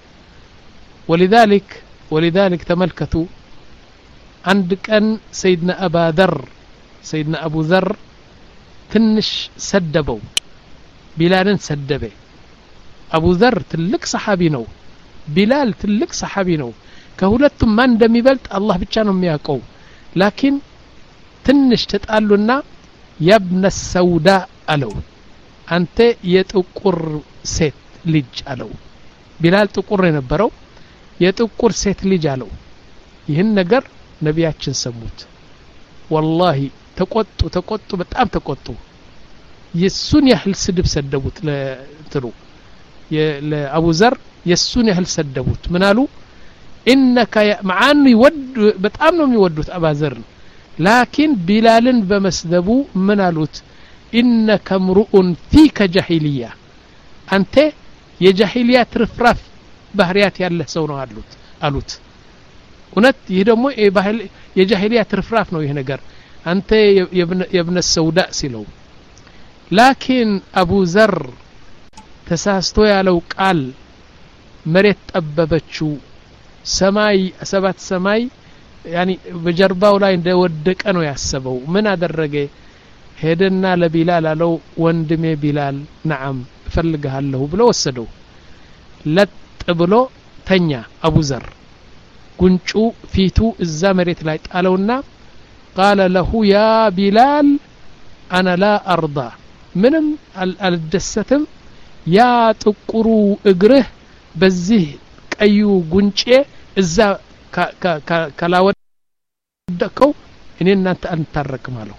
ولذلك ولذلك تملكتوا عند كان سيدنا ابا ذر سيدنا ابو ذر ትንሽ ሰደበው ቢላልን ሰደበ አቡ ዘር ትልቅ ሰሃቢ ነው ቢላል ትልቅ ሰሃቢ ነው ከሁለቱም ማን እንደሚበልጥ አላህ ብቻ ነው የሚያውቀው ላኪን ትንሽ ተጣሉና ያብነ ሰውዳ አለው አንተ የጥቁር ሴት ልጅ አለው ቢላል ጥቁር የነበረው የጥቁር ሴት ልጅ አለው ይህን ነገር ነቢያችን ሰሙት والله ተቆጡ ተቆጡ በጣም ተቆጡ የሱን ያህል ስድብ ሰደቡት ለትሩ ለአቡ ዘር የሱን ያህል ሰደቡት ምናሉ انك معاني يود በጣም ነው የሚወዱት አባዘር ላኪን ቢላልን በመስደቡ ምናሉት انك امرؤ فيك جاهليه አንተ የጃሂሊያ ትርፍራፍ ባህሪያት ያለ ሰው ነው አሉት አሉት እውነት ይሄ ደግሞ የጃሂሊያ ትርፍራፍ ነው ይሄ ነገር አንተ የብነ ሰውዳ ሲለው ላኪን አቡ ዘር ተሳስቶ ያለው ቃል መሬት ጠበበችው ሰማይ ሰባት ሰማይ ያኒ በጀርባው ላይ እንደወደቀ ነው ያሰበው ምን አደረገ ሄደና ለቢላል አለው ወንድሜ ቢላል ነዓም ፈልግሃለሁ ብሎ ወሰደው ለጥ ብሎ ተኛ አቡ ዘር ጉንጩ ፊቱ እዛ መሬት ላይ ጣለውና قال له يا بلال انا لا ارضى ምንም አልደሰትም ያ ጥቁሩ እግርህ በዚህ ቀዩ ጉንጬ እዛ ካላወደከው እኔ እናንተ አንታረቅም አለው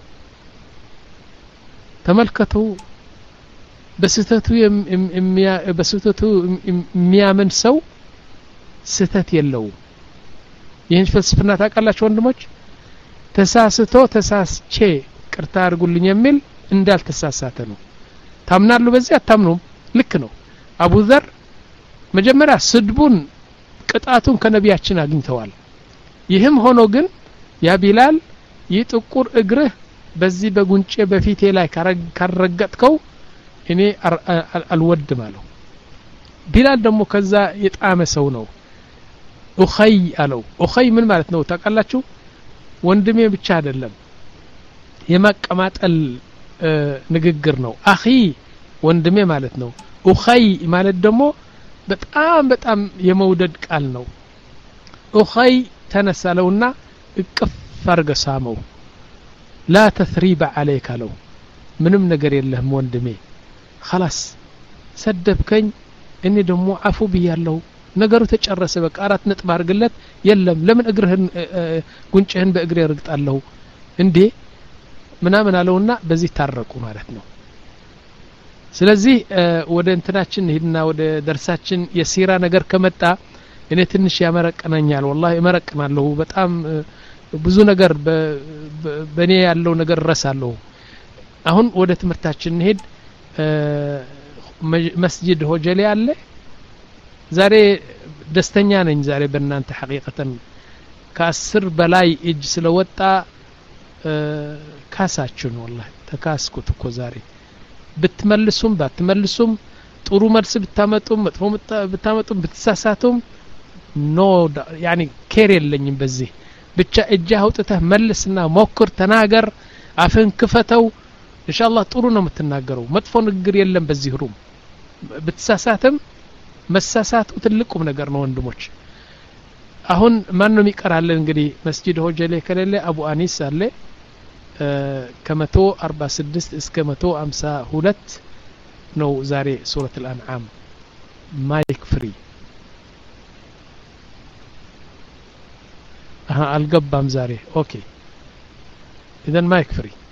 ተመልከቱ በስተቱ በስተቱ የሚያምን ሰው ስተት የለው ይህን ፍልስፍና ታውቃላችሁ ወንድሞች ተሳስቶ ተሳስቼ ቅርታ አድርጉልኝ የሚል እንዳልተሳሳተ ነው ታምናሉ በዚህ አታምኑም ልክ ነው አቡ ዘር መጀመሪያ ስድቡን ቅጣቱን ከነቢያችን አግኝተዋል ይህም ሆኖ ግን ያ ቢላል ይጥቁር እግርህ በዚህ በጉንጬ በፊቴ ላይ ካረገጥከው እኔ አልወድም አለው ቢላል ደግሞ ከዛ የጣመ ሰው ነው ኡኸይ አለው ኡኸይ ምን ማለት ነው ታውቃላችሁ ወንድሜ ብቻ አይደለም የማቀማጠል ንግግር ነው አኺ ወንድሜ ማለት ነው ኡኸይ ማለት ደግሞ በጣም በጣም የመውደድ ቃል ነው ኡኸይ ተነሳለውና እቅፍ አርገ ሳመው لا تثريب عليك አለው ምንም ነገር የለህም ወንድሜ خلاص ሰደብከኝ እኔ ደግሞ አፉ ብያለሁ ነገሩ ተጨረሰ በቃ አራት ነጥብ አርግለት የለም ለምን እግርህን ጉንጭህን በእግሬ ረግጣለሁ እንዴ ምናምን አለውና በዚህ ታረቁ ማለት ነው ስለዚህ ወደ እንትናችን ሄድና ወደ ደርሳችን የሲራ ነገር ከመጣ እኔ ትንሽ ያመረቀናኛል والله እመረቀናለሁ በጣም ብዙ ነገር በኔ ያለው ነገር ረሳለሁ አሁን ወደ ትምርታችን ሄድ መስጂድ ሆጀሌ አለ ዛሬ ደስተኛ ነኝ ዛሬ በእናንተ ሐቂቀተን ከአስር በላይ እጅ ስለወጣ ካሳችሁን والله ተካስኩት እኮ ዛሬ ብትመልሱም ባትመልሱም ጥሩ መልስ ብታመጡም መጥፎ ብታመጡም ብትሳሳቱም ኖ ያኒ ኬር የለኝም በዚህ ብቻ እጅ አውጥተህ መልስና ሞክር ተናገር አፍን ክፈተው ኢንሻአላህ ጥሩ ነው የምትናገረው መጥፎ ንግግር የለም በዚህ ሩም ብትሳሳትም መሳሳቱ ትልቁም ነገር ነው ወንድሞች አሁን ማን ነው የሚቀራለን እንግዲህ መስጂድ ሆጀሌ ከሌለ አቡ አኒስ አለ ከመቶ አርባ ስድስት እስከ መቶ ሃምሳ ሁለት ነው ዛሬ ሱረት አልአንዓም ማይክ ፍሪ አሃ አልገባም ዛሬ ኦኬ ኢዘን ማይክ ፍሪ